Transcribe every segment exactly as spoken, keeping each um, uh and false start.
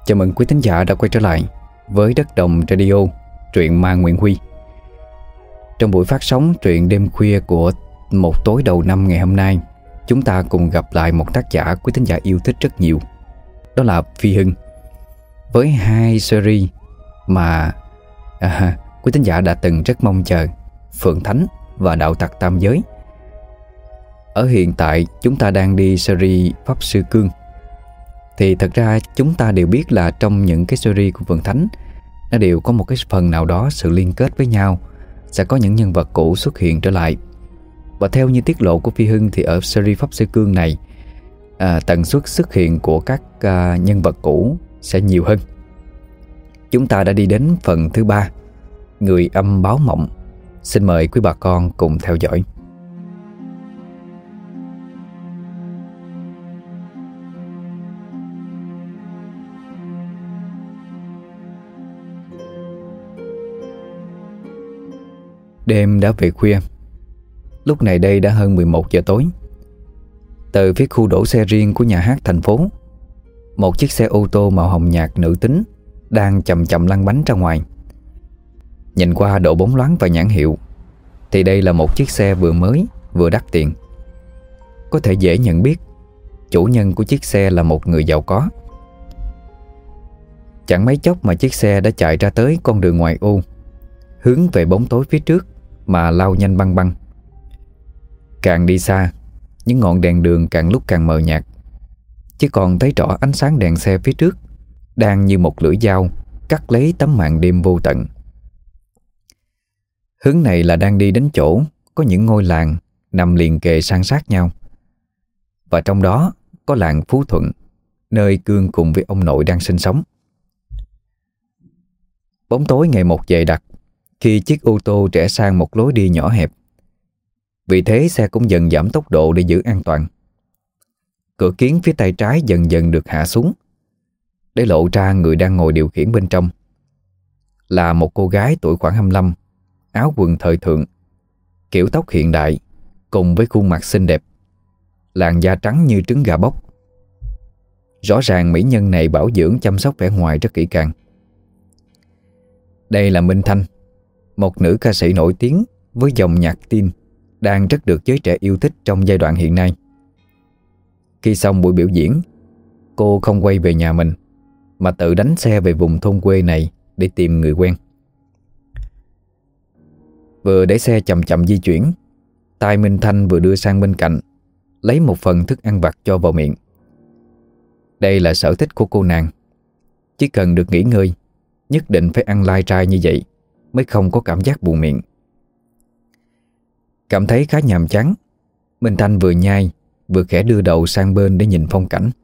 Chào mừng quý thính giả đã quay trở lại với Đất Đồng Radio, truyện ma Nguyễn Huy. Trong buổi phát sóng truyện đêm khuya của một tối đầu năm ngày hôm nay, chúng ta cùng gặp lại một tác giả quý thính giả yêu thích rất nhiều. Đó là Phi Hưng, với hai series mà à, quý thính giả đã từng rất mong chờ: Phượng Thánh và Đạo Tặc Tam Giới. Ở hiện tại chúng ta đang đi series Pháp Sư Cương. Thì thật ra chúng ta đều biết là trong những cái series của Phượng Thánh, nó đều có một cái phần nào đó sự liên kết với nhau, sẽ có những nhân vật cũ xuất hiện trở lại. Và theo như tiết lộ của Phi Hưng thì ở series Pháp Sư Cương này, à, tần suất xuất hiện của các à, nhân vật cũ sẽ nhiều hơn. Chúng ta đã đi đến phần thứ ba, Người Âm Báo Mộng. Xin mời quý bà con cùng theo dõi. Đêm đã về khuya. Lúc này đây đã hơn mười một giờ tối. Từ phía khu đỗ xe riêng của nhà hát thành phố, một chiếc xe ô tô màu hồng nhạt nữ tính đang chậm chậm lăn bánh ra ngoài. Nhìn qua độ bóng loáng và nhãn hiệu thì đây là một chiếc xe vừa mới vừa đắt tiền. Có thể dễ nhận biết chủ nhân của chiếc xe là một người giàu có. Chẳng mấy chốc mà chiếc xe đã chạy ra tới con đường ngoại ô, hướng về bóng tối phía trước mà lao nhanh băng băng. Càng đi xa, những ngọn đèn đường càng lúc càng mờ nhạt, chỉ còn thấy rõ ánh sáng đèn xe phía trước đang như một lưỡi dao cắt lấy tấm màn đêm vô tận. Hướng này là đang đi đến chỗ có những ngôi làng nằm liền kề san sát nhau. Và trong đó có làng Phú Thuận, nơi Cương cùng với ông nội đang sinh sống. Bóng tối ngày một dày đặc khi chiếc ô tô rẽ sang một lối đi nhỏ hẹp. Vì thế xe cũng dần giảm tốc độ để giữ an toàn. Cửa kiến phía tay trái dần dần được hạ xuống, để lộ ra người đang ngồi điều khiển bên trong. Là một cô gái tuổi khoảng hai mươi lăm, áo quần thời thượng, kiểu tóc hiện đại, cùng với khuôn mặt xinh đẹp, làn da trắng như trứng gà bóc. Rõ ràng mỹ nhân này bảo dưỡng chăm sóc vẻ ngoài rất kỹ càng. Đây là Minh Thanh, một nữ ca sĩ nổi tiếng với dòng nhạc teen đang rất được giới trẻ yêu thích trong giai đoạn hiện nay. Khi xong buổi biểu diễn, cô không quay về nhà mình mà tự đánh xe về vùng thôn quê này để tìm người quen. Vừa để xe chậm chậm di chuyển, tay Minh Thanh vừa đưa sang bên cạnh, lấy một phần thức ăn vặt cho vào miệng. Đây là sở thích của cô nàng. Chỉ cần được nghỉ ngơi, nhất định phải ăn lai trai như vậy mới không có cảm giác buồn miệng. Cảm thấy khá nhàm chán, Minh Thanh vừa nhai vừa khẽ đưa đầu sang bên để nhìn phong cảnh.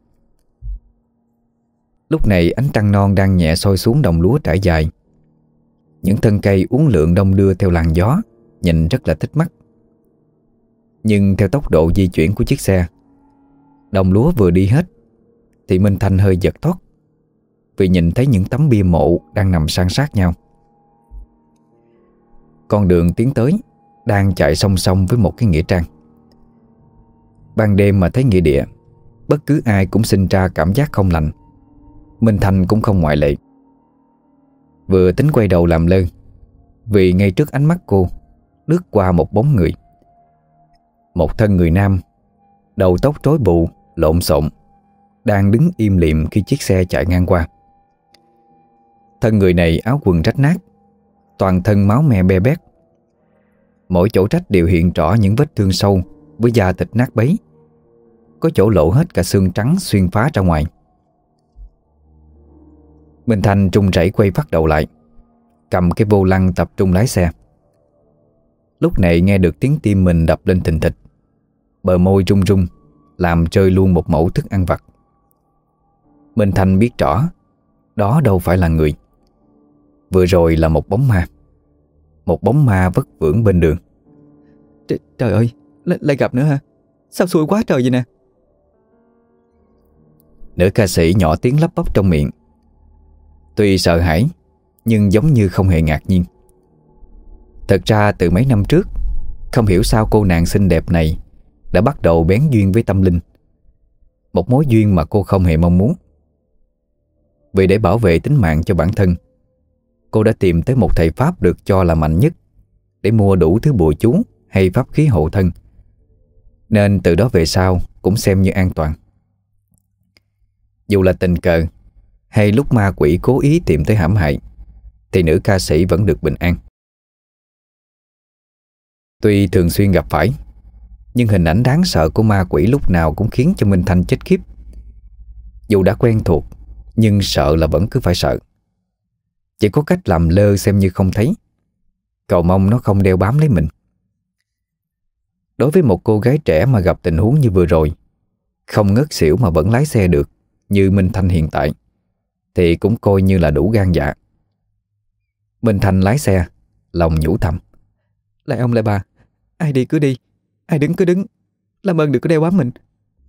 Lúc này ánh trăng non đang nhẹ soi xuống đồng lúa trải dài. Những thân cây uốn lượn đong đưa theo làn gió, nhìn rất là thích mắt. Nhưng theo tốc độ di chuyển của chiếc xe, đồng lúa vừa đi hết thì Minh Thanh hơi giật thót, vì nhìn thấy những tấm bia mộ đang nằm san sát nhau. Con đường tiến tới đang chạy song song với một cái nghĩa trang. Ban đêm mà thấy nghĩa địa, bất cứ ai cũng sinh ra cảm giác không lành. Minh Thanh cũng không ngoại lệ. Vừa tính quay đầu làm lơ, vì ngay trước ánh mắt cô lướt qua một bóng người. Một thân người nam, đầu tóc rối bù, lộn xộn, đang đứng im lìm khi chiếc xe chạy ngang qua. Thân người này áo quần rách nát, toàn thân máu me be bét. Mỗi chỗ rách đều hiện rõ những vết thương sâu với da thịt nát bấy, có chỗ lộ hết cả xương trắng xuyên phá ra ngoài. Minh Thanh run rẩy quay phát đầu lại, cầm cái vô lăng tập trung lái xe. Lúc này nghe được tiếng tim mình đập lên thình thịch, bờ môi run run, làm rơi luôn một mẩu thức ăn vặt. Minh Thanh biết rõ đó đâu phải là người. Vừa rồi là một bóng ma. Một bóng ma vất vưởng bên đường. Trời, trời ơi, lại, lại gặp nữa hả? Sao xui quá trời vậy nè. Nữ ca sĩ nhỏ tiếng lắp bắp trong miệng. Tuy sợ hãi, nhưng giống như không hề ngạc nhiên. Thật ra từ mấy năm trước, không hiểu sao cô nàng xinh đẹp này đã bắt đầu bén duyên với tâm linh. Một mối duyên mà cô không hề mong muốn. Vì để bảo vệ tính mạng cho bản thân, cô đã tìm tới một thầy Pháp được cho là mạnh nhất để mua đủ thứ bùa chú hay pháp khí hộ thân, nên từ đó về sau cũng xem như an toàn. Dù là tình cờ hay lúc ma quỷ cố ý tìm tới hãm hại, thì nữ ca sĩ vẫn được bình an. Tuy thường xuyên gặp phải, nhưng hình ảnh đáng sợ của ma quỷ lúc nào cũng khiến cho Minh Thanh chết khiếp. Dù đã quen thuộc, nhưng sợ là vẫn cứ phải sợ. Chỉ có cách làm lơ xem như không thấy, cầu mong nó không đeo bám lấy mình. Đối với một cô gái trẻ mà gặp tình huống như vừa rồi, không ngất xỉu mà vẫn lái xe được như Minh Thanh hiện tại, thì cũng coi như là đủ gan dạ. Minh Thanh lái xe, lòng nhủ thầm: Lại ông lại bà, ai đi cứ đi, ai đứng cứ đứng, làm ơn đừng có đeo bám mình.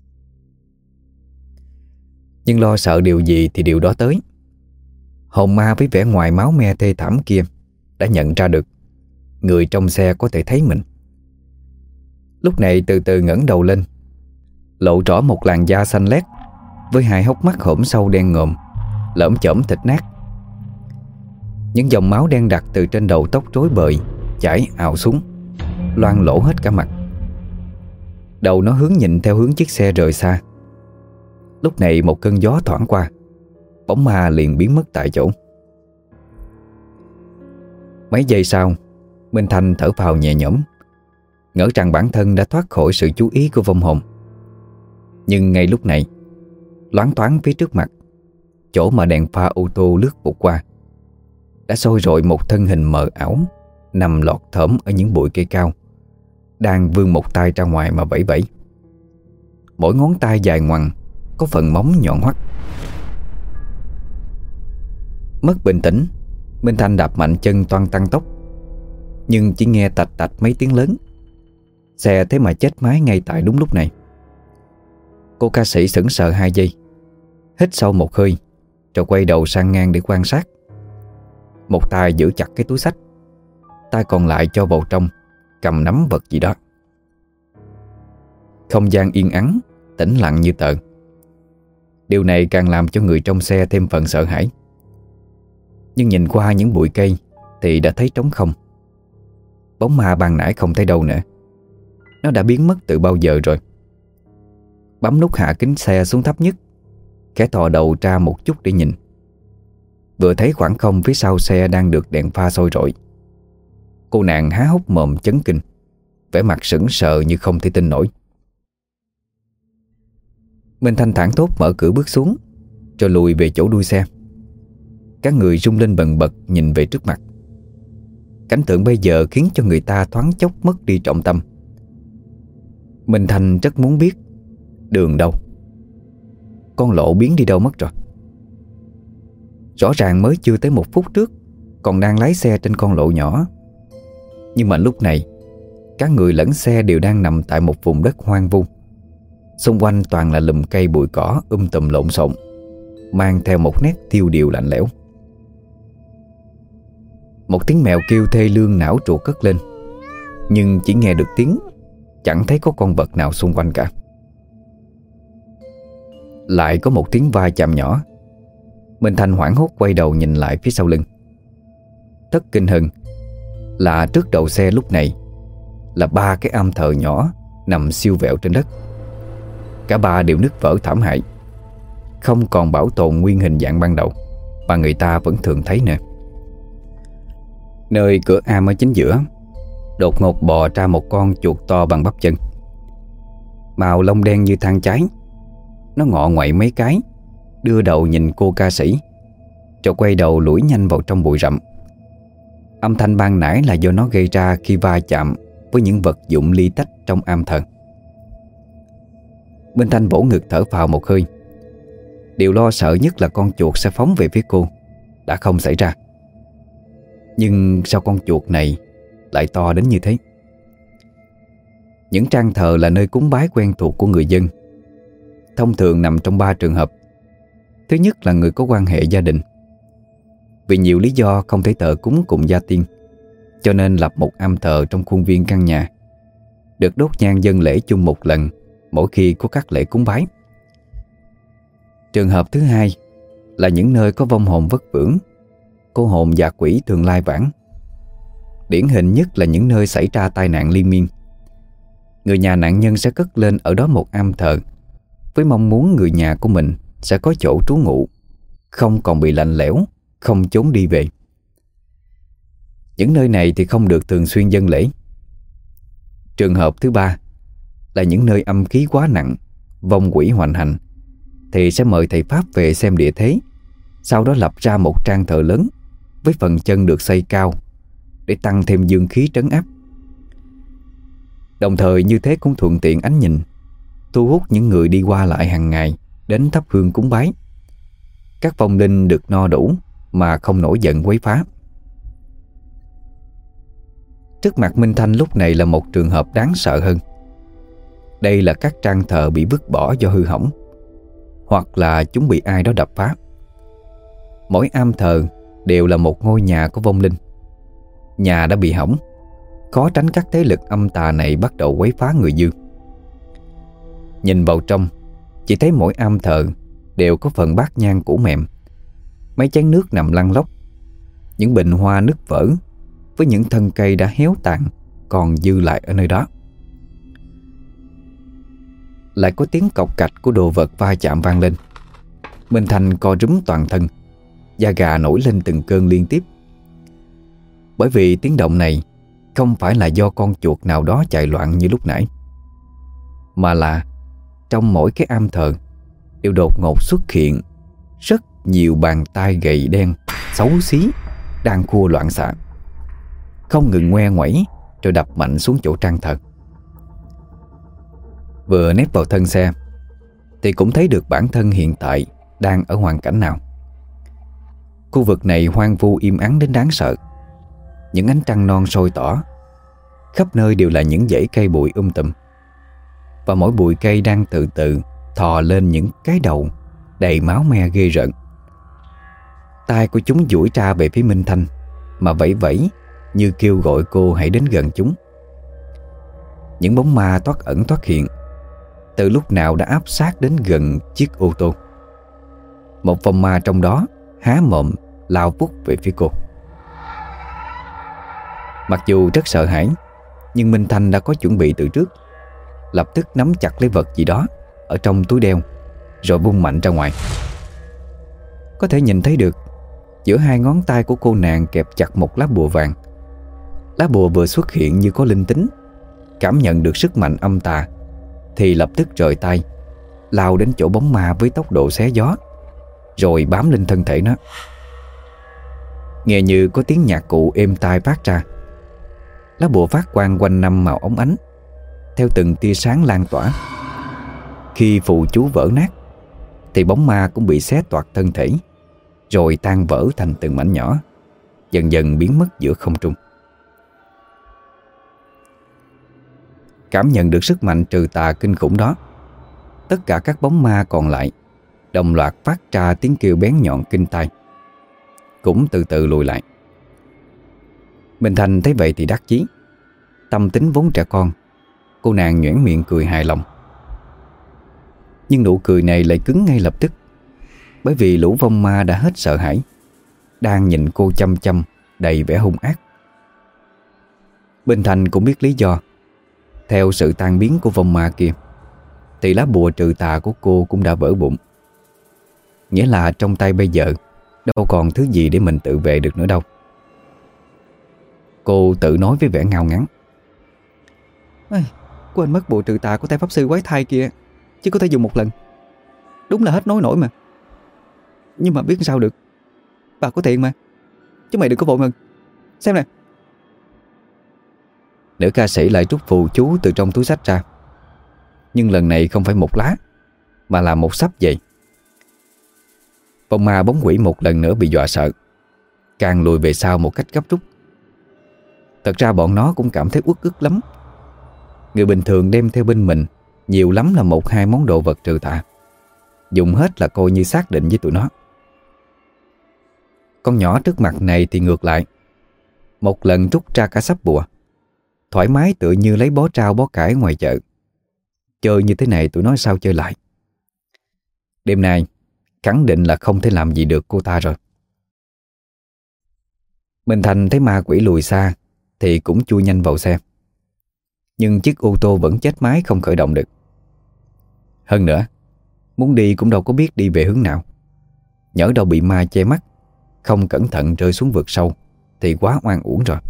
Nhưng lo sợ điều gì thì điều đó tới. Hồn ma với vẻ ngoài máu me thê thảm kia đã nhận ra được người trong xe có thể thấy mình. Lúc này từ từ ngẩng đầu lên, lộ rõ một làn da xanh lét với hai hốc mắt hõm sâu đen ngòm, lởm chởm thịt nát. Những dòng máu đen đặc từ trên đầu tóc rối bời chảy ào xuống, loang lỗ hết cả mặt. Đầu nó hướng nhìn theo hướng chiếc xe rời xa. Lúc này một cơn gió thoảng qua, bóng ma liền biến mất tại chỗ. Mấy giây sau, Minh Thanh thở phào nhẹ nhõm, ngỡ rằng bản thân đã thoát khỏi sự chú ý của vong hồn. Nhưng ngay lúc này, loáng thoáng phía trước mặt, chỗ mà đèn pha ô tô lướt vụt qua, đã soi rọi một thân hình mờ ảo nằm lọt thởm ở những bụi cây cao, đang vươn một tay ra ngoài mà vẫy vẫy. Mỗi ngón tay dài ngoằng, có phần móng nhọn hoắt. Mất bình tĩnh, Minh Thanh đạp mạnh chân toan tăng tốc, nhưng chỉ nghe tạch tạch mấy tiếng lớn. Xe thế mà chết máy ngay tại đúng lúc này. Cô ca sĩ sững sờ hai giây, hít sâu một hơi, rồi quay đầu sang ngang để quan sát. Một tay giữ chặt cái túi xách, tay còn lại cho vào trong, cầm nắm vật gì đó. Không gian yên ắng, tĩnh lặng như tờ. Điều này càng làm cho người trong xe thêm phần sợ hãi. Nhưng nhìn qua những bụi cây thì đã thấy trống không. Bóng ma ban nãy không thấy đâu nữa. Nó đã biến mất từ bao giờ rồi. Bấm nút hạ kính xe xuống thấp nhất, khẽ thò đầu ra một chút để nhìn. Vừa thấy khoảng không phía sau xe đang được đèn pha soi rọi, cô nàng há hốc mồm chấn kinh, vẻ mặt sững sờ như không thể tin nổi. Minh Thanh thảng thốt mở cửa bước xuống, rồi lùi về chỗ đuôi xe. Các người rung lên bần bật nhìn về trước mặt. Cảnh tượng bây giờ khiến cho người ta thoáng chốc mất đi trọng tâm. Minh Thanh rất muốn biết đường đâu, con lộ biến đi đâu mất rồi. Rõ ràng mới chưa tới một phút trước còn đang lái xe trên con lộ nhỏ, nhưng mà lúc này cả người lẫn xe đều đang nằm tại một vùng đất hoang vu. Xung quanh toàn là lùm cây bụi cỏ um tùm lộn xộn, mang theo một nét tiêu điều lạnh lẽo. Một tiếng mèo kêu thê lương não ruột cất lên, nhưng chỉ nghe được tiếng, chẳng thấy có con vật nào xung quanh cả. Lại có một tiếng va chạm nhỏ. Minh Thanh hoảng hốt quay đầu nhìn lại phía sau lưng. Thất kinh hơn là trước đầu xe lúc này là ba cái am thờ nhỏ nằm siêu vẹo trên đất. Cả ba đều nứt vỡ thảm hại, không còn bảo tồn nguyên hình dạng ban đầu mà người ta vẫn thường thấy nữa. Nơi cửa am ở chính giữa đột ngột bò ra một con chuột to bằng bắp chân. Màu lông đen như than cháy. Nó ngọ ngoậy mấy cái, đưa đầu nhìn cô ca sĩ, rồi quay đầu lủi nhanh vào trong bụi rậm. Âm thanh ban nãy là do nó gây ra khi va chạm với những vật dụng ly tách trong am thờ. Minh Thanh vỗ ngực thở phào một hơi. Điều lo sợ nhất là con chuột sẽ phóng về phía cô đã không xảy ra. Nhưng sao con chuột này lại to đến như thế? Những trang thờ là nơi cúng bái quen thuộc của người dân, thông thường nằm trong ba trường hợp. Thứ nhất là người có quan hệ gia đình. Vì nhiều lý do không thể thờ cúng cùng gia tiên, cho nên lập một am thờ trong khuôn viên căn nhà, được đốt nhang dâng lễ chung một lần mỗi khi có các lễ cúng bái. Trường hợp thứ hai là những nơi có vong hồn vất vưởng, cô hồn và quỷ thường lai vãng. Điển hình nhất là những nơi xảy ra tai nạn liên miên. Người nhà nạn nhân sẽ cất lên ở đó một am thờ, với mong muốn người nhà của mình sẽ có chỗ trú ngụ, không còn bị lạnh lẽo, không trốn đi về. Những nơi này thì không được thường xuyên dâng lễ. Trường hợp thứ ba là những nơi âm khí quá nặng, vong quỷ hoành hành, thì sẽ mời thầy Pháp về xem địa thế, sau đó lập ra một trang thờ lớn với phần chân được xây cao để tăng thêm dương khí trấn áp. Đồng thời như thế cũng thuận tiện ánh nhìn, thu hút những người đi qua lại hàng ngày đến thắp hương cúng bái. Các vong linh được no đủ mà không nổi giận quấy phá. Trước mặt Minh Thanh lúc này là một trường hợp đáng sợ hơn. Đây là các trang thờ bị vứt bỏ do hư hỏng, hoặc là chúng bị ai đó đập phá. Mỗi am thờ đều là một ngôi nhà của vong linh. Nhà đã bị hỏng, khó tránh các thế lực âm tà này bắt đầu quấy phá người dương. Nhìn vào trong, chỉ thấy mỗi am thờ đều có phần bát nhang cũ mềm, mấy chén nước nằm lăn lóc, những bình hoa nứt vỡ với những thân cây đã héo tàn còn dư lại ở nơi đó. Lại có tiếng cộc cạch của đồ vật va chạm vang lên. Minh Thanh co rúm toàn thân, da gà nổi lên từng cơn liên tiếp. Bởi vì tiếng động này không phải là do con chuột nào đó chạy loạn như lúc nãy, mà là trong mỗi cái am thờ đều đột ngột xuất hiện rất nhiều bàn tay gầy đen xấu xí đang khua loạn xạ, không ngừng ngoe nguẩy rồi đập mạnh xuống chỗ trang thờ. Vừa nép vào thân xe thì cũng thấy được bản thân hiện tại đang ở hoàn cảnh nào. Khu vực này hoang vu im ắng đến đáng sợ. Những ánh trăng non sôi tỏ, khắp nơi đều là những dãy cây bụi um tùm, và mỗi bụi cây đang từ từ thò lên những cái đầu đầy máu me ghê rợn. Tai của chúng duỗi ra về phía Minh Thanh mà vẫy vẫy như kêu gọi cô hãy đến gần chúng. Những bóng ma thoát ẩn thoát hiện, từ lúc nào đã áp sát đến gần chiếc ô tô. Một vong ma trong đó há mồm lao vút về phía cô. Mặc dù rất sợ hãi, nhưng Minh Thanh đã có chuẩn bị từ trước, lập tức nắm chặt lấy vật gì đó ở trong túi đeo rồi vung mạnh ra ngoài. Có thể nhìn thấy được giữa hai ngón tay của cô nàng kẹp chặt một lá bùa vàng. Lá bùa vừa xuất hiện như có linh tính, cảm nhận được sức mạnh âm tà thì lập tức rời tay, lao đến chỗ bóng ma với tốc độ xé gió, rồi bám lên thân thể nó. Nghe như có tiếng nhạc cụ êm tai phát ra. Lá bùa phát quang quanh năm màu óng ánh, theo từng tia sáng lan tỏa. Khi phù chú vỡ nát thì bóng ma cũng bị xé toạc thân thể, rồi tan vỡ thành từng mảnh nhỏ, dần dần biến mất giữa không trung. Cảm nhận được sức mạnh trừ tà kinh khủng đó, tất cả các bóng ma còn lại đồng loạt phát ra tiếng kêu bén nhọn kinh tai, cũng từ từ lùi lại. Minh Thanh thấy vậy thì đắc chí. Tâm tính vốn trẻ con, cô nàng nhoẻn miệng cười hài lòng. Nhưng nụ cười này lại cứng ngay lập tức, bởi vì lũ vong ma đã hết sợ hãi, đang nhìn cô chăm chăm đầy vẻ hung ác. Minh Thanh cũng biết lý do. Theo sự tan biến của vong ma kia thì lá bùa trừ tà của cô cũng đã vỡ bụng. Nghĩa là trong tay bây giờ đâu còn thứ gì để mình tự vệ được nữa đâu. Cô tự nói với vẻ ngao ngán: Ê, quên mất bộ trừ tà của tay pháp sư quái thai kia, chứ có thể dùng một lần. Đúng là hết nói nổi mà. Nhưng mà biết sao được, bà có tiền mà. Chứ mày đừng có vội mừng. Xem nè. Nữ ca sĩ lại rút phù chú từ trong túi xách ra. Nhưng lần này không phải một lá, mà là một xấp vậy. Vong ma bóng quỷ một lần nữa bị dọa sợ, càng lùi về sau một cách gấp rút. Thật ra bọn nó cũng cảm thấy uất ức lắm. Người bình thường đem theo bên mình nhiều lắm là một hai món đồ vật trừ tà, dùng hết là coi như xác định với tụi nó. Con nhỏ trước mặt này thì ngược lại, một lần rút ra cả sắp bùa, thoải mái tựa như lấy bó trao bó cải ngoài chợ. Chơi như thế này tụi nó sao chơi lại. Đêm nay khẳng định là không thể làm gì được cô ta rồi. Minh Thành thấy ma quỷ lùi xa thì cũng chui nhanh vào xe. Nhưng chiếc ô tô vẫn chết máy không khởi động được. Hơn nữa, muốn đi cũng đâu có biết đi về hướng nào. Nhỡ đâu bị ma che mắt, không cẩn thận rơi xuống vực sâu thì quá oan uổng rồi.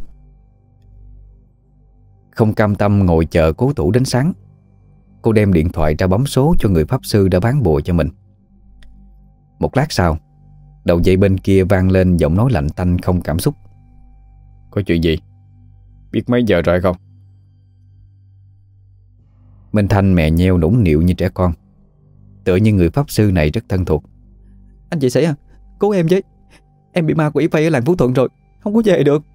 Không cam tâm ngồi chờ cố thủ đến sáng, cô đem điện thoại ra bấm số cho người pháp sư đã bán bùa cho mình. Một lát sau, đầu dây bên kia vang lên giọng nói lạnh tanh không cảm xúc. Có chuyện gì? Biết mấy giờ rồi không? Minh Thanh mè nheo nũng nịu như trẻ con, tựa như người pháp sư này rất thân thuộc. Anh chị sĩ à, cứu em với. Em bị ma quỷ vây ở làng Phú Thuận rồi, không có về được.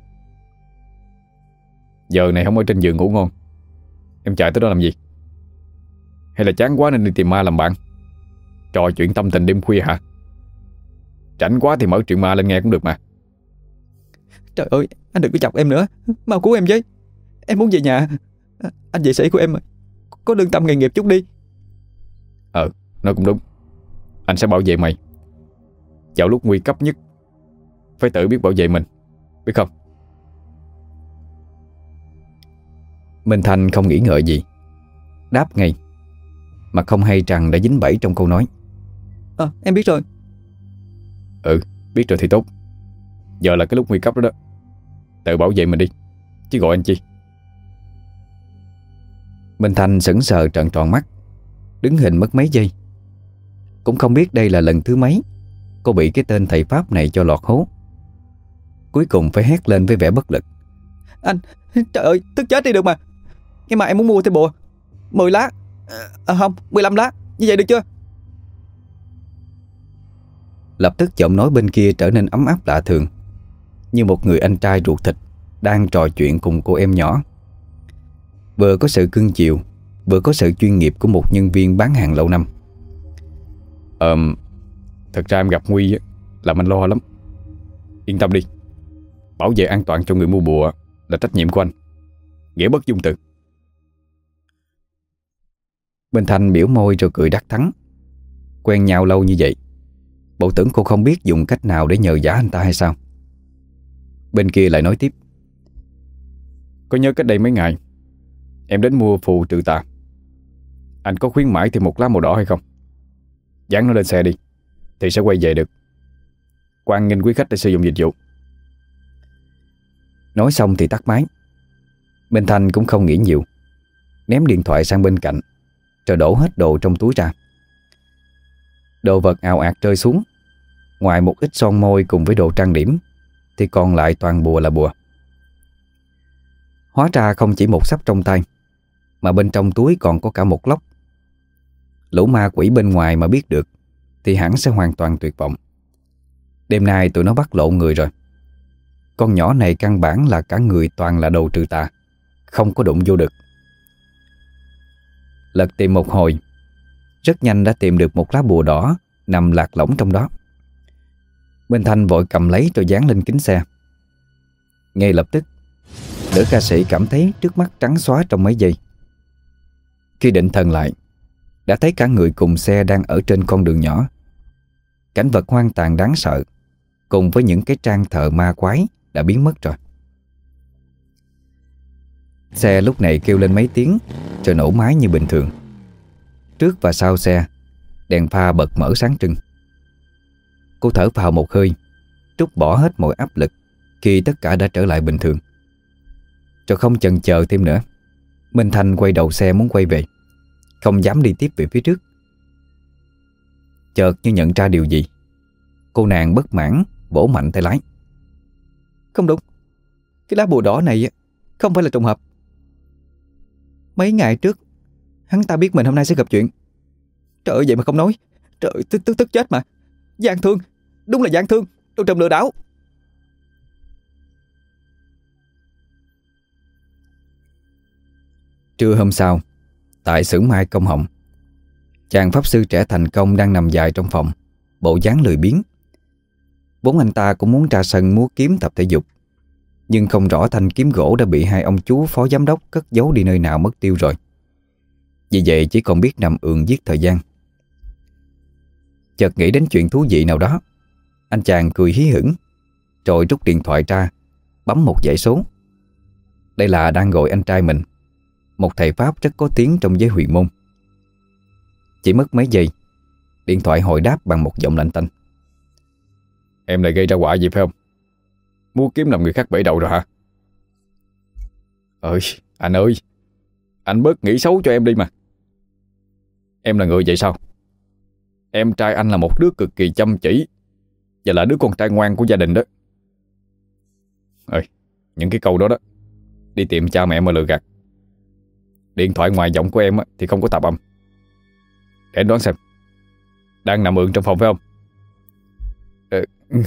Giờ này không ở trên giường ngủ ngon, em chạy tới đó làm gì? Hay là chán quá nên đi tìm ma làm bạn, trò chuyện tâm tình đêm khuya hả? Rảnh quá thì mở chuyện ma lên nghe cũng được mà. Trời ơi, anh đừng có chọc em nữa, mau cứu em với. Em muốn về nhà. Anh vệ sĩ của em có lương tâm nghề nghiệp chút đi. Ờ, nói cũng đúng. Anh sẽ bảo vệ mày. Vào lúc nguy cấp nhất phải tự biết bảo vệ mình, biết không? Minh Thành không nghĩ ngợi gì, đáp ngay, mà không hay rằng đã dính bẫy trong câu nói. Ờ, em biết rồi. Ừ, biết rồi thì tốt. Giờ là cái lúc nguy cấp đó đó. Tự bảo vệ mình đi, chứ gọi anh chi. Minh Thành sững sờ trợn tròn mắt, đứng hình mất mấy giây. Cũng không biết đây là lần thứ mấy cô bị cái tên thầy Pháp này cho lọt hố. Cuối cùng phải hét lên với vẻ bất lực. Anh, trời ơi, tức chết đi được mà. Nhưng mà em muốn mua thêm bùa mười lá. À không, mười lăm lá, như vậy được chưa? Lập tức giọng nói bên kia trở nên ấm áp lạ thường, như một người anh trai ruột thịt đang trò chuyện cùng cô em nhỏ. Vừa có sự cưng chiều, vừa có sự chuyên nghiệp của một nhân viên bán hàng lâu năm. Ờ, thật ra em gặp nguy á, làm anh lo lắm. Yên tâm đi, bảo vệ an toàn cho người mua bùa là trách nhiệm của anh. Nghĩa bất dung từ. Minh Thành biểu môi rồi cười đắc thắng. Quen nhau lâu như vậy, bộ tưởng cô không biết dùng cách nào để nhờ vả anh ta hay sao? Bên kia lại nói tiếp. Có nhớ cách đây mấy ngày em đến mua phù trừ tà, anh có khuyến mãi thêm một lá màu đỏ hay không? Dán nó lên xe đi thì sẽ quay về được. Hoan nghênh quý khách để sử dụng dịch vụ. Nói xong thì tắt máy. Minh Thành cũng không nghĩ nhiều, ném điện thoại sang bên cạnh rồi đổ hết đồ trong túi ra. Đồ vật ào ạt rơi xuống. Ngoài một ít son môi cùng với đồ trang điểm thì còn lại toàn bùa là bùa. Hóa ra không chỉ một sắp trong tay, mà bên trong túi còn có cả một lốc. Lũ ma quỷ bên ngoài mà biết được thì hẳn sẽ hoàn toàn tuyệt vọng. Đêm nay tụi nó bắt lộ người rồi. Con nhỏ này căn bản là cả người toàn là đồ trừ tà, không có đụng vô được. Lật tìm một hồi, rất nhanh đã tìm được một lá bùa đỏ nằm lạc lõng trong đó. Minh Thành vội cầm lấy rồi dán lên kính xe. Ngay lập tức, nữ ca sĩ cảm thấy trước mắt trắng xóa trong mấy giây. Khi định thần lại, đã thấy cả người cùng xe đang ở trên con đường nhỏ. Cảnh vật hoang tàn đáng sợ cùng với những cái trang thờ ma quái đã biến mất rồi. Xe lúc này kêu lên mấy tiếng rồi nổ máy như bình thường. Trước và sau xe, đèn pha bật mở sáng trưng. Cô thở phào một hơi, trút bỏ hết mọi áp lực khi tất cả đã trở lại bình thường. Rồi không chần chờ thêm nữa, Minh Thành quay đầu xe muốn quay về, không dám đi tiếp về phía trước. Chợt như nhận ra điều gì, cô nàng bất mãn vỗ mạnh tay lái. Không đúng, cái lá bùa đỏ này không phải là trùng hợp. Mấy ngày trước hắn ta biết mình hôm nay sẽ gặp chuyện. Trời ơi, vậy mà không nói. Trời ơi, tức tức tức chết mà. Gian thương, đúng là gian thương, đồ trùm lừa đảo. Trưa hôm sau, tại xưởng mai Công Hồng, chàng pháp sư trẻ thành công đang nằm dài trong phòng, bộ dáng lười biếng. Vốn anh ta cũng muốn ra sân múa kiếm tập thể dục, nhưng không rõ thanh kiếm gỗ đã bị hai ông chú phó giám đốc cất giấu đi nơi nào mất tiêu rồi. Vì vậy chỉ còn biết nằm ườn giết thời gian. Chợt nghĩ đến chuyện thú vị nào đó, anh chàng cười hí hửng rồi rút điện thoại ra, bấm một dãy số. Đây là đang gọi anh trai mình, một thầy Pháp rất có tiếng trong giới huyền môn. Chỉ mất mấy giây, điện thoại hồi đáp bằng một giọng lạnh tanh. Em lại gây ra họa gì phải không? Muốn kiếm làm người khác bể đầu rồi hả? Ơi, anh ơi, anh bớt nghĩ xấu cho em đi mà. Em là người vậy sao? Em trai anh là một đứa cực kỳ chăm chỉ và là đứa con trai ngoan của gia đình đó. Ơi, những cái câu đó đó đi tìm cha mẹ mà lừa gạt. Điện thoại ngoài giọng của em thì không có tạp âm. Để anh đoán xem, đang nằm ườn trong phòng phải không? Ừ.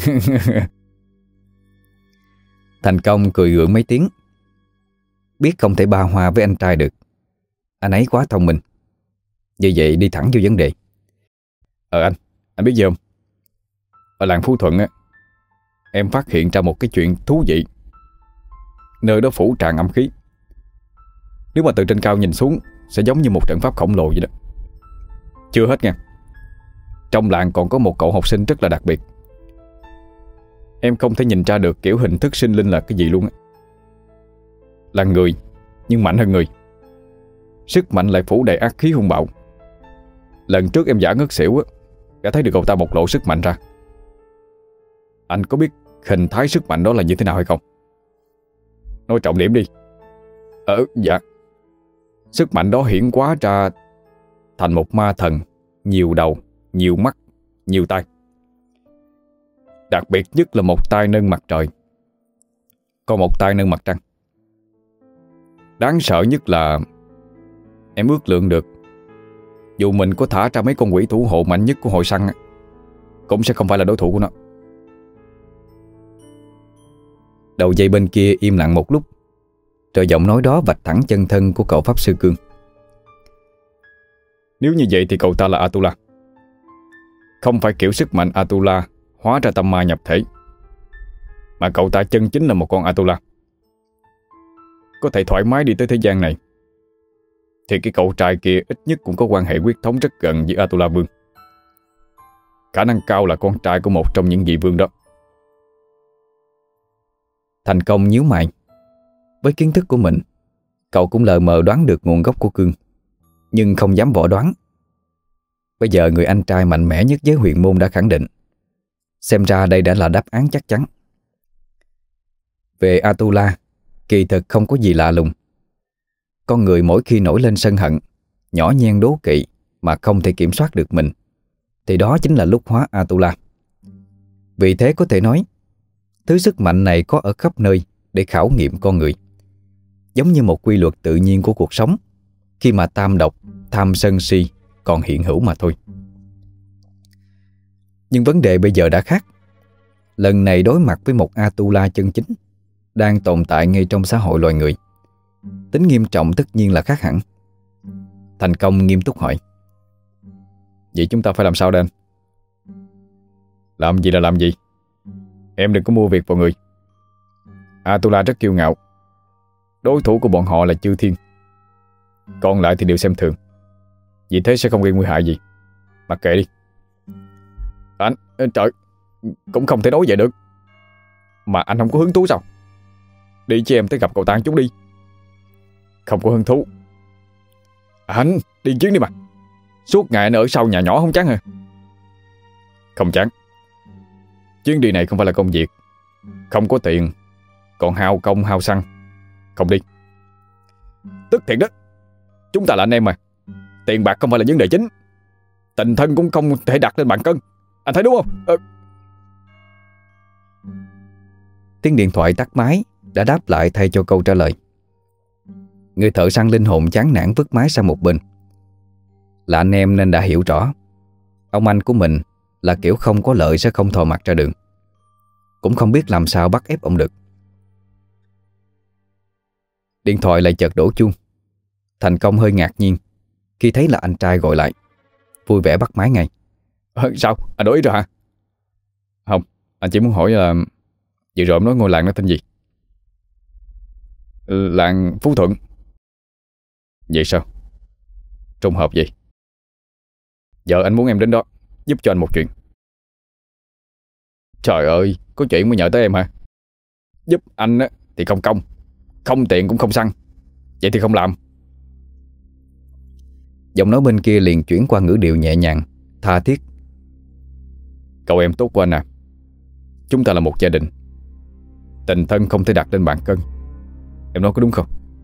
Thành Công cười gượng mấy tiếng. Biết không thể ba hoa với anh trai được, anh ấy quá thông minh. Như vậy đi thẳng vô vấn đề. Ờ anh, anh biết gì không? Ở làng Phú Thuận á, em phát hiện ra một cái chuyện thú vị. Nơi đó phủ tràn âm khí. Nếu mà từ trên cao nhìn xuống sẽ giống như một trận pháp khổng lồ vậy đó. Chưa hết nha, trong làng còn có một cậu học sinh rất là đặc biệt. Em không thể nhìn ra được kiểu hình thức sinh linh là cái gì luôn á. Là người nhưng mạnh hơn người. Sức mạnh lại phủ đầy ác khí hung bạo. Lần trước em giả ngất xỉu á, đã thấy được cậu ta bộc lộ sức mạnh ra. Anh có biết hình thái sức mạnh đó là như thế nào hay không? Nói trọng điểm đi. Ờ dạ. Sức mạnh đó hiển hóa ra thành một ma thần, nhiều đầu, nhiều mắt, nhiều tay. Đặc biệt nhất là một tay nâng mặt trời, còn một tay nâng mặt trăng. Đáng sợ nhất là em ước lượng được, dù mình có thả ra mấy con quỷ thủ hộ mạnh nhất của hội săn cũng sẽ không phải là đối thủ của nó. Đầu dây bên kia im lặng một lúc, rồi giọng nói đó vạch thẳng chân thân của cậu Pháp Sư Cương. Nếu như vậy thì cậu ta là Atula. Không phải kiểu sức mạnh Atula hóa ra tâm ma nhập thể, mà cậu ta chân chính là một con Atula. Có thể thoải mái đi tới thế gian này, thì cái cậu trai kia ít nhất cũng có quan hệ huyết thống rất gần với Atula Vương. Khả năng cao là con trai của một trong những vị vương đó. Thành Công nhíu mày. Với kiến thức của mình, cậu cũng lờ mờ đoán được nguồn gốc của Cương, nhưng không dám võ đoán. Bây giờ người anh trai mạnh mẽ nhất giới huyền môn đã khẳng định, xem ra đây đã là đáp án chắc chắn. Về Atula, kỳ thực không có gì lạ lùng. Con người mỗi khi nổi lên sân hận, nhỏ nhen đố kỵ mà không thể kiểm soát được mình, thì đó chính là lúc hóa Atula. Vì thế có thể nói, thứ sức mạnh này có ở khắp nơi để khảo nghiệm con người. Giống như một quy luật tự nhiên của cuộc sống, khi mà tam độc, tham sân si còn hiện hữu mà thôi. Nhưng vấn đề bây giờ đã khác. Lần này đối mặt với một Atula chân chính đang tồn tại ngay trong xã hội loài người. Tính nghiêm trọng tất nhiên là khác hẳn. Thành Công nghiêm túc hỏi: vậy chúng ta phải làm sao đây anh? Làm gì là làm gì? Em đừng có mua việc vào người. Atula rất kiêu ngạo. Đối thủ của bọn họ là chư thiên, còn lại thì đều xem thường. Vì thế sẽ không gây nguy hại gì. Mặc kệ đi. Anh, trời, cũng không thể nói vậy được. Mà anh không có hứng thú sao? Đi cho em tới gặp cậu ta chút đi. Không có hứng thú. Anh, đi chuyến đi mà. Suốt ngày anh ở sau nhà nhỏ không chán hả? Không chán. Chuyến đi này không phải là công việc, không có tiền, còn hao công hao xăng. Không đi. Tức thiệt đó. Chúng ta là anh em mà. Tiền bạc không phải là vấn đề chính. Tình thân cũng không thể đặt lên bàn cân. Anh thấy đúng không? Ừ. Tiếng điện thoại tắt máy đã đáp lại thay cho câu trả lời. Người thợ săn linh hồn chán nản vứt máy sang một bên. Là anh em nên đã hiểu rõ, ông anh của mình là kiểu không có lợi sẽ không thò mặt ra đường. Cũng không biết làm sao bắt ép ông được. Điện thoại lại chợt đổ chuông. Thành Công hơi ngạc nhiên khi thấy là anh trai gọi lại, vui vẻ bắt máy ngay. Ờ, sao? Anh đổi ý rồi hả? Không, anh chỉ muốn hỏi là vừa rồi em nói ngôi làng nó tên gì? Làng Phú Thuận. Vậy sao? Trùng hợp vậy. Giờ anh muốn em đến đó, giúp cho anh một chuyện. Trời ơi, có chuyện mới nhờ tới em hả? Giúp anh á thì không công, không tiện cũng không xăng. Vậy thì không làm. Giọng nói bên kia liền chuyển qua ngữ điệu nhẹ nhàng, tha thiết. Cậu em tốt của anh à, chúng ta là một gia đình, tình thân không thể đặt lên bàn cân. Em nói có đúng không?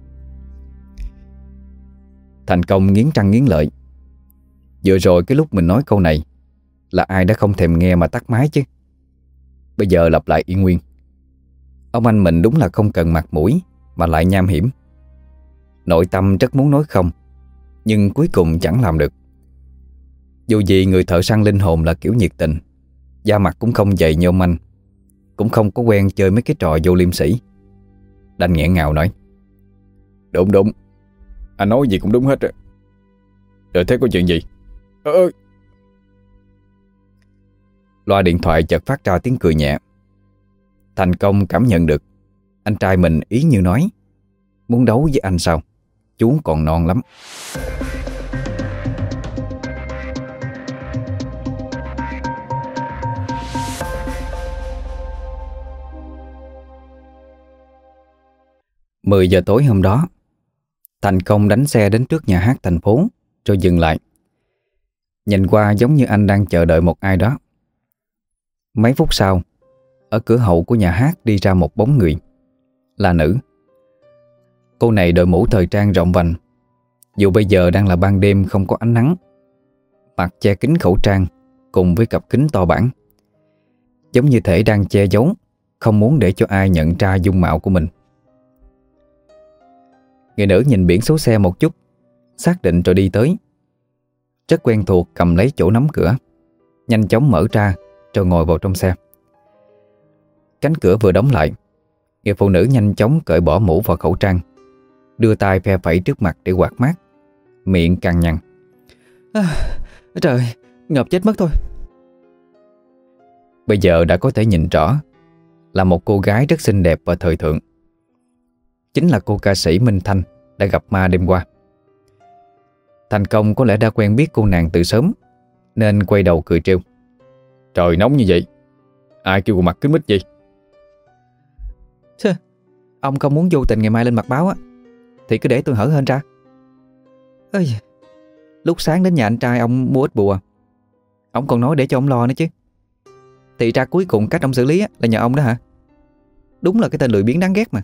Thành Công nghiến răng nghiến lợi. Vừa rồi cái lúc mình nói câu này là ai đã không thèm nghe mà tắt máy chứ. Bây giờ lặp lại y nguyên. Ông anh mình đúng là không cần mặt mũi mà lại nham hiểm. Nội tâm rất muốn nói không, nhưng cuối cùng chẳng làm được. Dù gì người thợ săn linh hồn là kiểu nhiệt tình, da mặt cũng không dày như ông anh, cũng không có quen chơi mấy cái trò vô liêm sỉ. Đành nghẹn ngào nói: Đúng đúng, anh nói gì cũng đúng hết rồi. Rồi thế có chuyện gì? Ơ ơi! Loa điện thoại chợt phát ra tiếng cười nhẹ. Thành Công cảm nhận được anh trai mình ý như nói muốn đấu với anh sao, chú còn non lắm. Mười giờ tối hôm đó, Thành Công đánh xe đến trước nhà hát thành phố rồi dừng lại. Nhìn qua giống như anh đang chờ đợi một ai đó. Mấy phút sau, ở cửa hậu của nhà hát đi ra một bóng người. Là nữ. Cô này đội mũ thời trang rộng vành, dù bây giờ đang là ban đêm không có ánh nắng. Mặt che kín khẩu trang cùng với cặp kính to bản, giống như thể đang che giấu, không muốn để cho ai nhận ra dung mạo của mình. Người nữ nhìn biển số xe một chút, xác định rồi đi tới. Rất quen thuộc cầm lấy chỗ nắm cửa, nhanh chóng mở ra rồi ngồi vào trong xe. Cánh cửa vừa đóng lại, người phụ nữ nhanh chóng cởi bỏ mũ và khẩu trang, đưa tay phe phẩy trước mặt để quạt mát, miệng cằn nhằn: à, Trời, ngợp chết mất thôi. Bây giờ đã có thể nhìn rõ là một cô gái rất xinh đẹp và thời thượng. Chính là cô ca sĩ Minh Thanh đã gặp ma đêm qua. Thành Công có lẽ đã quen biết cô nàng từ sớm, nên quay đầu cười trêu: Trời nóng như vậy, ai kêu cô mặc kính mít gì? Chà, ông không muốn vô tình ngày mai lên mặt báo á thì cứ để tôi hở hên ra. Ơi, lúc sáng đến nhà anh trai ông mua ít bùa, ông còn nói để cho ông lo nữa chứ. Thì ra cuối cùng cách ông xử lý á, là nhờ ông đó hả? Đúng là cái tên lười biếng đáng ghét mà.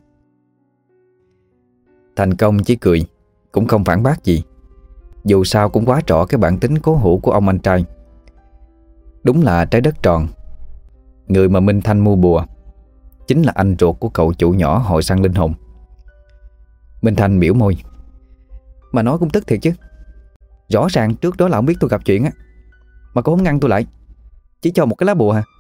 Thành Công chỉ cười, cũng không phản bác gì. Dù sao cũng quá rõ cái bản tính cố hữu của ông anh trai. Đúng là trái đất tròn. Người mà Minh Thanh mua bùa chính là anh ruột của cậu chủ nhỏ hội săn linh hồn. Minh Thanh biểu môi: Mà nói cũng tức thiệt chứ. Rõ ràng trước đó là ông biết tôi gặp chuyện á, mà cô không ngăn tôi lại, chỉ cho một cái lá bùa hả?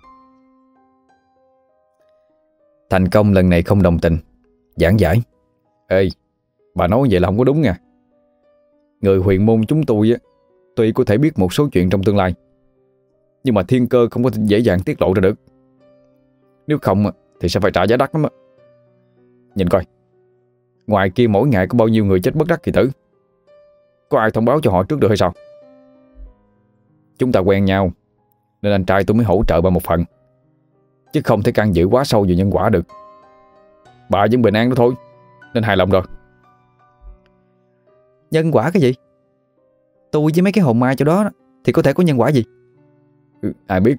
Thành Công lần này không đồng tình, giảng giải: Ê, bà nói vậy là không có đúng nha. Người huyền môn chúng tôi á, tuy có thể biết một số chuyện trong tương lai, nhưng mà thiên cơ không có dễ dàng tiết lộ ra được. Nếu không thì sẽ phải trả giá đắt lắm á. Nhìn coi, ngoài kia mỗi ngày có bao nhiêu người chết bất đắc kỳ tử, có ai thông báo cho họ trước được hay sao? Chúng ta quen nhau nên anh trai tôi mới hỗ trợ bà một phần, chứ không thể can dự quá sâu vào nhân quả được. Bà vẫn bình an đó thôi, nên hài lòng rồi. Nhân quả cái gì? Tôi với mấy cái hồn ma chỗ đó thì có thể có nhân quả gì? Ừ, ai biết.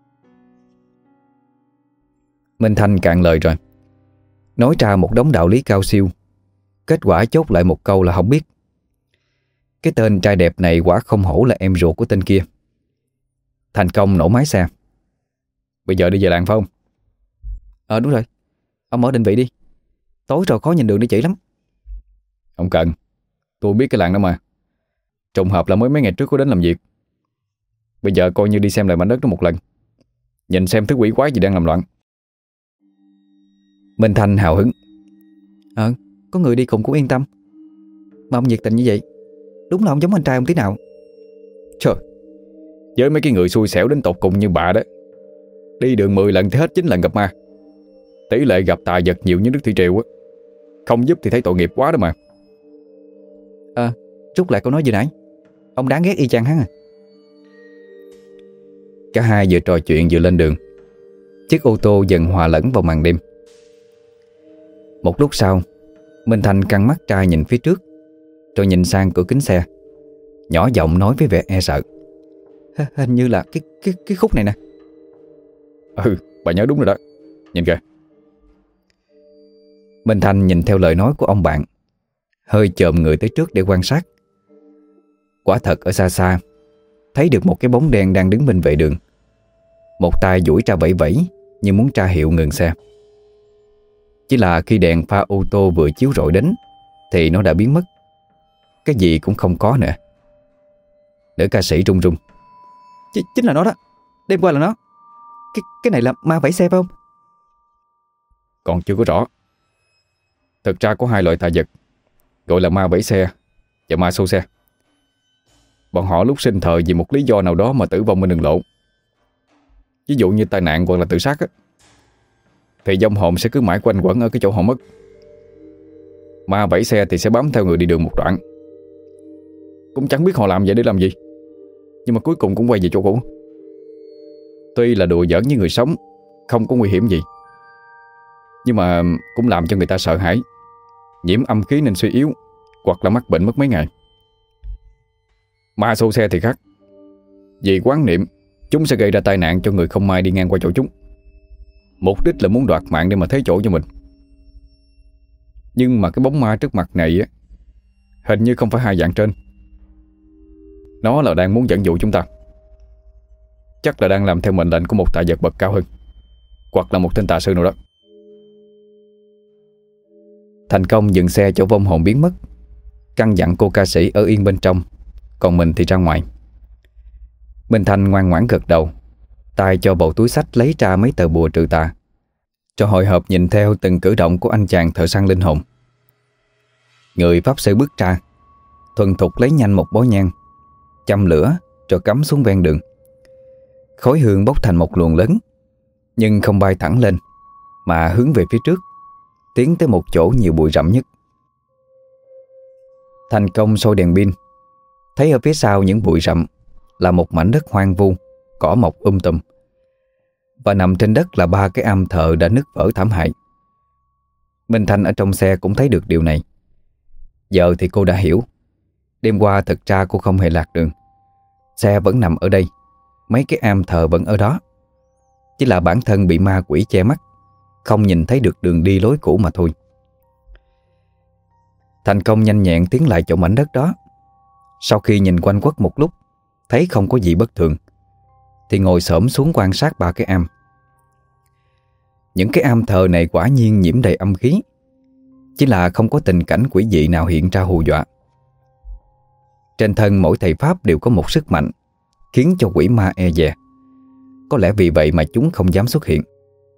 Minh Thanh cạn lời rồi, nói ra một đống đạo lý cao siêu, kết quả chốt lại một câu là không biết. Cái tên trai đẹp này quả không hổ là em ruột của tên kia. Thành Công nổ máy xe: Bây giờ đi về làng phải không? Ờ đúng rồi, ông ở định vị đi, tối rồi khó nhìn đường đi chỉ lắm. Không cần, tôi biết cái làng đó mà. Trùng hợp là mới mấy ngày trước có đến làm việc. Bây giờ coi như đi xem lại mảnh đất đó một lần, nhìn xem thứ quỷ quái gì đang làm loạn. Minh Thanh hào hứng: Ờ, có người đi cùng cũng yên tâm. Mà ông nhiệt tình như vậy, đúng là ông giống anh trai ông tí nào. Trời, với mấy cái người xui xẻo đến tột cùng như bà đó, đi đường mười lần thì hết chín lần gặp ma. Tỷ lệ gặp tà vật nhiều như nước thủy triều á, không giúp thì thấy tội nghiệp quá đó mà. Ờ, rút lại câu nói vừa nãy. Ông đáng ghét y chang hắn à. Cả hai vừa trò chuyện vừa lên đường. Chiếc ô tô dần hòa lẫn vào màn đêm. Một lúc sau, Minh Thành căng mắt ra nhìn phía trước, rồi nhìn sang cửa kính xe, nhỏ giọng nói với vẻ e sợ: Hình như là cái cái cái khúc này nè. Ừ, bà nhớ đúng rồi đó. Nhìn kìa. Minh Thành nhìn theo lời nói của ông bạn, hơi chồm người tới trước để quan sát. Quả thật ở xa xa thấy được một cái bóng đen đang đứng bên vệ đường, một tay duỗi ra vẫy vẫy như muốn tra hiệu ngừng xe. Chỉ là khi đèn pha ô tô vừa chiếu rọi đến thì nó đã biến mất. Cái gì cũng không có nữa. Nữ ca sĩ run run: Ch Chính là nó đó. Đêm qua là nó. Cái cái này là ma vẫy xe phải không? Còn chưa có rõ. Thực ra có hai loại tà vật, gọi là ma vẫy xe và ma xô xe. Bọn họ lúc sinh thời vì một lý do nào đó mà tử vong bên đường lộ, ví dụ như tai nạn hoặc là tự sát á, thì vong hồn sẽ cứ mãi quanh quẩn ở cái chỗ họ mất. Ma vẫy xe thì sẽ bám theo người đi đường một đoạn. Cũng chẳng biết họ làm vậy để làm gì, nhưng mà cuối cùng cũng quay về chỗ cũ. Tuy là đùa giỡn với người sống, không có nguy hiểm gì, nhưng mà cũng làm cho người ta sợ hãi, nhiễm âm khí nên suy yếu, hoặc là mắc bệnh mất mấy ngày. Ma xô xe thì khác. Vì quán niệm, chúng sẽ gây ra tai nạn cho người không may đi ngang qua chỗ chúng. Mục đích là muốn đoạt mạng để mà thế chỗ cho mình. Nhưng mà cái bóng ma trước mặt này á, hình như không phải hai dạng trên. Nó là đang muốn dẫn dụ chúng ta. Chắc là đang làm theo mệnh lệnh của một tà vật bậc cao hơn, hoặc là một tên tà sư nào đó. Thành công dừng xe chỗ vong hồn biến mất, căn dặn cô ca sĩ ở yên bên trong, còn mình thì ra ngoài. Minh Thành ngoan ngoãn gật đầu, tay cho bầu túi xách lấy ra mấy tờ bùa trừ tà, cho hồi hộp nhìn theo từng cử động của anh chàng thợ săn linh hồn. Người pháp sư bước ra, thuần thục lấy nhanh một bó nhang, châm lửa rồi cắm xuống ven đường. Khói hương bốc thành một luồng lớn, nhưng không bay thẳng lên, mà hướng về phía trước, tiến tới một chỗ nhiều bụi rậm nhất. Thành công soi đèn pin, thấy ở phía sau những bụi rậm là một mảnh đất hoang vu, cỏ mọc um tùm, và nằm trên đất là ba cái am thờ đã nứt vỡ thảm hại. Minh Thành ở trong xe cũng thấy được điều này. Giờ thì cô đã hiểu. Đêm qua thực ra cô không hề lạc đường. Xe vẫn nằm ở đây, mấy cái am thờ vẫn ở đó. Chỉ là bản thân bị ma quỷ che mắt, không nhìn thấy được đường đi lối cũ mà thôi. Thành công nhanh nhẹn tiến lại chỗ mảnh đất đó. Sau khi nhìn quanh quất một lúc, thấy không có gì bất thường, thì ngồi xổm xuống quan sát ba cái am. Những cái am thờ này quả nhiên nhiễm đầy âm khí, chỉ là không có tình cảnh quỷ dị nào hiện ra hù dọa. Trên thân mỗi thầy pháp đều có một sức mạnh khiến cho quỷ ma e dè. Có lẽ vì vậy mà chúng không dám xuất hiện.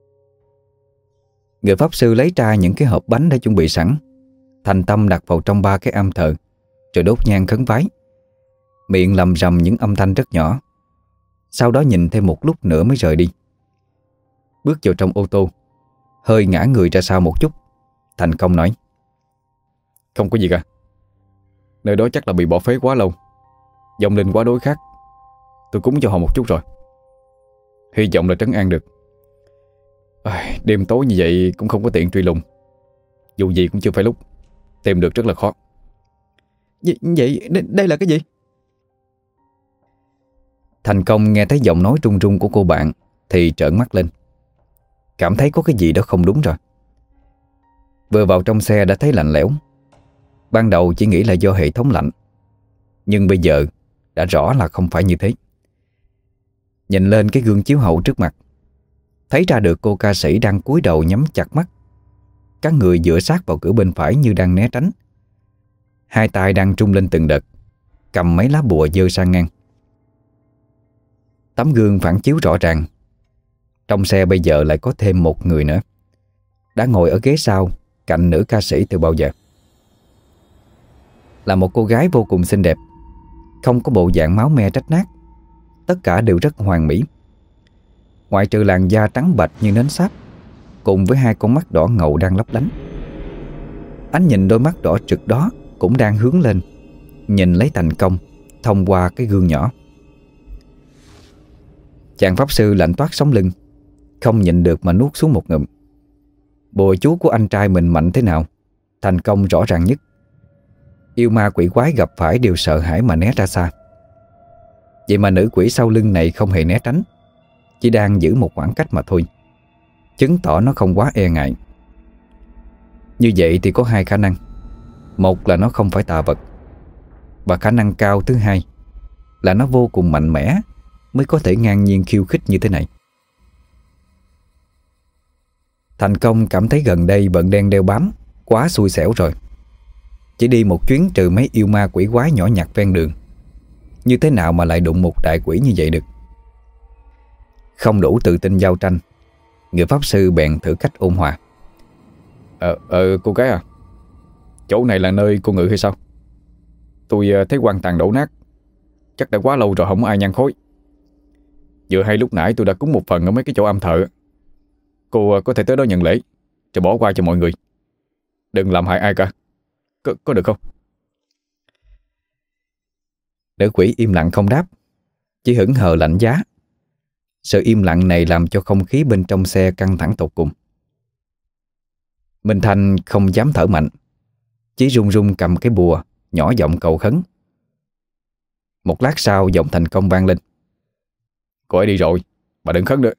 Người pháp sư lấy ra những cái hộp bánh đã chuẩn bị sẵn, thành tâm đặt vào trong ba cái am thờ, rồi đốt nhang khấn vái, miệng lầm rầm những âm thanh rất nhỏ. Sau đó nhìn thêm một lúc nữa mới rời đi. Bước vào trong ô tô, hơi ngã người ra sau một chút, Thành công nói: Không có gì cả. Nơi đó chắc là bị bỏ phế quá lâu, vong linh quá đối khác. Tôi cúng cho họ một chút rồi, hy vọng là trấn an được. à, Đêm tối như vậy cũng không có tiện truy lùng, dù gì cũng chưa phải lúc, tìm được rất là khó. Vậy, vậy đây là cái gì? Thành công nghe thấy giọng nói run run của cô bạn thì trợn mắt lên, cảm thấy có cái gì đó không đúng rồi. Vừa vào trong xe đã thấy lạnh lẽo. Ban đầu chỉ nghĩ là do hệ thống lạnh, nhưng bây giờ đã rõ là không phải như thế. Nhìn lên cái gương chiếu hậu trước mặt, thấy ra được cô ca sĩ đang cúi đầu nhắm chặt mắt, các người dựa sát vào cửa bên phải như đang né tránh. Hai tay đang trung lên từng đợt, cầm mấy lá bùa giơ sang ngang. Tấm gương phản chiếu rõ ràng. Trong xe bây giờ lại có thêm một người nữa, đã ngồi ở ghế sau cạnh nữ ca sĩ từ bao giờ. Là một cô gái vô cùng xinh đẹp, không có bộ dạng máu me rách nát, tất cả đều rất hoàn mỹ. Ngoại trừ làn da trắng bạch như nến sáp, cùng với hai con mắt đỏ ngầu đang lấp lánh. Ánh nhìn đôi mắt đỏ trực đó cũng đang hướng lên, nhìn lấy Thành công thông qua cái gương nhỏ. Chàng pháp sư lạnh toát sống lưng, không nhịn được mà nuốt xuống một ngụm. Bùa chú của anh trai mình mạnh thế nào, thành công rõ ràng nhất. Yêu ma quỷ quái gặp phải đều sợ hãi mà né ra xa. Vậy mà nữ quỷ sau lưng này không hề né tránh, chỉ đang giữ một khoảng cách mà thôi, chứng tỏ nó không quá e ngại. Như vậy thì có hai khả năng. Một là nó không phải tà vật, và khả năng cao thứ hai là nó vô cùng mạnh mẽ mới có thể ngang nhiên khiêu khích như thế này. Thành công cảm thấy gần đây bận đen đeo bám quá xui xẻo rồi. Chỉ đi một chuyến trừ mấy yêu ma quỷ quái nhỏ nhặt ven đường, như thế nào mà lại đụng một đại quỷ như vậy được. Không đủ tự tin giao tranh, người pháp sư bèn thử cách ôn hòa. Ờ, ờ cô gái à, chỗ này là nơi cô ngự hay sao? Tôi thấy quan tàn đổ nát, chắc đã quá lâu rồi không ai nhăn khối. Vừa hay lúc nãy tôi đã cúng một phần ở mấy cái chỗ âm thờ. Cô có thể tới đó nhận lễ rồi bỏ qua cho mọi người, đừng làm hại ai cả. Có, có được không? Nữ quỷ im lặng không đáp, chỉ hững hờ lạnh giá. Sự im lặng này làm cho không khí bên trong xe căng thẳng tột cùng. Minh Thanh không dám thở mạnh, chỉ run run cầm cái bùa, nhỏ giọng cầu khấn. Một lát sau giọng Thành Công vang lên. Cô ấy đi rồi, bà đừng khấn nữa.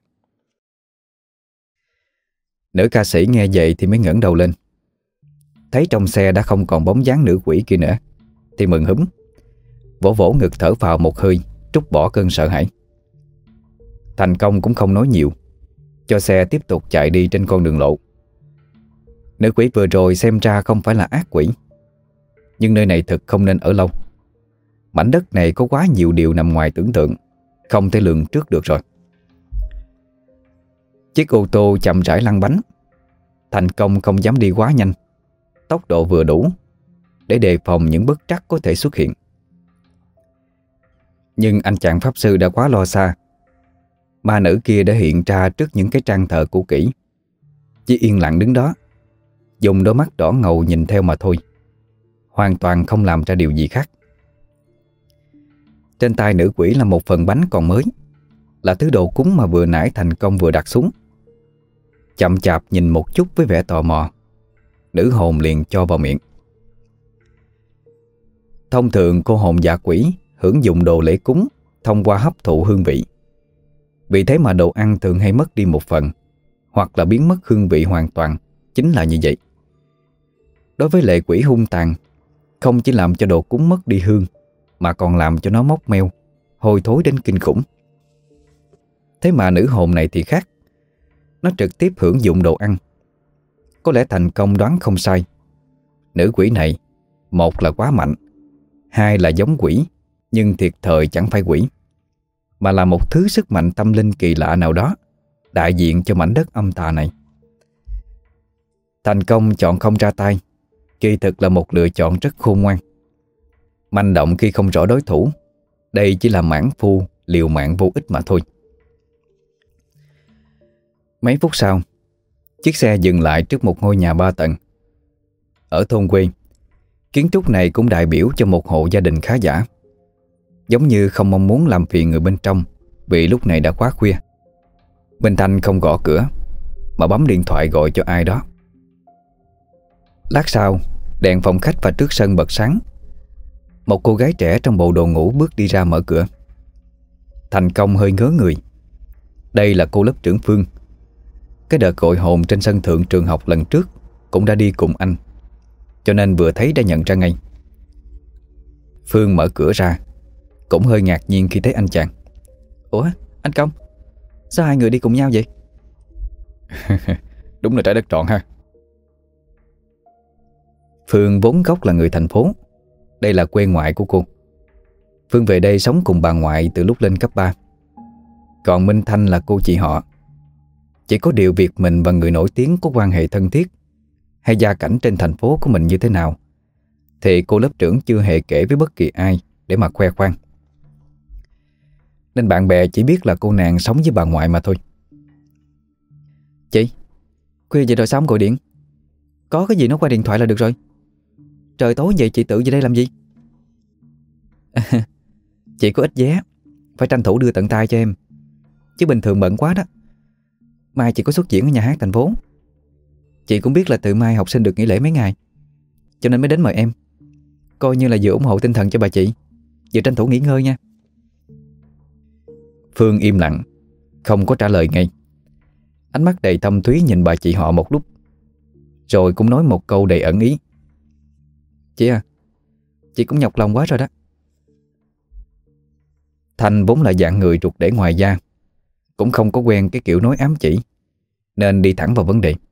Nữ ca sĩ nghe vậy thì mới ngẩng đầu lên, thấy trong xe đã không còn bóng dáng nữ quỷ kia nữa thì mừng húm, vỗ vỗ ngực thở phào một hơi, trút bỏ cơn sợ hãi. Thành Công cũng không nói nhiều, cho xe tiếp tục chạy đi trên con đường lộ. Nữ quỷ vừa rồi xem ra không phải là ác quỷ, nhưng nơi này thực không nên ở lâu. Mảnh đất này có quá nhiều điều nằm ngoài tưởng tượng, không thể lường trước được rồi. Chiếc ô tô chậm rãi lăn bánh. Thành Công không dám đi quá nhanh, tốc độ vừa đủ để đề phòng những bất trắc có thể xuất hiện. Nhưng anh chàng pháp sư đã quá lo xa. Ma nữ kia đã hiện ra trước những cái trang thờ cũ kỹ, chỉ yên lặng đứng đó, dùng đôi mắt đỏ ngầu nhìn theo mà thôi, hoàn toàn không làm ra điều gì khác. Trên tay nữ quỷ là một phần bánh còn mới, là thứ đồ cúng mà vừa nãy Thành Công vừa đặt xuống. Chậm chạp nhìn một chút với vẻ tò mò, nữ hồn liền cho vào miệng. Thông thường cô hồn dạ quỷ hưởng dụng đồ lễ cúng thông qua hấp thụ hương vị. Vì thế mà đồ ăn thường hay mất đi một phần, hoặc là biến mất hương vị hoàn toàn, chính là như vậy. Đối với lệ quỷ hung tàn, không chỉ làm cho đồ cúng mất đi hương, mà còn làm cho nó mốc meo, hôi thối đến kinh khủng. Thế mà nữ hồn này thì khác, nó trực tiếp hưởng dụng đồ ăn. Có lẽ Thành Công đoán không sai. Nữ quỷ này, một là quá mạnh, hai là giống quỷ, nhưng thiệt thời chẳng phải quỷ, mà là một thứ sức mạnh tâm linh kỳ lạ nào đó, đại diện cho mảnh đất âm tà này. Thành Công chọn không ra tay, kỳ thực là một lựa chọn rất khôn ngoan. Manh động khi không rõ đối thủ, đây chỉ là mãn phu liều mạng vô ích mà thôi. Mấy phút sau, chiếc xe dừng lại trước một ngôi nhà ba tầng. Ở thôn quê, kiến trúc này cũng đại biểu cho một hộ gia đình khá giả, giống như không mong muốn làm phiền người bên trong vì lúc này đã quá khuya. Minh Thanh không gõ cửa mà bấm điện thoại gọi cho ai đó. Lát sau, đèn phòng khách và trước sân bật sáng. Một cô gái trẻ trong bộ đồ ngủ bước đi ra mở cửa. Thành Công hơi ngớ người. Đây là cô lớp trưởng Phương. Cái đợt gọi hồn trên sân thượng trường học lần trước cũng đã đi cùng anh, cho nên vừa thấy đã nhận ra ngay. Phương mở cửa ra, cũng hơi ngạc nhiên khi thấy anh chàng. Ủa, anh Công, sao hai người đi cùng nhau vậy? Đúng là trái đất trọn ha. Phương vốn gốc là người thành phố. Đây là quê ngoại của cô. Phương về đây sống cùng bà ngoại từ lúc lên cấp ba. Còn Minh Thanh là cô chị họ. Chỉ có điều việc mình và người nổi tiếng có quan hệ thân thiết hay gia cảnh trên thành phố của mình như thế nào thì cô lớp trưởng chưa hề kể với bất kỳ ai để mà khoe khoang. Nên bạn bè chỉ biết là cô nàng sống với bà ngoại mà thôi. Chị, khuya vậy rồi sao không gọi điện? Có cái gì nói qua điện thoại là được rồi. Trời tối vậy chị tự về đây làm gì? Chị có ít vé, phải tranh thủ đưa tận tay cho em. Chứ bình thường bận quá đó. Mai chị có xuất diễn ở nhà hát thành phố. Chị cũng biết là từ mai học sinh được nghỉ lễ mấy ngày, cho nên mới đến mời em. Coi như là vừa ủng hộ tinh thần cho bà chị, vừa tranh thủ nghỉ ngơi nha. Phương im lặng, không có trả lời ngay. Ánh mắt đầy thâm thúy nhìn bà chị họ một lúc, rồi cũng nói một câu đầy ẩn ý. Chị à, chị cũng nhọc lòng quá rồi đó. Thanh vốn là dạng người trục để ngoài da, cũng không có quen cái kiểu nói ám chỉ, nên đi thẳng vào vấn đề.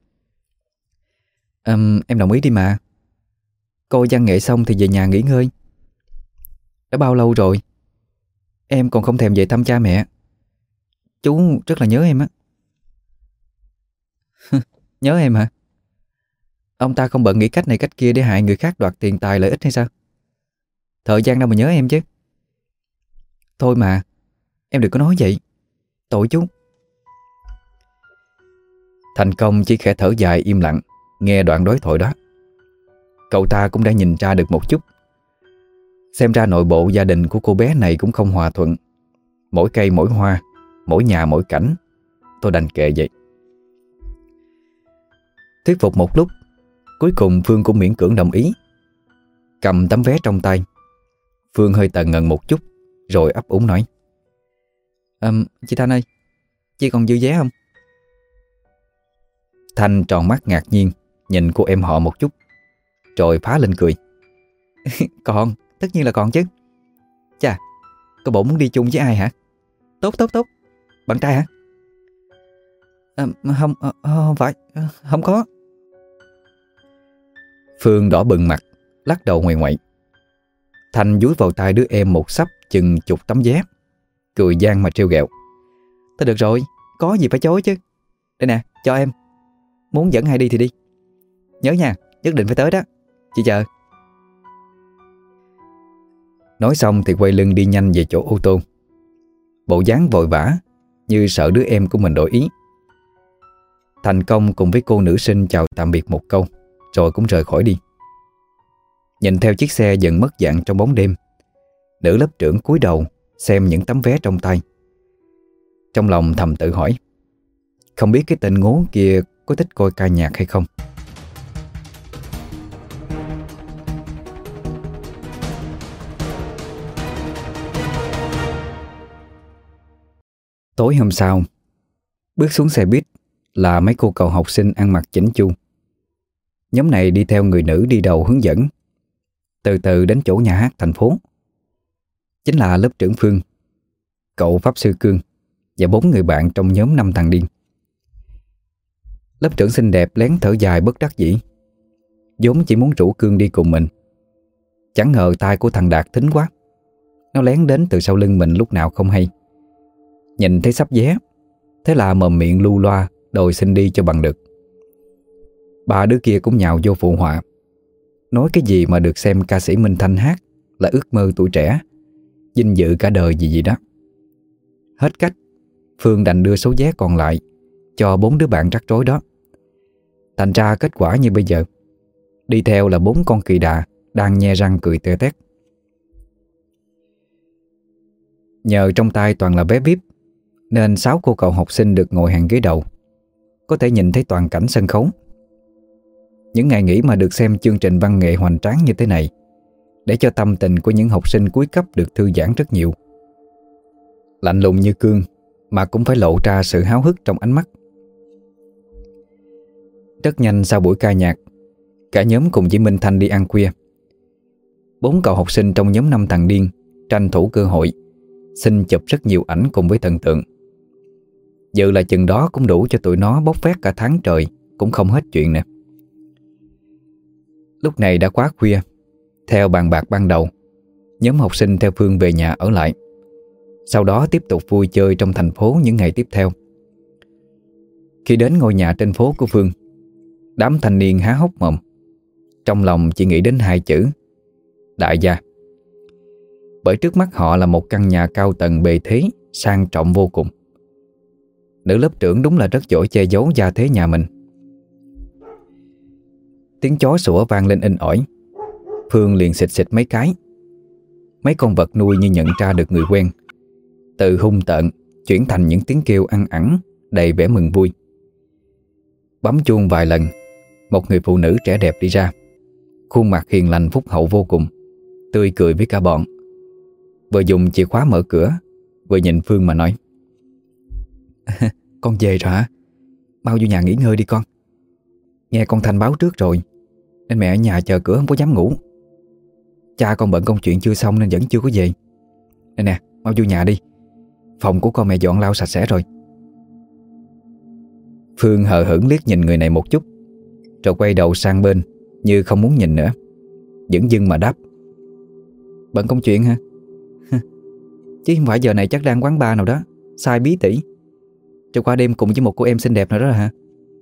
um, Em đồng ý đi mà. Coi văn nghệ xong thì về nhà nghỉ ngơi. Đã bao lâu rồi em còn không thèm về thăm cha mẹ. Chú rất là nhớ em á. Nhớ em hả? Ông ta không bận nghĩ cách này cách kia để hại người khác đoạt tiền tài lợi ích hay sao? Thời gian đâu mà nhớ em chứ. Thôi mà, em đừng có nói vậy, tội chú. Thành Công chỉ khẽ thở dài im lặng nghe đoạn đối thoại đó. Cậu ta cũng đã nhìn ra được một chút. Xem ra nội bộ gia đình của cô bé này cũng không hòa thuận. Mỗi cây mỗi hoa, mỗi nhà mỗi cảnh. Tôi đành kệ vậy. Thuyết phục một lúc, cuối cùng Phương cũng miễn cưỡng đồng ý. Cầm tấm vé trong tay, Phương hơi tần ngần một chút, rồi ấp úng nói: um, Chị Thanh ơi, chị còn dư vé không? Thanh tròn mắt ngạc nhiên nhìn cô em họ một chút, rồi phá lên cười. Còn, tất nhiên là còn chứ. Chà, cô bộ muốn đi chung với ai hả? Tốt tốt tốt, bạn trai hả? À, không, à, không phải, à, không có. Phương đỏ bừng mặt, lắc đầu ngoại ngoại. Thanh dúi vào tay đứa em một xấp chừng chục tấm vé, cười gian mà trêu ghẹo: Thôi được rồi, có gì phải chối chứ. Đây nè, cho em. Muốn dẫn hai đi thì đi. Nhớ nha, nhất định phải tới đó. Chị chờ. Nói xong thì quay lưng đi nhanh về chỗ ô tô, bộ dáng vội vã như sợ đứa em của mình đổi ý. Thành Công cùng với cô nữ sinh chào tạm biệt một câu, rồi cũng rời khỏi đi. Nhìn theo chiếc xe dần mất dạng trong bóng đêm, nữ lớp trưởng cúi đầu xem những tấm vé trong tay. Trong lòng thầm tự hỏi, không biết cái tên ngố kia có thích coi ca nhạc hay không. Tối hôm sau, bước xuống xe buýt là mấy cô cậu học sinh ăn mặc chỉnh chu. Nhóm này đi theo người nữ đi đầu hướng dẫn, từ từ đến chỗ nhà hát thành phố. Chính là lớp trưởng Phương, cậu pháp sư Cương và bốn người bạn trong nhóm năm thằng điên. Lớp trưởng xinh đẹp lén thở dài bất đắc dĩ, vốn chỉ muốn rủ Cương đi cùng mình. Chẳng ngờ tai của thằng Đạt thính quá, nó lén đến từ sau lưng mình lúc nào không hay. Nhìn thấy sắp vé, thế là mồm miệng lu loa đòi xin đi cho bằng được. Ba đứa kia cũng nhào vô phụ họa, nói cái gì mà được xem ca sĩ Minh Thanh hát là ước mơ tuổi trẻ, vinh dự cả đời gì gì đó. Hết cách, Phương đành đưa số vé còn lại cho bốn đứa bạn rắc rối đó. Thành ra kết quả như bây giờ, đi theo là bốn con kỳ đà đang nhe răng cười tê tét. Nhờ trong tay toàn là vé vi ai pi, nên sáu cô cậu học sinh được ngồi hàng ghế đầu, có thể nhìn thấy toàn cảnh sân khấu. Những ngày nghỉ mà được xem chương trình văn nghệ hoành tráng như thế này, để cho tâm tình của những học sinh cuối cấp được thư giãn rất nhiều. Lạnh lùng như Cương mà cũng phải lộ ra sự háo hức trong ánh mắt. Rất nhanh sau buổi ca nhạc, cả nhóm cùng với Minh Thanh đi ăn khuya. Bốn cậu học sinh trong nhóm năm thằng điên tranh thủ cơ hội xin chụp rất nhiều ảnh cùng với thần tượng. Dự là chừng đó cũng đủ cho tụi nó bốc phét cả tháng trời cũng không hết chuyện nè. Lúc này đã quá khuya. Theo bàn bạc ban đầu, nhóm học sinh theo Phương về nhà ở lại, sau đó tiếp tục vui chơi trong thành phố những ngày tiếp theo. Khi đến ngôi nhà trên phố của Phương, đám thanh niên há hốc mồm, trong lòng chỉ nghĩ đến hai chữ: đại gia. Bởi trước mắt họ là một căn nhà cao tầng bề thế, sang trọng vô cùng. Nữ lớp trưởng đúng là rất giỏi che giấu gia thế nhà mình. Tiếng chó sủa vang lên inh ỏi. Phương liền xịt xịt mấy cái. Mấy con vật nuôi như nhận ra được người quen, từ hung tợn chuyển thành những tiếng kêu ăn ẳng đầy vẻ mừng vui. Bấm chuông vài lần, một người phụ nữ trẻ đẹp đi ra, khuôn mặt hiền lành phúc hậu vô cùng, tươi cười với cả bọn. Vừa dùng chìa khóa mở cửa, vừa nhìn Phương mà nói: Con về rồi hả? Mau vô nhà nghỉ ngơi đi con. Nghe con Thanh báo trước rồi, nên mẹ ở nhà chờ cửa không có dám ngủ. Cha con bận công chuyện chưa xong nên vẫn chưa có về. Nè nè, mau vô nhà đi. Phòng của con mẹ dọn lau sạch sẽ rồi. Phương hờ hững liếc nhìn người này một chút, rồi quay đầu sang bên như không muốn nhìn nữa, dửng dưng mà đáp: Bận công chuyện hả? Chứ không phải giờ này chắc đang quán bar nào đó sai bí tỉ, rồi qua đêm cùng với một cô em xinh đẹp nào đó hả?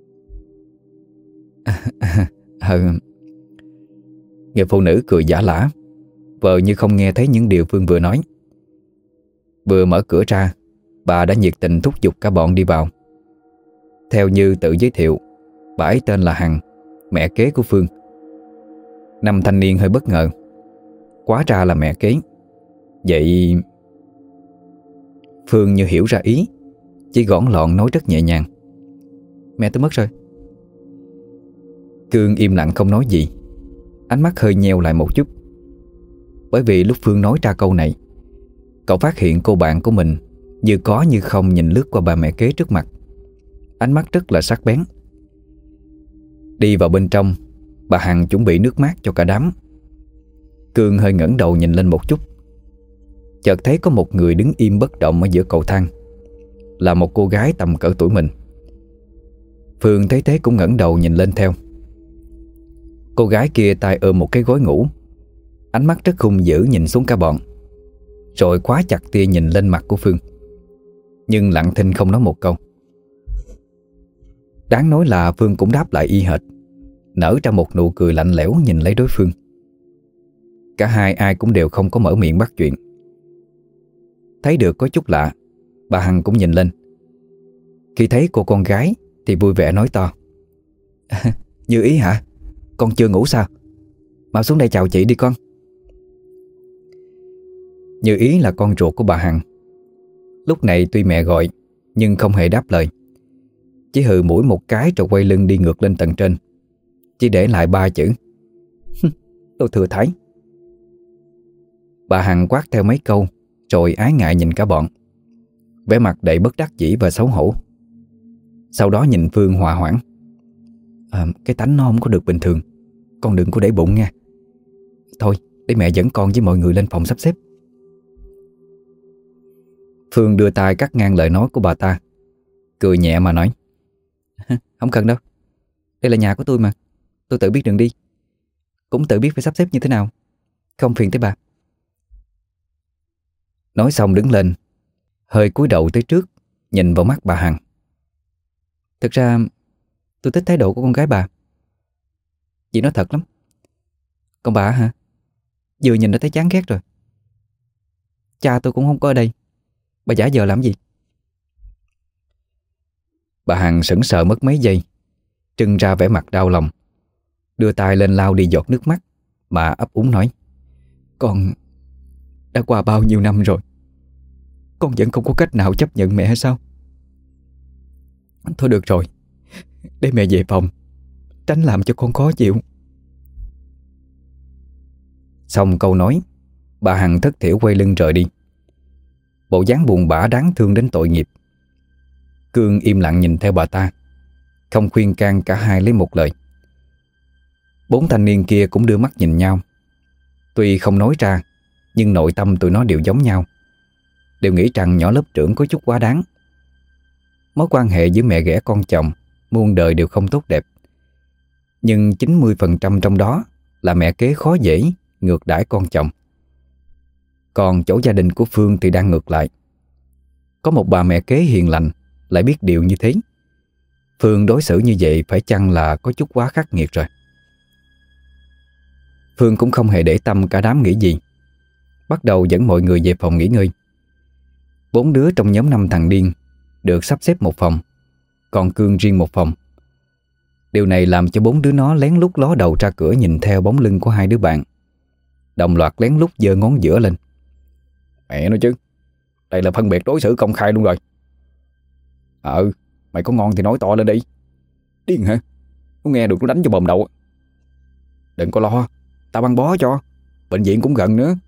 Ừ. Người phụ nữ cười giả lả, vờ như không nghe thấy những điều Phương vừa nói. Vừa mở cửa ra, bà đã nhiệt tình thúc giục cả bọn đi vào. Theo như tự giới thiệu, bà ấy tên là Hằng, mẹ kế của Phương. Năm thanh niên hơi bất ngờ, quá ra là mẹ kế. Vậy... Phương như hiểu ra ý, chỉ gõn lọn nói rất nhẹ nhàng: Mẹ tôi mất rồi. Cương im lặng không nói gì, ánh mắt hơi nheo lại một chút. Bởi vì lúc Phương nói ra câu này, cậu phát hiện cô bạn của mình như có như không nhìn lướt qua bà mẹ kế trước mặt, ánh mắt rất là sắc bén. Đi vào bên trong, bà Hằng chuẩn bị nước mát cho cả đám. Cương hơi ngẩng đầu nhìn lên một chút, chợt thấy có một người đứng im bất động ở giữa cầu thang, là một cô gái tầm cỡ tuổi mình. Phương thấy thế cũng ngẩng đầu nhìn lên theo. Cô gái kia tay ôm một cái gối ngủ, ánh mắt rất hung dữ nhìn xuống cả bọn, rồi khóa chặt tia nhìn lên mặt của Phương, nhưng lặng thinh không nói một câu. Đáng nói là Phương cũng đáp lại y hệt, nở ra một nụ cười lạnh lẽo nhìn lấy đối phương. Cả hai ai cũng đều không có mở miệng bắt chuyện. Thấy được có chút lạ, bà Hằng cũng nhìn lên. Khi thấy cô con gái thì vui vẻ nói to: Như ý hả? Con chưa ngủ sao? Mau xuống đây chào chị đi con. Như ý là con ruột của bà Hằng. Lúc này tuy mẹ gọi nhưng không hề đáp lời, chỉ hừ mũi một cái rồi quay lưng đi ngược lên tầng trên, chỉ để lại ba chữ: Đồ thừa thải. Bà Hằng quát theo mấy câu rồi ái ngại nhìn cả bọn, vẻ mặt đầy bất đắc dĩ và xấu hổ. Sau đó nhìn Phương hòa hoãn: à, Cái tánh nó không có được bình thường, con đừng có để bụng nha. Thôi để mẹ dẫn con với mọi người lên phòng sắp xếp. Phương đưa tay cắt ngang lời nói của bà ta, cười nhẹ mà nói: Không cần đâu, đây là nhà của tôi mà, tôi tự biết đường đi, cũng tự biết phải sắp xếp như thế nào, không phiền tới bà. Nói xong đứng lên, hơi cúi đầu tới trước, nhìn vào mắt bà Hằng. Thực ra tôi thích thái độ của con gái bà, chị nói thật lắm. Còn bà hả? Vừa nhìn đã thấy chán ghét rồi. Cha tôi cũng không có ở đây, bà giả vờ làm gì? Bà Hằng sững sờ mất mấy giây, trưng ra vẻ mặt đau lòng, đưa tay lên lau đi giọt nước mắt mà ấp úng nói: Con đã qua bao nhiêu năm rồi, con vẫn không có cách nào chấp nhận mẹ hay sao? Thôi được rồi, để mẹ về phòng, tránh làm cho con khó chịu. Xong câu nói, bà Hằng thất thểu quay lưng rời đi, bộ dáng buồn bã đáng thương đến tội nghiệp. Cương im lặng nhìn theo bà ta, không khuyên can cả hai lấy một lời. Bốn thanh niên kia cũng đưa mắt nhìn nhau. Tuy không nói ra, nhưng nội tâm tụi nó đều giống nhau, đều nghĩ rằng nhỏ lớp trưởng có chút quá đáng. Mối quan hệ giữa mẹ ghẻ con chồng muôn đời đều không tốt đẹp, nhưng chín mươi phần trăm trong đó là mẹ kế khó dễ ngược đãi con chồng. Còn chỗ gia đình của Phương thì đang ngược lại, có một bà mẹ kế hiền lành lại biết điều như thế. Phương đối xử như vậy phải chăng là có chút quá khắc nghiệt rồi. Phương cũng không hề để tâm cả đám nghĩ gì, bắt đầu dẫn mọi người về phòng nghỉ ngơi. Bốn đứa trong nhóm năm thằng điên được sắp xếp một phòng, còn Cương riêng một phòng. Điều này làm cho bốn đứa nó lén lút ló đầu ra cửa nhìn theo bóng lưng của hai đứa bạn, đồng loạt lén lút giơ ngón giữa lên. Mẹ nói chứ, đây là phân biệt đối xử công khai luôn rồi. Ờ, mày có ngon thì nói to lên đi. Điên hả? Nó nghe được nó đánh cho bầm đầu. Đừng có lo, tao băng bó cho. Bệnh viện cũng gần nữa.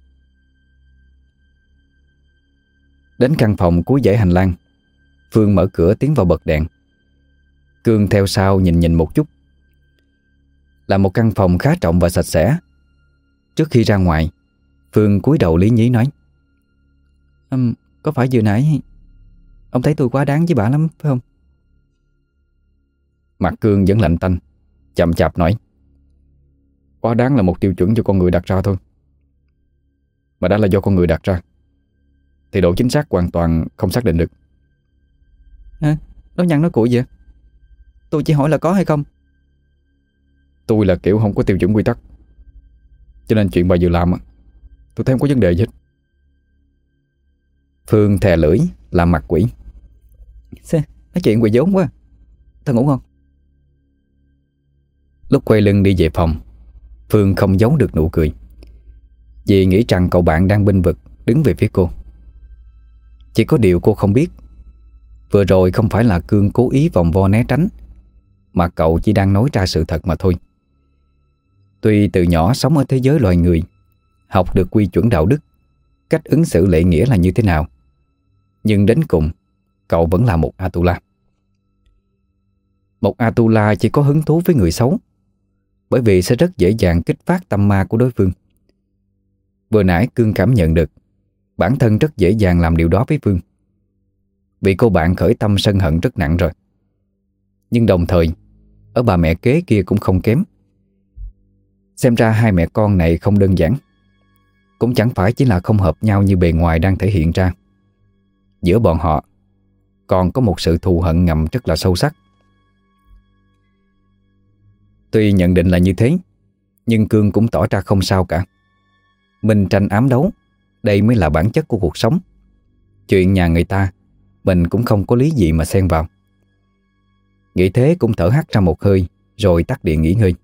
Đến căn phòng cuối dãy hành lang, Phương mở cửa tiến vào bật đèn. Cương theo sau nhìn nhìn một chút. Là một căn phòng khá rộng và sạch sẽ. Trước khi ra ngoài, Phương cúi đầu lý nhí nói: um, Có phải vừa nãy ông thấy tôi quá đáng với bà lắm phải không? Mặt Cương vẫn lạnh tanh, chậm chạp nói: Quá đáng là một tiêu chuẩn cho con người đặt ra thôi. Mà đã là do con người đặt ra thì độ chính xác hoàn toàn không xác định được. Hả? Nói nhăn nói cuội vậy? Tôi chỉ hỏi là có hay không. Tôi là kiểu không có tiêu chuẩn quy tắc, cho nên chuyện bà vừa làm tôi thấy không có vấn đề gì hết. Phương thè lưỡi làm mặt quỷ: Xê, nói chuyện quỷ vốn quá. Tao ngủ ngon. Lúc quay lưng đi về phòng, Phương không giấu được nụ cười, vì nghĩ rằng cậu bạn đang bênh vực đứng về phía cô. Chỉ có điều cô không biết, vừa rồi không phải là Cương cố ý vòng vo né tránh, mà cậu chỉ đang nói ra sự thật mà thôi. Tuy từ nhỏ sống ở thế giới loài người, học được quy chuẩn đạo đức, cách ứng xử lễ nghĩa là như thế nào, nhưng đến cùng cậu vẫn là một Atula. Một Atula chỉ có hứng thú với người xấu, bởi vì sẽ rất dễ dàng kích phát tâm ma của đối phương. Vừa nãy Cương cảm nhận được bản thân rất dễ dàng làm điều đó với Phương, vì cô bạn khởi tâm sân hận rất nặng rồi. Nhưng đồng thời, ở bà mẹ kế kia cũng không kém. Xem ra hai mẹ con này không đơn giản, cũng chẳng phải chỉ là không hợp nhau như bề ngoài đang thể hiện ra. Giữa bọn họ còn có một sự thù hận ngầm rất là sâu sắc. Tuy nhận định là như thế, nhưng Cương cũng tỏ ra không sao cả. Mình tranh ám đấu, đây mới là bản chất của cuộc sống. Chuyện nhà người ta, mình cũng không có lý gì mà xen vào. Nghĩ thế cũng thở hắt ra một hơi, rồi tắt điện nghỉ ngơi.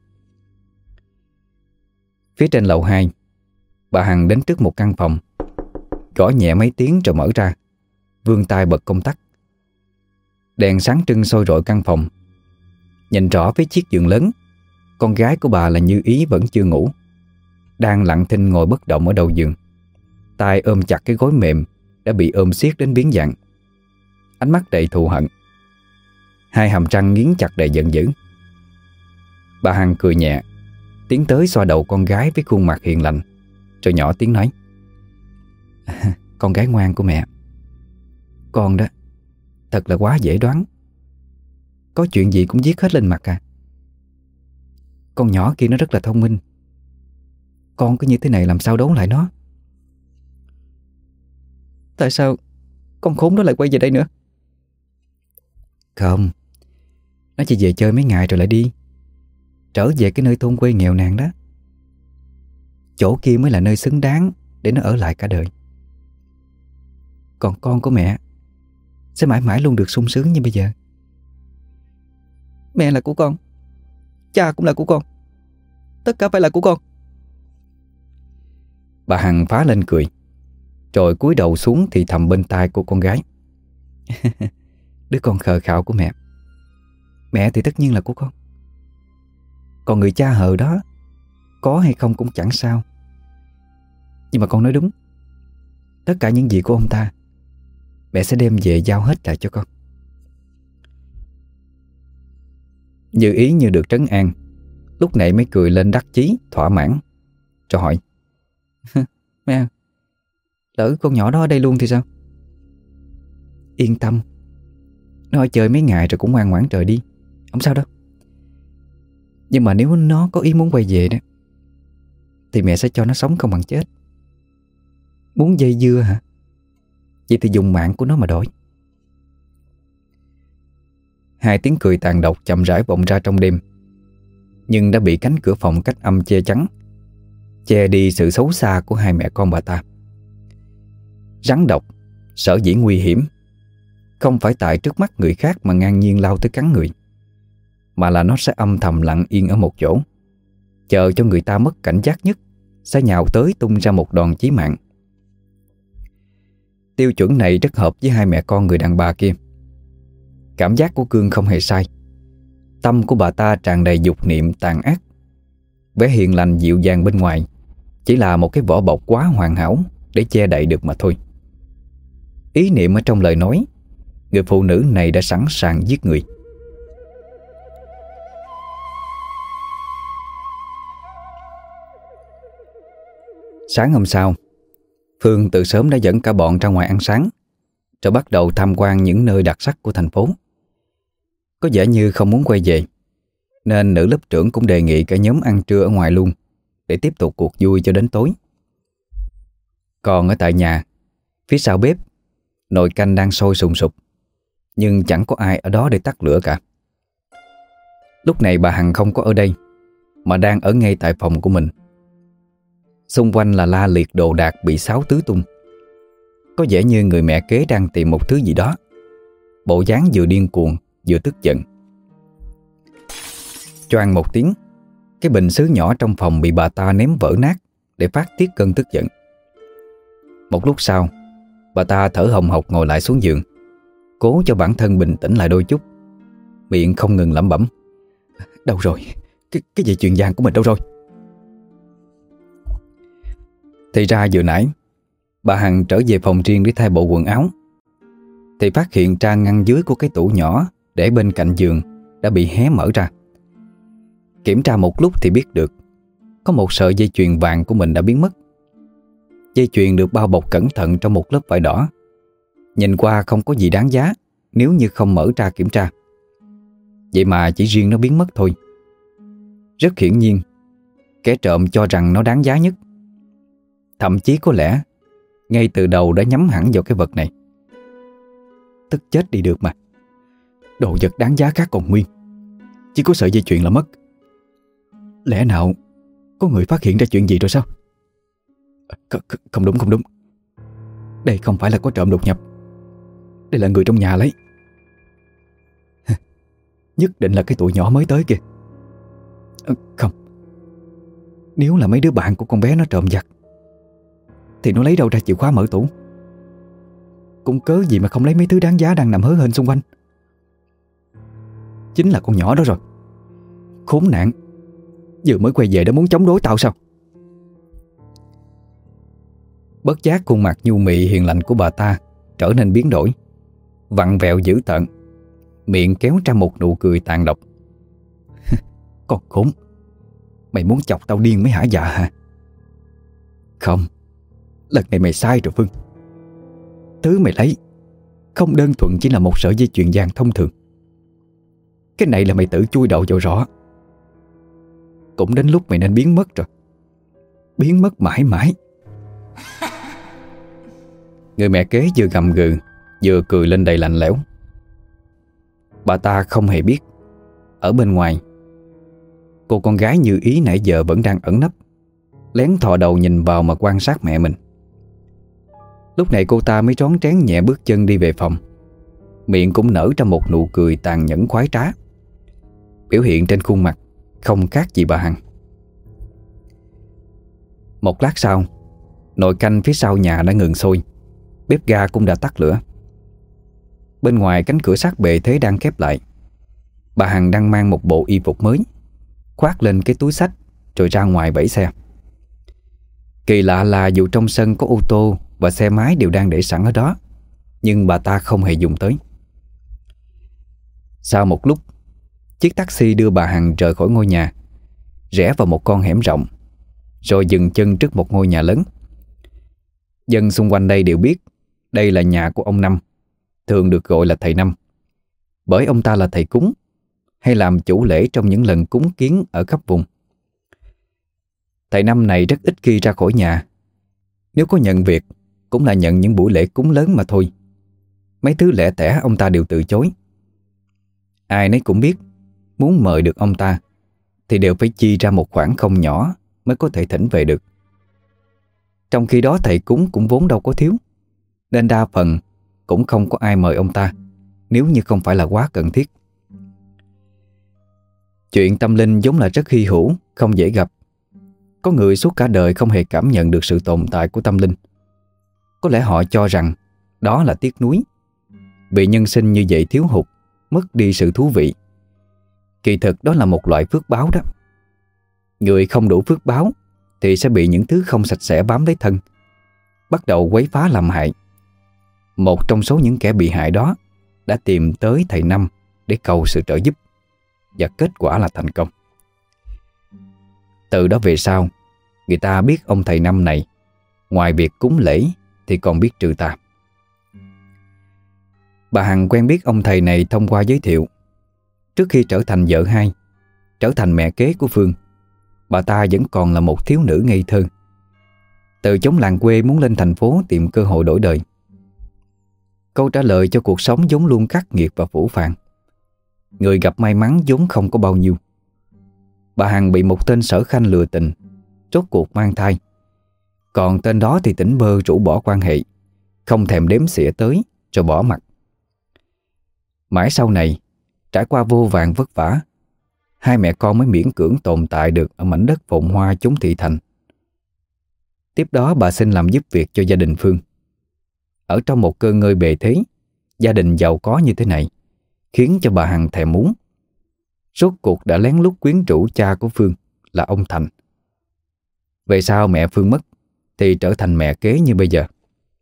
Phía trên lầu hai, bà Hằng đến trước một căn phòng, gõ nhẹ mấy tiếng rồi mở ra, vươn tay bật công tắc. Đèn sáng trưng soi rọi căn phòng. Nhìn rõ phía chiếc giường lớn, con gái của bà là Như Ý vẫn chưa ngủ, đang lặng thinh ngồi bất động ở đầu giường, tay ôm chặt cái gối mềm đã bị ôm siết đến biến dạng, ánh mắt đầy thù hận, hai hàm răng nghiến chặt đầy giận dữ. Bà Hằng cười nhẹ, tiến tới xoa đầu con gái với khuôn mặt hiền lành, rồi nhỏ tiếng nói: Con gái ngoan của mẹ. Con đó thật là quá dễ đoán, có chuyện gì cũng viết hết lên mặt à. Con nhỏ kia nó rất là thông minh, con cứ như thế này làm sao đấu lại nó. Tại sao con khốn đó lại quay về đây nữa? Không, nó chỉ về chơi mấy ngày rồi lại đi, trở về cái nơi thôn quê nghèo nàn đó. Chỗ kia mới là nơi xứng đáng để nó ở lại cả đời. Còn con của mẹ sẽ mãi mãi luôn được sung sướng như bây giờ. Mẹ là của con, cha cũng là của con, tất cả phải là của con. Bà Hằng phá lên cười, rồi cúi đầu xuống thì thầm bên tai của con gái: Đứa con khờ khạo của mẹ. Mẹ thì tất nhiên là của con. Còn người cha hờ đó, có hay không cũng chẳng sao. Nhưng mà con nói đúng, tất cả những gì của ông ta mẹ sẽ đem về giao hết lại cho con. Như Ý như được trấn an, lúc này mới cười lên đắc chí, thỏa mãn, rồi hỏi: Mẹ, lỡ con nhỏ đó ở đây luôn thì sao? Yên tâm, nó ở chơi mấy ngày rồi cũng ngoan ngoãn trời đi, không sao đâu. Nhưng mà nếu nó có ý muốn quay về đó, thì mẹ sẽ cho nó sống không bằng chết. Muốn dây dưa hả? Vậy thì dùng mạng của nó mà đổi. Hai tiếng cười tàn độc chậm rãi vọng ra trong đêm, nhưng đã bị cánh cửa phòng cách âm che chắn, che đi sự xấu xa của hai mẹ con bà ta. Rắn độc sở dĩ nguy hiểm không phải tại trước mắt người khác mà ngang nhiên lao tới cắn người, mà là nó sẽ âm thầm lặng yên ở một chỗ, chờ cho người ta mất cảnh giác nhất sẽ nhào tới tung ra một đòn chí mạng. Tiêu chuẩn này rất hợp với hai mẹ con người đàn bà kia. Cảm giác của Cương không hề sai. Tâm của bà ta tràn đầy dục niệm tàn ác. Vẻ hiền lành dịu dàng bên ngoài chỉ là một cái vỏ bọc quá hoàn hảo để che đậy được mà thôi. Ý niệm ở trong lời nói, người phụ nữ này đã sẵn sàng giết người. Sáng hôm sau, Phương từ sớm đã dẫn cả bọn ra ngoài ăn sáng, rồi bắt đầu tham quan những nơi đặc sắc của thành phố. Có vẻ như không muốn quay về, nên nữ lớp trưởng cũng đề nghị cả nhóm ăn trưa ở ngoài luôn, để tiếp tục cuộc vui cho đến tối. Còn ở tại nhà, phía sau bếp, nồi canh đang sôi sùng sục, nhưng chẳng có ai ở đó để tắt lửa cả. Lúc này bà Hằng không có ở đây, mà đang ở ngay tại phòng của mình. Xung quanh là la liệt đồ đạc bị xáo tứ tung. Có vẻ như người mẹ kế đang tìm một thứ gì đó, bộ dáng vừa điên cuồng vừa tức giận. Choang một tiếng, cái bình sứ nhỏ trong phòng bị bà ta ném vỡ nát để phát tiết cơn tức giận. Một lúc sau, bà ta thở hồng hộc ngồi lại xuống giường, cố cho bản thân bình tĩnh lại đôi chút. Miệng không ngừng lẩm bẩm: Đâu rồi? Cái, cái dây chuyền vàng của mình đâu rồi? Thì ra vừa nãy bà Hằng trở về phòng riêng để thay bộ quần áo, thì phát hiện trang ngăn dưới của cái tủ nhỏ để bên cạnh giường đã bị hé mở ra. Kiểm tra một lúc thì biết được có một sợi dây chuyền vàng của mình đã biến mất. Dây chuyền được bao bọc cẩn thận trong một lớp vải đỏ, nhìn qua không có gì đáng giá nếu như không mở ra kiểm tra. Vậy mà chỉ riêng nó biến mất thôi. Rất hiển nhiên, kẻ trộm cho rằng nó đáng giá nhất. Thậm chí có lẽ ngay từ đầu đã nhắm hẳn vào cái vật này. Tức chết đi được mà. Đồ vật đáng giá khác còn nguyên, chỉ có sợi dây chuyền là mất. Lẽ nào có người phát hiện ra chuyện gì rồi sao? Không, không đúng không đúng Đây không phải là có trộm đột nhập, đây là người trong nhà lấy. Nhất định là cái tụi nhỏ mới tới kìa. Không, nếu là mấy đứa bạn của con bé nó trộm giặt thì nó lấy đâu ra chìa khóa mở tủ? Cũng cớ gì mà không lấy mấy thứ đáng giá đang nằm hớ hênh xung quanh. Chính là con nhỏ đó rồi. Khốn nạn, vừa mới quay về đã muốn chống đối tao sao? Bất giác khuôn mặt nhu mị hiền lành của bà ta trở nên biến đổi, vặn vẹo dữ tợn, miệng kéo ra một nụ cười tàn độc. Con khốn, mày muốn chọc tao điên mới hả dạ hả? Không, lần này mày sai rồi Phương. Thứ mày lấy không đơn thuần chỉ là một sợi dây chuyền vàng thông thường. Cái này là mày tự chui đầu vào rõ. Cũng đến lúc mày nên biến mất rồi. Biến mất mãi mãi. Người mẹ kế vừa gầm gừ vừa cười lên đầy lạnh lẽo. Bà ta không hề biết ở bên ngoài, cô con gái Như Ý nãy giờ vẫn đang ẩn nấp, lén thò đầu nhìn vào mà quan sát mẹ mình. Lúc này cô ta mới rón rén nhẹ bước chân đi về phòng, miệng cũng nở ra một nụ cười tàn nhẫn khoái trá. Biểu hiện trên khuôn mặt không khác gì bà Hằng. Một lát sau, nồi canh phía sau nhà đã ngừng sôi, bếp ga cũng đã tắt lửa. Bên ngoài cánh cửa sắt bệ thế đang khép lại. Bà Hằng đang mang một bộ y phục mới, khoác lên cái túi xách rồi ra ngoài vẫy xe. Kỳ lạ là dù trong sân có ô tô và xe máy đều đang để sẵn ở đó, nhưng bà ta không hề dùng tới. Sau một lúc, chiếc taxi đưa bà Hằng rời khỏi ngôi nhà, rẽ vào một con hẻm rộng, rồi dừng chân trước một ngôi nhà lớn. Dân xung quanh đây đều biết đây là nhà của ông Năm, thường được gọi là thầy Năm, bởi ông ta là thầy cúng hay làm chủ lễ trong những lần cúng kiến ở khắp vùng. Thầy Năm này rất ít khi ra khỏi nhà. Nếu có nhận việc cũng là nhận những buổi lễ cúng lớn mà thôi. Mấy thứ lẻ tẻ ông ta đều từ chối. Ai nấy cũng biết muốn mời được ông ta thì đều phải chi ra một khoản không nhỏ mới có thể thỉnh về được. Trong khi đó thầy cúng cũng vốn đâu có thiếu, nên đa phần cũng không có ai mời ông ta nếu như không phải là quá cần thiết. Chuyện tâm linh vốn là rất hy hữu, không dễ gặp. Có người suốt cả đời không hề cảm nhận được sự tồn tại của tâm linh. Có lẽ họ cho rằng đó là tiếc nuối, vì nhân sinh như vậy thiếu hụt mất đi sự thú vị. Kỳ thực đó là một loại phước báo đó. Người không đủ phước báo thì sẽ bị những thứ không sạch sẽ bám lấy thân, bắt đầu quấy phá làm hại. Một trong số những kẻ bị hại đó đã tìm tới thầy Năm để cầu sự trợ giúp, và kết quả là thành công. Từ đó về sau, người ta biết ông thầy Năm này ngoài việc cúng lễ thì còn biết trừ tà. Bà Hằng quen biết ông thầy này thông qua giới thiệu. Trước khi trở thành vợ hai, trở thành mẹ kế của Phương, bà ta vẫn còn là một thiếu nữ ngây thơ, từ chốn làng quê muốn lên thành phố tìm cơ hội đổi đời. Câu trả lời cho cuộc sống vốn luôn khắc nghiệt và phũ phàng. Người gặp may mắn vốn không có bao nhiêu. Bà Hằng bị một tên sở khanh lừa tình, rốt cuộc mang thai. Còn tên đó thì tỉnh bơ rũ bỏ quan hệ, không thèm đếm xỉa tới rồi bỏ mặt. Mãi sau này, trải qua vô vàn vất vả, hai mẹ con mới miễn cưỡng tồn tại được ở mảnh đất phồn hoa chốn thị thành. Tiếp đó bà xin làm giúp việc cho gia đình Phương. Ở trong một cơ ngơi bề thế, gia đình giàu có như thế này khiến cho bà Hằng thèm muốn. Rốt cuộc đã lén lút quyến rũ cha của Phương là ông Thành. Về sau mẹ Phương mất thì trở thành mẹ kế như bây giờ.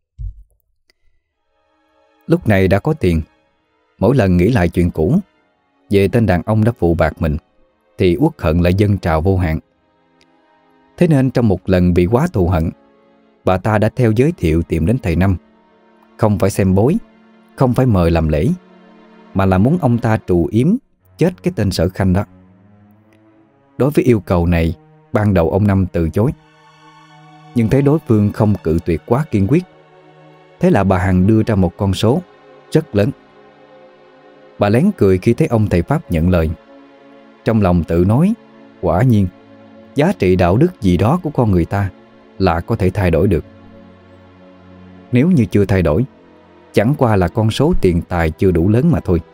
Lúc này đã có tiền, mỗi lần nghĩ lại chuyện cũ về tên đàn ông đã phụ bạc mình thì uất hận lại dâng trào vô hạn. Thế nên trong một lần bị quá thù hận, bà ta đã theo giới thiệu tìm đến thầy Năm. Không phải xem bói, không phải mời làm lễ, mà là muốn ông ta trù yếm chết cái tên Sở Khanh đó. Đối với yêu cầu này, ban đầu ông Năm từ chối, nhưng thấy đối phương không cự tuyệt quá kiên quyết. Thế là bà Hằng đưa ra một con số rất lớn. Bà lén cười khi thấy ông thầy Pháp nhận lời, trong lòng tự nói, quả nhiên giá trị đạo đức gì đó của con người ta là có thể thay đổi được. Nếu như chưa thay đổi, chẳng qua là con số tiền tài chưa đủ lớn mà thôi.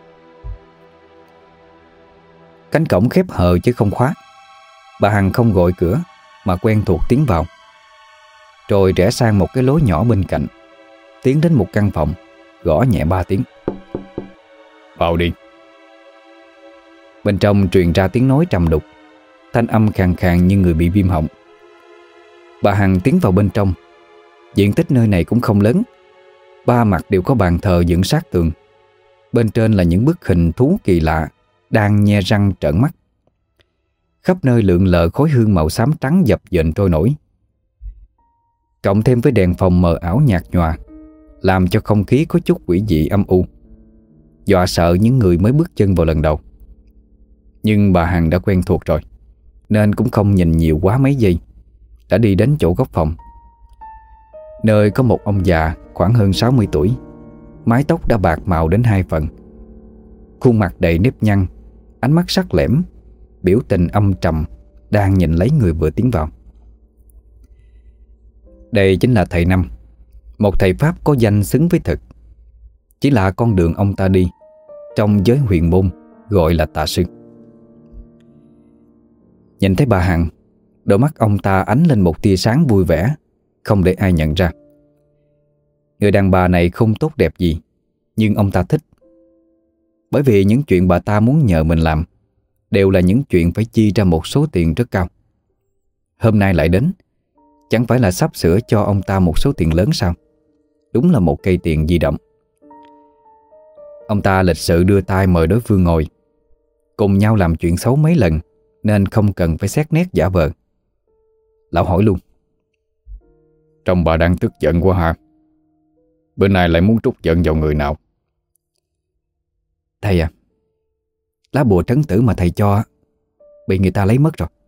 Cánh cổng khép hờ chứ không khóa. Bà Hằng không gọi cửa mà quen thuộc tiến vào, rồi rẽ sang một cái lối nhỏ bên cạnh, tiến đến một căn phòng, gõ nhẹ ba tiếng. Vào đi. Bên trong truyền ra tiếng nói trầm đục, thanh âm khàn khàn như người bị viêm họng. Bà Hằng tiến vào bên trong. Diện tích nơi này cũng không lớn. Ba mặt đều có bàn thờ dựng sát tường. Bên trên là những bức hình thú kỳ lạ đang nhe răng trợn mắt. Khắp nơi lượn lờ khói hương màu xám trắng dập dềnh trôi nổi, cộng thêm với đèn phòng mờ ảo nhạt nhòa, làm cho không khí có chút quỷ dị âm u, dọa sợ những người mới bước chân vào lần đầu. Nhưng bà Hằng đã quen thuộc rồi, nên cũng không nhìn nhiều quá mấy giây, đã đi đến chỗ góc phòng, nơi có một ông già khoảng hơn sáu mươi tuổi, mái tóc đã bạc màu đến hai phần, khuôn mặt đầy nếp nhăn, ánh mắt sắc lẻm, biểu tình âm trầm, đang nhìn lấy người vừa tiến vào. Đây chính là thầy Năm, một thầy Pháp có danh xứng với thực. Chỉ là con đường ông ta đi trong giới huyền môn gọi là tà sư. Nhìn thấy bà Hằng, đôi mắt ông ta ánh lên một tia sáng vui vẻ, không để ai nhận ra. Người đàn bà này không tốt đẹp gì, nhưng ông ta thích. Bởi vì những chuyện bà ta muốn nhờ mình làm đều là những chuyện phải chi ra một số tiền rất cao. Hôm nay lại đến, chẳng phải là sắp sửa cho ông ta một số tiền lớn sao? Đúng là một cây tiền di động. Ông ta lịch sự đưa tay mời đối phương ngồi. Cùng nhau làm chuyện xấu mấy lần, nên không cần phải xét nét giả vờ. Lão hỏi luôn: Trông bà đang tức giận quá hả? Bữa nay lại muốn trút giận vào người nào? Thầy à, lá bùa trấn tử mà thầy cho bị người ta lấy mất rồi.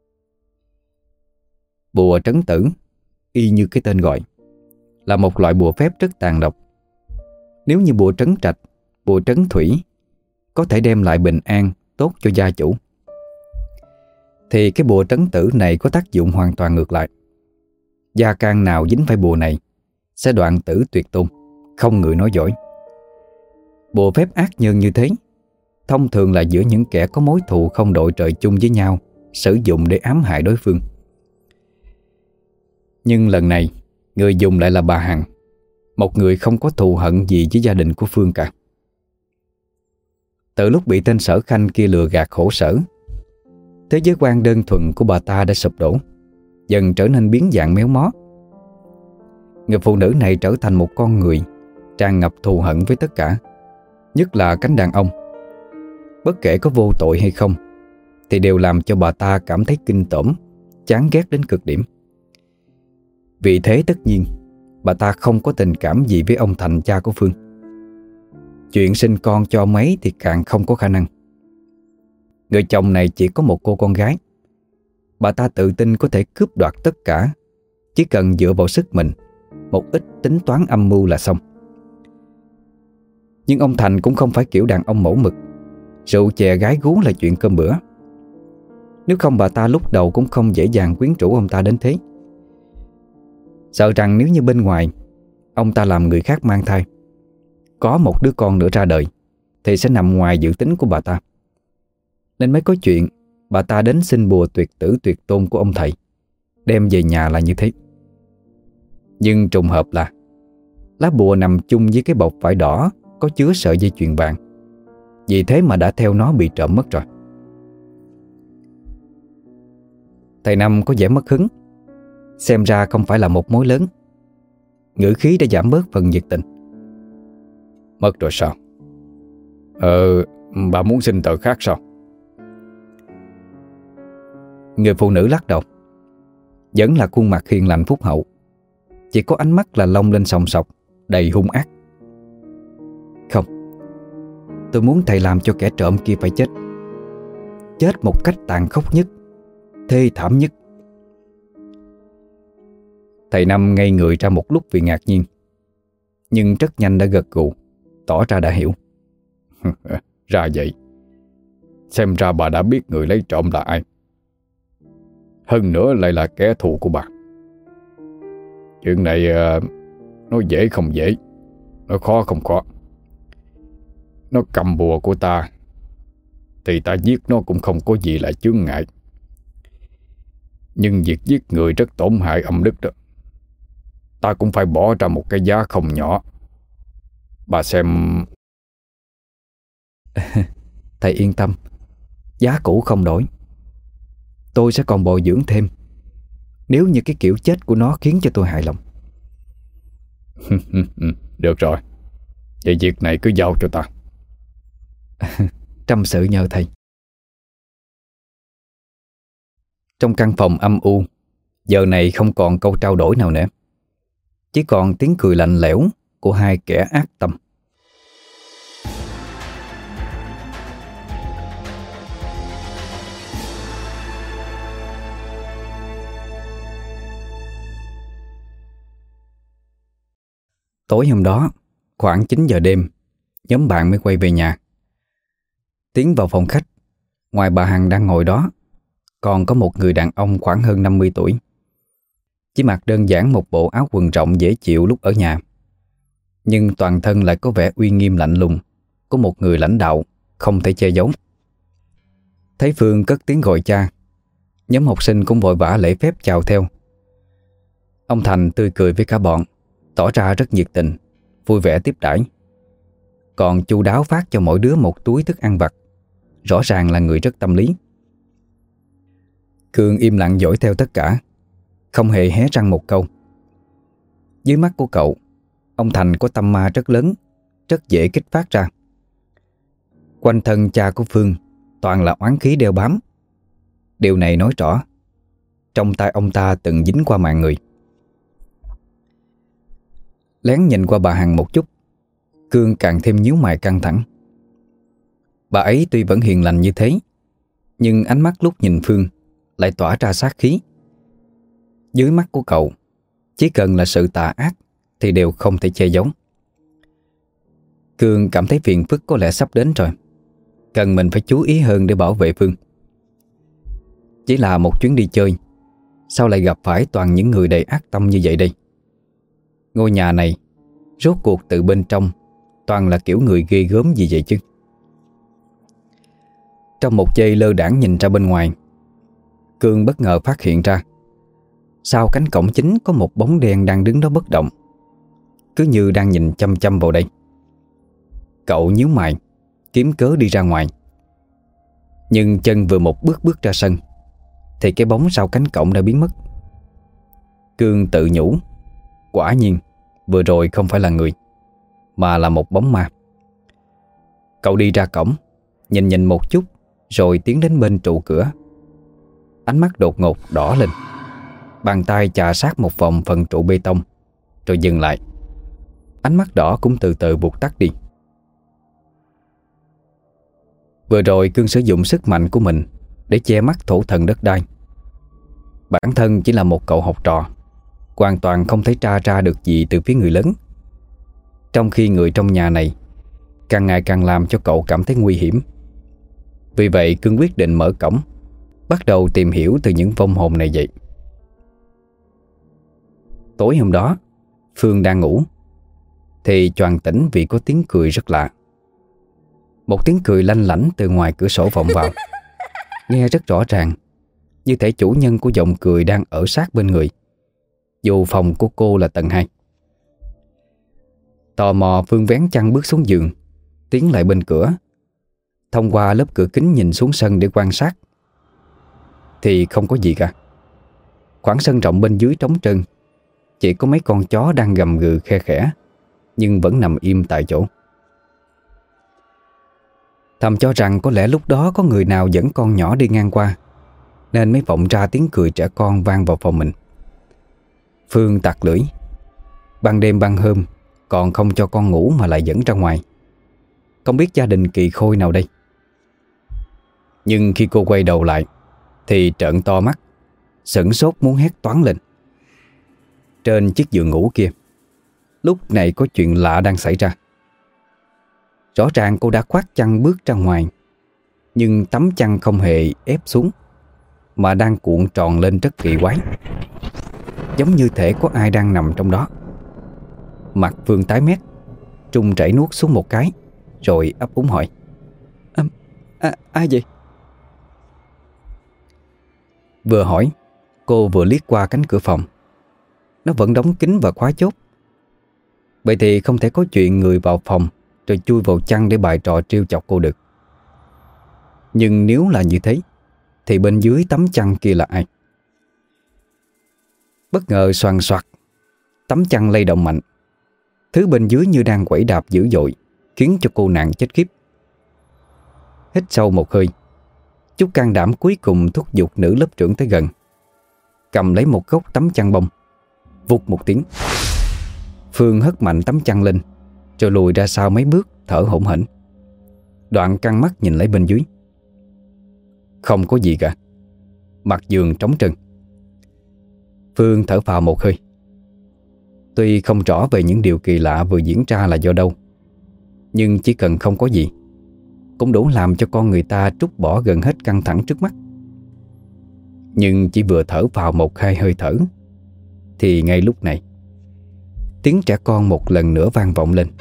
Bùa trấn tử, y như cái tên gọi, là một loại bùa phép rất tàn độc. Nếu như bùa trấn trạch, bùa trấn thủy có thể đem lại bình an tốt cho gia chủ, thì cái bùa trấn tử này có tác dụng hoàn toàn ngược lại. Gia can nào dính phải bùa này sẽ đoạn tử tuyệt tôn, không người nói giỏi. Bùa phép ác nhân như thế thông thường là giữa những kẻ có mối thù không đội trời chung với nhau sử dụng để ám hại đối phương. Nhưng lần này người dùng lại là bà Hằng, một người không có thù hận gì với gia đình của Phương cả. Từ lúc bị tên Sở Khanh kia lừa gạt khổ sở, thế giới quan đơn thuần của bà ta đã sụp đổ, dần trở nên biến dạng méo mó. Người phụ nữ này trở thành một con người tràn ngập thù hận với tất cả, nhất là cánh đàn ông. Bất kể có vô tội hay không thì đều làm cho bà ta cảm thấy kinh tởm, chán ghét đến cực điểm. Vì thế tất nhiên bà ta không có tình cảm gì với ông Thành, cha của Phương. Chuyện sinh con cho mấy thì càng không có khả năng. Người chồng này chỉ có một cô con gái. Bà ta tự tin có thể cướp đoạt tất cả, chỉ cần dựa vào sức mình, một ít tính toán âm mưu là xong. Nhưng ông Thành cũng không phải kiểu đàn ông mẫu mực, rượu chè gái gú là chuyện cơm bữa. Nếu không bà ta lúc đầu cũng không dễ dàng quyến rũ ông ta đến thế. Sợ rằng nếu như bên ngoài ông ta làm người khác mang thai, có một đứa con nữa ra đời, thì sẽ nằm ngoài dự tính của bà ta. Nên mới có chuyện bà ta đến xin bùa tuyệt tử tuyệt tôn của ông thầy, đem về nhà là như thế. Nhưng trùng hợp là lá bùa nằm chung với cái bọc vải đỏ có chứa sợi dây chuyền vàng. Vì thế mà đã theo nó bị trộm mất rồi. Thầy Năm có vẻ mất hứng, xem ra không phải là một mối lớn. Ngữ khí đã giảm bớt phần nhiệt tình. Mất rồi sao? Ờ, bà muốn xin tờ khác sao? Người phụ nữ lắc đầu. Vẫn là khuôn mặt hiền lành phúc hậu, chỉ có ánh mắt là long lên sòng sọc, đầy hung ác. Không, tôi muốn thầy làm cho kẻ trộm kia phải chết. Chết một cách tàn khốc nhất, thê thảm nhất. Thầy Năm ngây người ra một lúc vì ngạc nhiên, nhưng rất nhanh đã gật gù, tỏ ra đã hiểu. Ra vậy. Xem ra bà đã biết người lấy trộm là ai, hơn nữa lại là kẻ thù của bà. Chuyện này nó dễ không dễ, nó khó không khó. Nó cầm bùa của ta thì ta giết nó cũng không có gì là chướng ngại. Nhưng việc giết người rất tổn hại âm đức đó. Ta cũng phải bỏ ra một cái giá không nhỏ. Bà xem. Thầy yên tâm, giá cũ không đổi. Tôi sẽ còn bồi dưỡng thêm, nếu như cái kiểu chết của nó khiến cho tôi hài lòng. Được rồi, vậy việc này cứ giao cho ta. Trăm sự nhờ thầy. Trong căn phòng âm u, giờ này không còn câu trao đổi nào nữa, chỉ còn tiếng cười lạnh lẽo của hai kẻ ác tâm. Tối hôm đó, khoảng chín giờ đêm, nhóm bạn mới quay về nhà. Tiến vào phòng khách, ngoài bà Hằng đang ngồi đó, còn có một người đàn ông khoảng hơn năm mươi tuổi. Chỉ mặc đơn giản một bộ áo quần rộng dễ chịu lúc ở nhà, nhưng toàn thân lại có vẻ uy nghiêm lạnh lùng của một người lãnh đạo, không thể che giấu. Thấy Phương cất tiếng gọi cha, nhóm học sinh cũng vội vã lễ phép chào theo. Ông Thành tươi cười với cả bọn, tỏ ra rất nhiệt tình, vui vẻ tiếp đãi. Còn chu đáo phát cho mỗi đứa một túi thức ăn vặt, rõ ràng là người rất tâm lý. Cương im lặng dõi theo tất cả, không hề hé răng một câu. Dưới mắt của cậu, ông Thành có tâm ma rất lớn, rất dễ kích phát ra. Quanh thân cha của Phương toàn là oán khí đeo bám. Điều này nói rõ trong tay ông ta từng dính qua mạng người. Lén nhìn qua bà Hằng một chút, Cương càng thêm nhíu mày căng thẳng. Bà ấy tuy vẫn hiền lành như thế, nhưng ánh mắt lúc nhìn Phương lại tỏa ra sát khí. Dưới mắt của cậu, chỉ cần là sự tà ác thì đều không thể che giấu. Cương cảm thấy phiền phức có lẽ sắp đến rồi, cần mình phải chú ý hơn để bảo vệ Phương. Chỉ là một chuyến đi chơi, sao lại gặp phải toàn những người đầy ác tâm như vậy đây? Ngôi nhà này rốt cuộc từ bên trong toàn là kiểu người ghê gớm gì vậy chứ? Trong một giây lơ đãng nhìn ra bên ngoài, Cương bất ngờ phát hiện ra sau cánh cổng chính có một bóng đen đang đứng đó bất động, cứ như đang nhìn chăm chăm vào đây. Cậu nhíu mày, kiếm cớ đi ra ngoài. Nhưng chân vừa một bước bước ra sân thì cái bóng sau cánh cổng đã biến mất. Cương tự nhủ, quả nhiên vừa rồi không phải là người, mà là một bóng ma. Cậu đi ra cổng, nhìn nhìn một chút, rồi tiến đến bên trụ cửa. Ánh mắt đột ngột đỏ lên, bàn tay chà sát một vòng phần trụ bê tông, rồi dừng lại. Ánh mắt đỏ cũng từ từ vụt tắt đi. Vừa rồi Cương sử dụng sức mạnh của mình để che mắt thổ thần đất đai. Bản thân chỉ là một cậu học trò, hoàn toàn không thấy tra ra được gì từ phía người lớn. Trong khi người trong nhà này càng ngày càng làm cho cậu cảm thấy nguy hiểm. Vì vậy Cương quyết định mở cổng, bắt đầu tìm hiểu từ những vong hồn này vậy. Tối hôm đó, Phương đang ngủ thì choàng tỉnh vì có tiếng cười rất lạ. Một tiếng cười lanh lảnh từ ngoài cửa sổ vọng vào, nghe rất rõ ràng, như thể chủ nhân của giọng cười đang ở sát bên người, dù phòng của cô là tầng hai. Tò mò, Phương vén chăn bước xuống giường, tiến lại bên cửa, thông qua lớp cửa kính nhìn xuống sân để quan sát. Thì không có gì cả. Khoảng sân rộng bên dưới trống trơn, chỉ có mấy con chó đang gầm gừ khe khẽ, nhưng vẫn nằm im tại chỗ. Thầm cho rằng có lẽ lúc đó có người nào dẫn con nhỏ đi ngang qua, nên mới vọng ra tiếng cười trẻ con vang vào phòng mình. Phương tặc lưỡi. Ban đêm ban hôm còn không cho con ngủ mà lại dẫn ra ngoài. Không biết gia đình kỳ khôi nào đây. Nhưng khi cô quay đầu lại thì trợn to mắt, sửng sốt muốn hét toáng lên. Trên chiếc giường ngủ kia, lúc này có chuyện lạ đang xảy ra. Rõ ràng cô đã khoác chăn bước ra ngoài, nhưng tấm chăn không hề ép xuống, mà đang cuộn tròn lên rất kỳ quái, giống như thể có ai đang nằm trong đó. Mặt Phương tái mét, trung chảy nuốt xuống một cái, rồi ấp úng hỏi: à, à, ai vậy? Vừa hỏi, cô vừa liếc qua cánh cửa phòng. Nó vẫn đóng kín và khóa chốt. Vậy thì không thể có chuyện người vào phòng rồi chui vào chăn để bày trò trêu chọc cô được. Nhưng nếu là như thế thì bên dưới tấm chăn kia là ai? Bất ngờ xoàn xoạc, tấm chăn lay động mạnh. Thứ bên dưới như đang quẩy đạp dữ dội, khiến cho cô nàng chết khiếp. Hít sâu một hơi, chút can đảm cuối cùng thúc giục nữ lớp trưởng tới gần, cầm lấy một góc tấm chăn bông. Vụt một tiếng, Phương hất mạnh tấm chăn lên, rồi lùi ra sau mấy bước, thở hổn hển. Đoạn căng mắt nhìn lấy bên dưới. Không có gì cả. Mặt giường trống trơn. Phương thở phào một hơi. Tuy không rõ về những điều kỳ lạ vừa diễn ra là do đâu, nhưng chỉ cần không có gì cũng đủ làm cho con người ta trút bỏ gần hết căng thẳng trước mắt. Nhưng chỉ vừa thở vào một hai hơi thở thì ngay lúc này tiếng trẻ con một lần nữa vang vọng lên.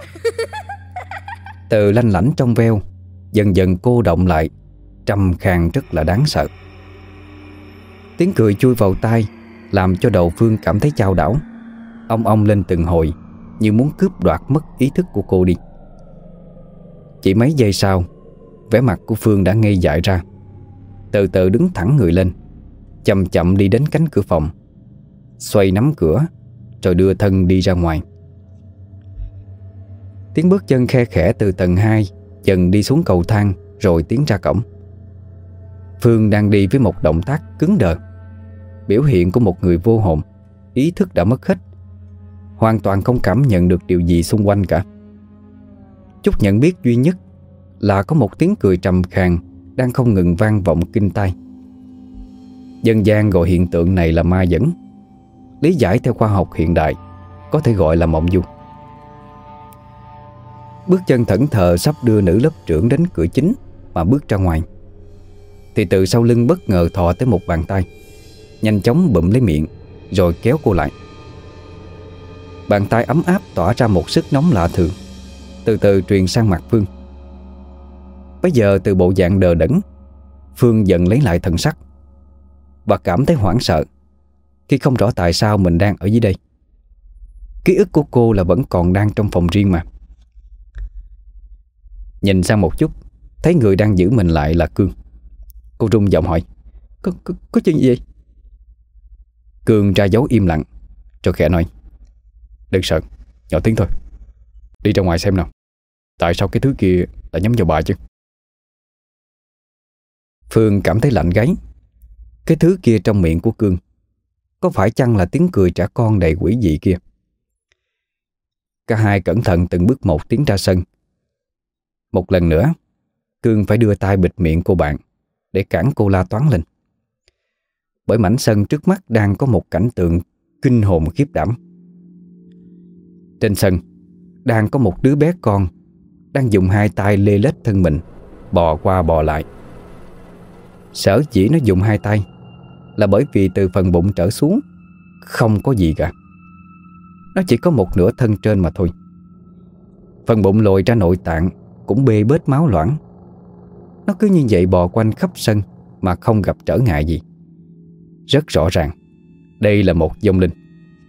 Từ lanh lảnh trong veo dần dần cô động lại, trầm khàn rất là đáng sợ. Tiếng cười chui vào tai, làm cho đầu Phương cảm thấy chao đảo, ong ong lên từng hồi, như muốn cướp đoạt mất ý thức của cô đi. Chỉ mấy giây sau, vẻ mặt của Phương đã ngây dại ra, từ từ đứng thẳng người lên, chậm chậm đi đến cánh cửa phòng, xoay nắm cửa, rồi đưa thân đi ra ngoài. Tiếng bước chân khe khẽ từ tầng hai dần đi xuống cầu thang, rồi tiến ra cổng. Phương đang đi với một động tác cứng đờ, biểu hiện của một người vô hồn, ý thức đã mất hết, hoàn toàn không cảm nhận được điều gì xung quanh cả. Chút nhận biết duy nhất là có một tiếng cười trầm khàn đang không ngừng vang vọng kinh tai. Dân gian gọi hiện tượng này là ma dẫn, lý giải theo khoa học hiện đại có thể gọi là mộng du. Bước chân thẫn thờ sắp đưa nữ lớp trưởng đến cửa chính mà bước ra ngoài, thì từ sau lưng bất ngờ thò tới một bàn tay, nhanh chóng bụm lấy miệng rồi kéo cô lại. Bàn tay ấm áp tỏa ra một sức nóng lạ thường, từ từ truyền sang mặt Phương. Bây giờ từ bộ dạng đờ đẫn, Phương dần lấy lại thần sắc và cảm thấy hoảng sợ khi không rõ tại sao mình đang ở dưới đây. Ký ức của cô là vẫn còn đang trong phòng riêng mà. Nhìn sang một chút, thấy người đang giữ mình lại là Cương. Cô rung giọng hỏi: Có, có, có chuyện gì vậy? Cương ra dấu im lặng, rồi khẽ nói: Đừng sợ, nhỏ tiếng thôi. Đi ra ngoài xem nào, tại sao cái thứ kia lại nhắm vào bà chứ? Phương cảm thấy lạnh gáy. Cái thứ kia trong miệng của Cương có phải chăng là tiếng cười trẻ con đầy quỷ dị kia? Cả hai cẩn thận từng bước một tiến ra sân. Một lần nữa, Cương phải đưa tay bịt miệng cô bạn để cản cô la toáng lên. Bởi mảnh sân trước mắt đang có một cảnh tượng kinh hồn khiếp đảm. Trên sân đang có một đứa bé con đang dùng hai tay lê lết thân mình, bò qua bò lại. Sở dĩ nó dùng hai tay là bởi vì từ phần bụng trở xuống không có gì cả. Nó chỉ có một nửa thân trên mà thôi. Phần bụng lồi ra nội tạng cũng bê bết máu loãng. Nó cứ như vậy bò quanh khắp sân mà không gặp trở ngại gì. Rất rõ ràng đây là một vong linh.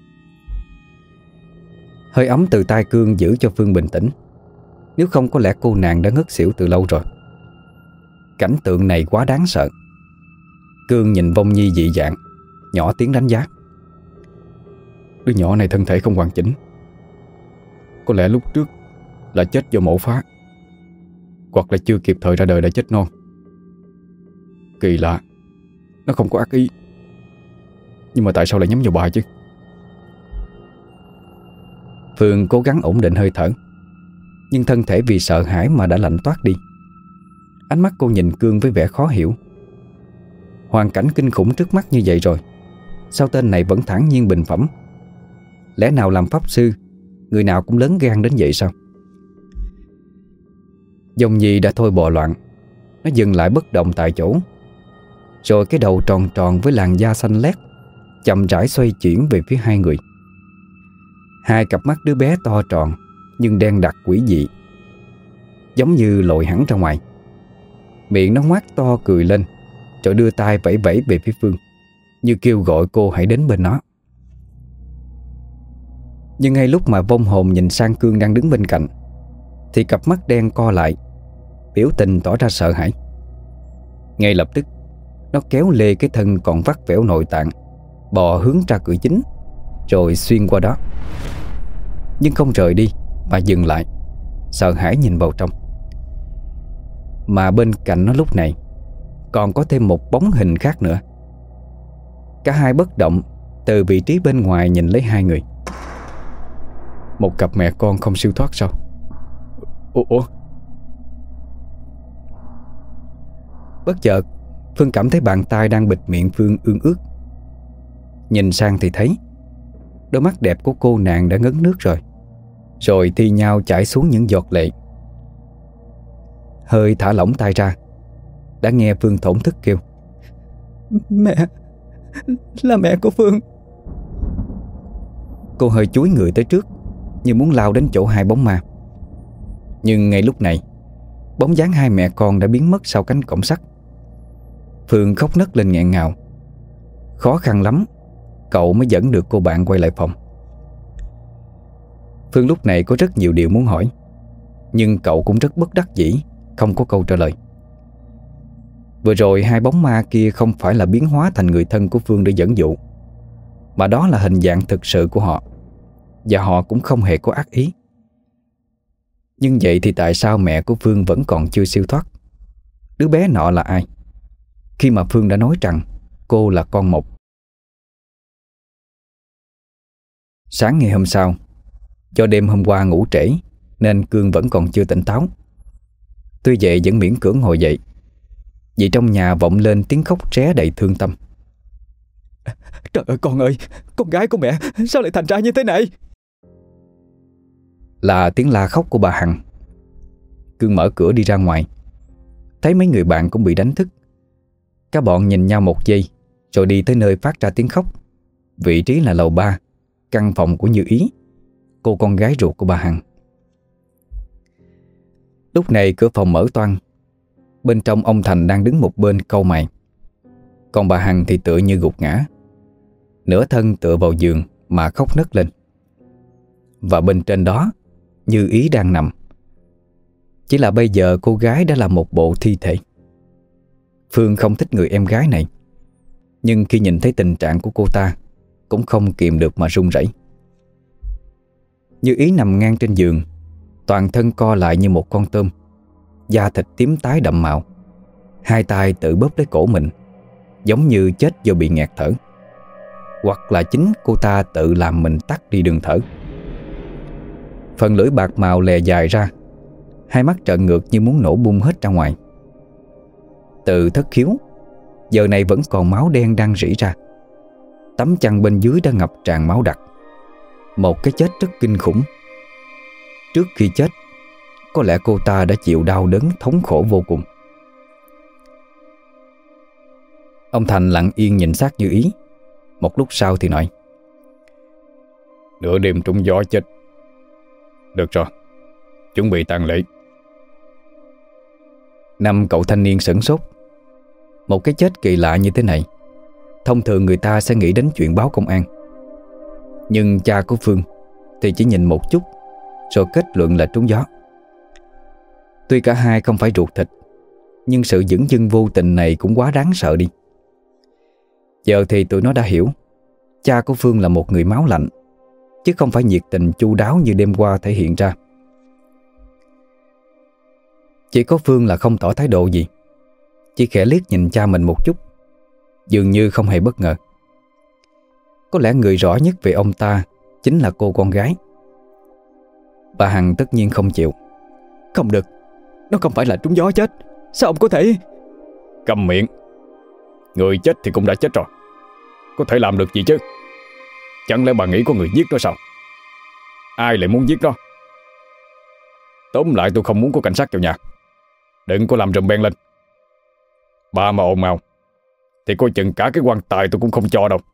Hơi ấm từ tay Cương giữ cho Phương bình tĩnh. Nếu không có lẽ cô nàng đã ngất xỉu từ lâu rồi. Cảnh tượng này quá đáng sợ. Cương nhìn Vong Nhi dị dạng, nhỏ tiếng đánh giá: Đứa nhỏ này thân thể không hoàn chỉnh. Có lẽ lúc trước là chết do mổ phá, hoặc là chưa kịp thời ra đời đã chết non. Kỳ lạ, nó không có ác ý, nhưng mà tại sao lại nhắm vào bà chứ? Phương cố gắng ổn định hơi thở, nhưng thân thể vì sợ hãi mà đã lạnh toát đi. Ánh mắt cô nhìn Cương với vẻ khó hiểu. Hoàn cảnh kinh khủng trước mắt như vậy rồi, sao tên này vẫn thản nhiên bình phẩm? Lẽ nào làm pháp sư người nào cũng lớn gan đến vậy sao? Dòng Nhi đã thôi bò loạn. Nó dừng lại bất động tại chỗ. Rồi cái đầu tròn tròn với làn da xanh lét chậm rãi xoay chuyển về phía hai người. Hai cặp mắt đứa bé to tròn nhưng đen đặc quỷ dị, giống như lồi hẳn ra ngoài. Miệng nó ngoác to cười lên, rồi đưa tay vẫy vẫy về phía Phương, như kêu gọi cô hãy đến bên nó. Nhưng ngay lúc mà vong hồn nhìn sang Cương đang đứng bên cạnh, thì cặp mắt đen co lại, biểu tình tỏ ra sợ hãi. Ngay lập tức, nó kéo lê cái thân còn vắt vẻo nội tạng, bò hướng ra cửa chính, rồi xuyên qua đó. Nhưng không rời đi mà dừng lại, sợ hãi nhìn vào trong. Mà bên cạnh nó lúc này còn có thêm một bóng hình khác nữa. Cả hai bất động, từ vị trí bên ngoài nhìn lấy hai người. Một cặp mẹ con không siêu thoát sao? Ủa, ủa? Bất chợt Phương cảm thấy bàn tay đang bịt miệng Phương ương ướt. Nhìn sang thì thấy đôi mắt đẹp của cô nàng đã ngấn nước rồi, rồi thi nhau chảy xuống những giọt lệ. Hơi thả lỏng tay ra, đã nghe Phương thổn thức kêu: Mẹ, là mẹ của Phương. Cô hơi chúi người tới trước, như muốn lao đến chỗ hai bóng ma. Nhưng ngay lúc này, bóng dáng hai mẹ con đã biến mất sau cánh cổng sắt. Phương khóc nấc lên nghẹn ngào. Khó khăn lắm cậu mới dẫn được cô bạn quay lại phòng. Phương lúc này có rất nhiều điều muốn hỏi, nhưng cậu cũng rất bất đắc dĩ, không có câu trả lời. Vừa rồi hai bóng ma kia không phải là biến hóa thành người thân của Phương để dẫn dụ, mà đó là hình dạng thực sự của họ, và họ cũng không hề có ác ý. Nhưng vậy thì tại sao mẹ của Phương vẫn còn chưa siêu thoát? Đứa bé nọ là ai, khi mà Phương đã nói rằng cô là con một? Sáng ngày hôm sau, do đêm hôm qua ngủ trễ nên Cương vẫn còn chưa tỉnh táo. Tuy vậy vẫn miễn cưỡng ngồi dậy, vì trong nhà vọng lên tiếng khóc ré đầy thương tâm. Trời ơi con ơi, con gái của mẹ sao lại thành ra như thế này? Là tiếng la khóc của bà Hằng. Cương mở cửa đi ra ngoài, thấy mấy người bạn cũng bị đánh thức. Các bọn nhìn nhau một giây, rồi đi tới nơi phát ra tiếng khóc. Vị trí là lầu ba, căn phòng của Như Ý, cô con gái ruột của bà Hằng. Lúc này cửa phòng mở toang. Bên trong ông Thành đang đứng một bên cau mày, còn bà Hằng thì tựa như gục ngã, nửa thân tựa vào giường mà khóc nấc lên. Và bên trên đó Như Ý đang nằm. Chỉ là bây giờ cô gái đã là một bộ thi thể. Phương không thích người em gái này, nhưng khi nhìn thấy tình trạng của cô ta cũng không kìm được mà run rẩy. Như Ý nằm ngang trên giường, toàn thân co lại như một con tôm, da thịt tím tái đậm màu, hai tay tự bóp lấy cổ mình, giống như chết do bị nghẹt thở, hoặc là chính cô ta tự làm mình tắt đi đường thở. Phần lưỡi bạc màu lè dài ra, hai mắt trợn ngược như muốn nổ bung hết ra ngoài. Từ thất khiếu giờ này vẫn còn máu đen đang rỉ ra. Tấm chăn bên dưới đã ngập tràn máu đặc. Một cái chết rất kinh khủng. Trước khi chết, có lẽ cô ta đã chịu đau đớn thống khổ vô cùng. Ông Thành lặng yên nhìn xác Như Ý. Một lúc sau thì nói: Nửa đêm trúng gió chết. Được rồi, chuẩn bị tang lễ. Năm cậu thanh niên sửng sốt. Một cái chết kỳ lạ như thế này, thông thường người ta sẽ nghĩ đến chuyện báo công an. Nhưng cha của Phương thì chỉ nhìn một chút rồi kết luận là trúng gió. Tuy cả hai không phải ruột thịt, nhưng sự dửng dưng vô tình này cũng quá đáng sợ đi. Giờ thì tụi nó đã hiểu cha của Phương là một người máu lạnh, chứ không phải nhiệt tình chu đáo như đêm qua thể hiện ra. Chỉ có Phương là không tỏ thái độ gì, chỉ khẽ liếc nhìn cha mình một chút, dường như không hề bất ngờ. Có lẽ người rõ nhất về ông ta chính là cô con gái. Bà Hằng tất nhiên không chịu. Không được, nó không phải là trúng gió chết. Sao ông có thể... Câm miệng. Người chết thì cũng đã chết rồi, có thể làm được gì chứ? Chẳng lẽ bà nghĩ có người giết nó sao? Ai lại muốn giết nó? Tóm lại tôi không muốn có cảnh sát vào nhà. Đừng có làm rùm beng lên. Bà mà ồn ào thì coi chừng cả cái quan tài tôi cũng không cho đâu.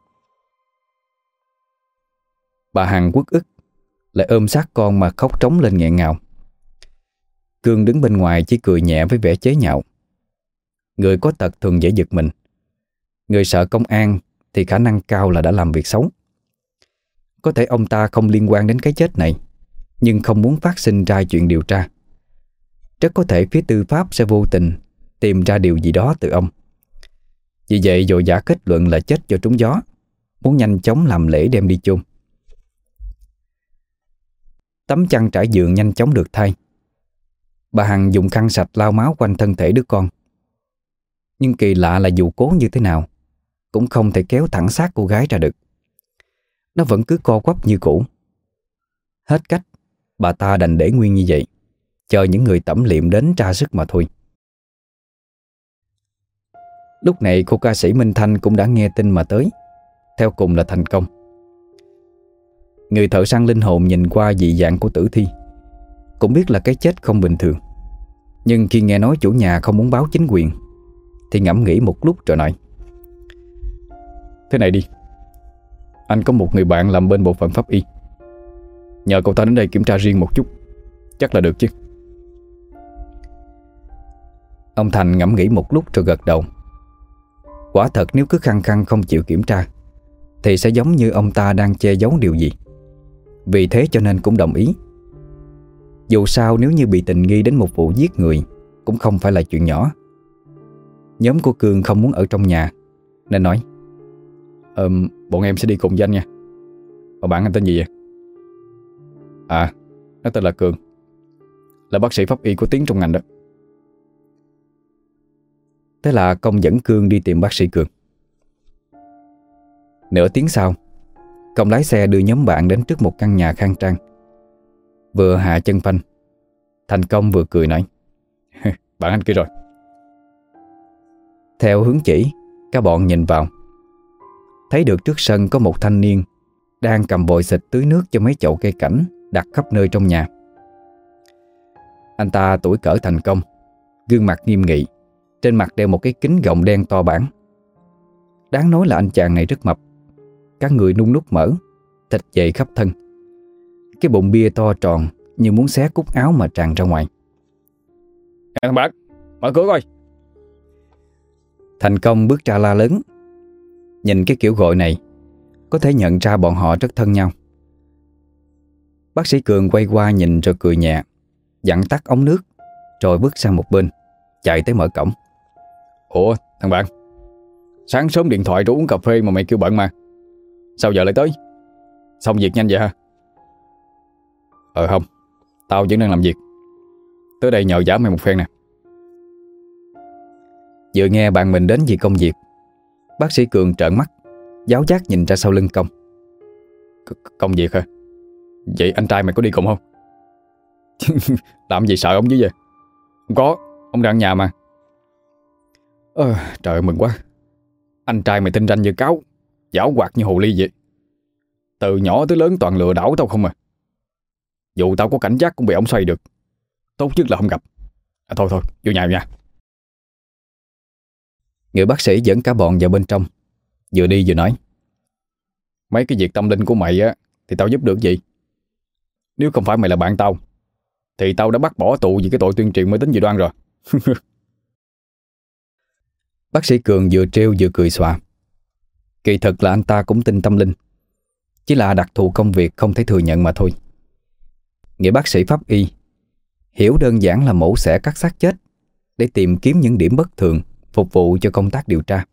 Bà Hằng uất ức, lại ôm sát con mà khóc trống lên nghẹn ngào. Cương đứng bên ngoài chỉ cười nhẹ với vẻ chế nhạo. Người có tật thường dễ giật mình. Người sợ công an thì khả năng cao là đã làm việc xấu. Có thể ông ta không liên quan đến cái chết này, nhưng không muốn phát sinh ra chuyện điều tra. Rất có thể phía tư pháp sẽ vô tình tìm ra điều gì đó từ ông. Vì vậy vội vã kết luận là chết do trúng gió, muốn nhanh chóng làm lễ đem đi chôn. Tấm chăn trải giường nhanh chóng được thay. Bà Hằng dùng khăn sạch lau máu quanh thân thể đứa con. Nhưng kỳ lạ là dù cố như thế nào cũng không thể kéo thẳng xác cô gái ra được. Nó vẫn cứ co quắp như cũ. Hết cách, bà ta đành để nguyên như vậy, chờ những người tẩm liệm đến tra sức mà thôi. Lúc này cô ca sĩ Minh Thanh cũng đã nghe tin mà tới. Theo cùng là Thành Công. Người thợ săn linh hồn nhìn qua dị dạng của tử thi, cũng biết là cái chết không bình thường. Nhưng khi nghe nói chủ nhà không muốn báo chính quyền thì ngẫm nghĩ một lúc rồi nói: Thế này đi, anh có một người bạn làm bên bộ phận pháp y, nhờ cậu ta đến đây kiểm tra riêng một chút, chắc là được chứ? Ông Thành ngẫm nghĩ một lúc rồi gật đầu. Quả thật nếu cứ khăng khăng không chịu kiểm tra thì sẽ giống như ông ta đang che giấu điều gì. Vì thế cho nên cũng đồng ý. Dù sao nếu như bị tình nghi đến một vụ giết người cũng không phải là chuyện nhỏ. Nhóm của Cương không muốn ở trong nhà nên nói: Ờ, bọn em sẽ đi cùng với anh nha. Mà bạn anh tên gì vậy? À, nó tên là Cường, là bác sĩ pháp y có tiếng trong ngành đó. Thế là Công dẫn Cương đi tìm bác sĩ Cường. Nửa tiếng sau, Công lái xe đưa nhóm bạn đến trước một căn nhà khang trang. Vừa hạ chân phanh, Thành Công vừa cười nói: Bạn anh kia rồi. Theo hướng chỉ, các bọn nhìn vào, thấy được trước sân có một thanh niên đang cầm vòi xịt tưới nước cho mấy chậu cây cảnh đặt khắp nơi trong nhà. Anh ta tuổi cỡ Thành Công, gương mặt nghiêm nghị, trên mặt đeo một cái kính gọng đen to bản. Đáng nói là anh chàng này rất mập, cả người nung núc mỡ, thịt dày khắp thân. Cái bụng bia to tròn như muốn xé cúc áo mà tràn ra ngoài. Nè thằng bạn, mở cửa coi. Thành Công bước ra la lớn. Nhìn cái kiểu gọi này, có thể nhận ra bọn họ rất thân nhau. Bác sĩ Cường quay qua nhìn rồi cười nhẹ, dặn tắt ống nước, rồi bước sang một bên, chạy tới mở cổng. Ủa thằng bạn, sáng sớm điện thoại rủ uống cà phê mà mày kêu bận mà, sao giờ lại tới? Xong việc nhanh vậy hả? Ờ không, tao vẫn đang làm việc. Tới đây nhờ vả mày một phen nè. Vừa nghe bạn mình đến vì công việc, bác sĩ Cường trợn mắt, giáo giác nhìn ra sau lưng Công. Công việc hả? Vậy anh trai mày có đi cùng không? Làm gì sợ ông chứ vậy? Không có, ông đang ở nhà mà. Ờ, trời ơi, mừng quá. Anh trai mày tinh ranh như cáo, giảo hoạt như hồ ly vậy. Từ nhỏ tới lớn toàn lừa đảo tao không à. Dù tao có cảnh giác cũng bị ông xoay được. Tốt nhất là không gặp. À, thôi thôi, vô nhà nha. Người bác sĩ dẫn cả bọn vào bên trong, vừa đi vừa nói. Mấy cái việc tâm linh của mày á thì tao giúp được gì? Nếu không phải mày là bạn tao thì tao đã bắt bỏ tù vì cái tội tuyên truyền mê tín dị đoan rồi. Bác sĩ Cường vừa trêu vừa cười xòa. Kỳ thực là anh ta cũng tin tâm linh, chỉ là đặc thù công việc không thể thừa nhận mà thôi. Nghĩa bác sĩ pháp y hiểu đơn giản là mổ xẻ cắt xác chết để tìm kiếm những điểm bất thường phục vụ cho công tác điều tra.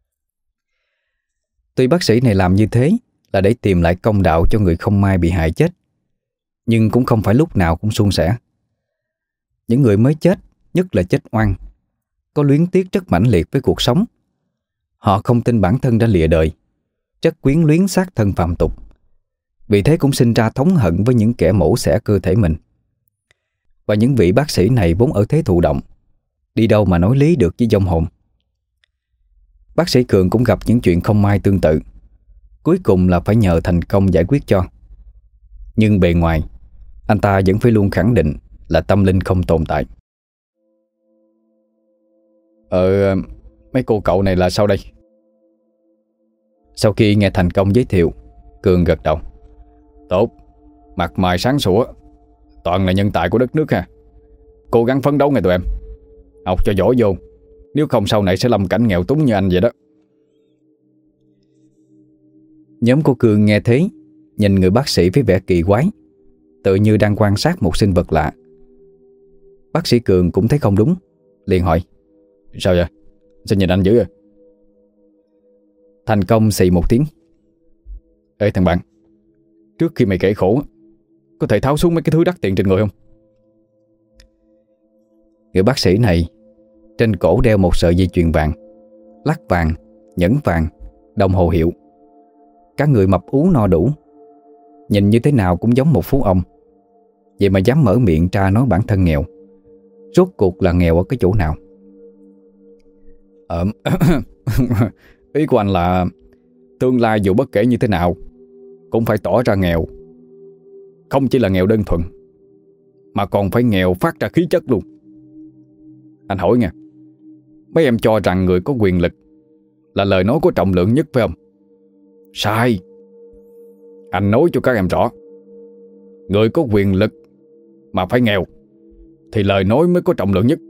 Tuy bác sĩ này làm như thế là để tìm lại công đạo cho người không may bị hại chết, nhưng cũng không phải lúc nào cũng suôn sẻ. Những người mới chết, nhất là chết oan, có luyến tiếc rất mãnh liệt với cuộc sống. Họ không tin bản thân đã lìa đời, rất quyến luyến xác thân phàm tục, vì thế cũng sinh ra thống hận với những kẻ mổ xẻ cơ thể mình. Và những vị bác sĩ này vốn ở thế thụ động, đi đâu mà nói lý được với vong hồn. Bác sĩ Cường cũng gặp những chuyện không may tương tự, cuối cùng là phải nhờ Thành Công giải quyết cho. Nhưng bề ngoài, anh ta vẫn phải luôn khẳng định là tâm linh không tồn tại. Ờ, mấy cô cậu này là sao đây? Sau khi nghe Thành Công giới thiệu, Cường gật đầu. Tốt, mặt mày sáng sủa, toàn là nhân tài của đất nước ha. Cố gắng phấn đấu nghe tụi em. Học cho giỏi vô, nếu không sau này sẽ lâm cảnh nghèo túng như anh vậy đó. Nhóm của Cường nghe thế, nhìn người bác sĩ với vẻ kỳ quái, tự như đang quan sát một sinh vật lạ. Bác sĩ Cường cũng thấy không đúng, liền hỏi. Sao vậy? Sao nhìn anh dữ vậy? Thành Công xì một tiếng. Ê thằng bạn, trước khi mày kể khổ, có thể tháo xuống mấy cái thứ đắt tiền trên người không? Người bác sĩ này trên cổ đeo một sợi dây chuyền vàng, lắc vàng, nhẫn vàng, đồng hồ hiệu. Cả người mập ú no đủ, nhìn như thế nào cũng giống một phú ông. Vậy mà dám mở miệng ra nói bản thân nghèo. Rốt cuộc là nghèo ở cái chỗ nào? Ờ, ý của anh là tương lai dù bất kể như thế nào cũng phải tỏ ra nghèo. Không chỉ là nghèo đơn thuần, mà còn phải nghèo phát ra khí chất luôn. Anh hỏi nha, mấy em cho rằng người có quyền lực là lời nói có trọng lượng nhất phải không? Sai. Anh nói cho các em rõ, người có quyền lực mà phải nghèo thì lời nói mới có trọng lượng nhất.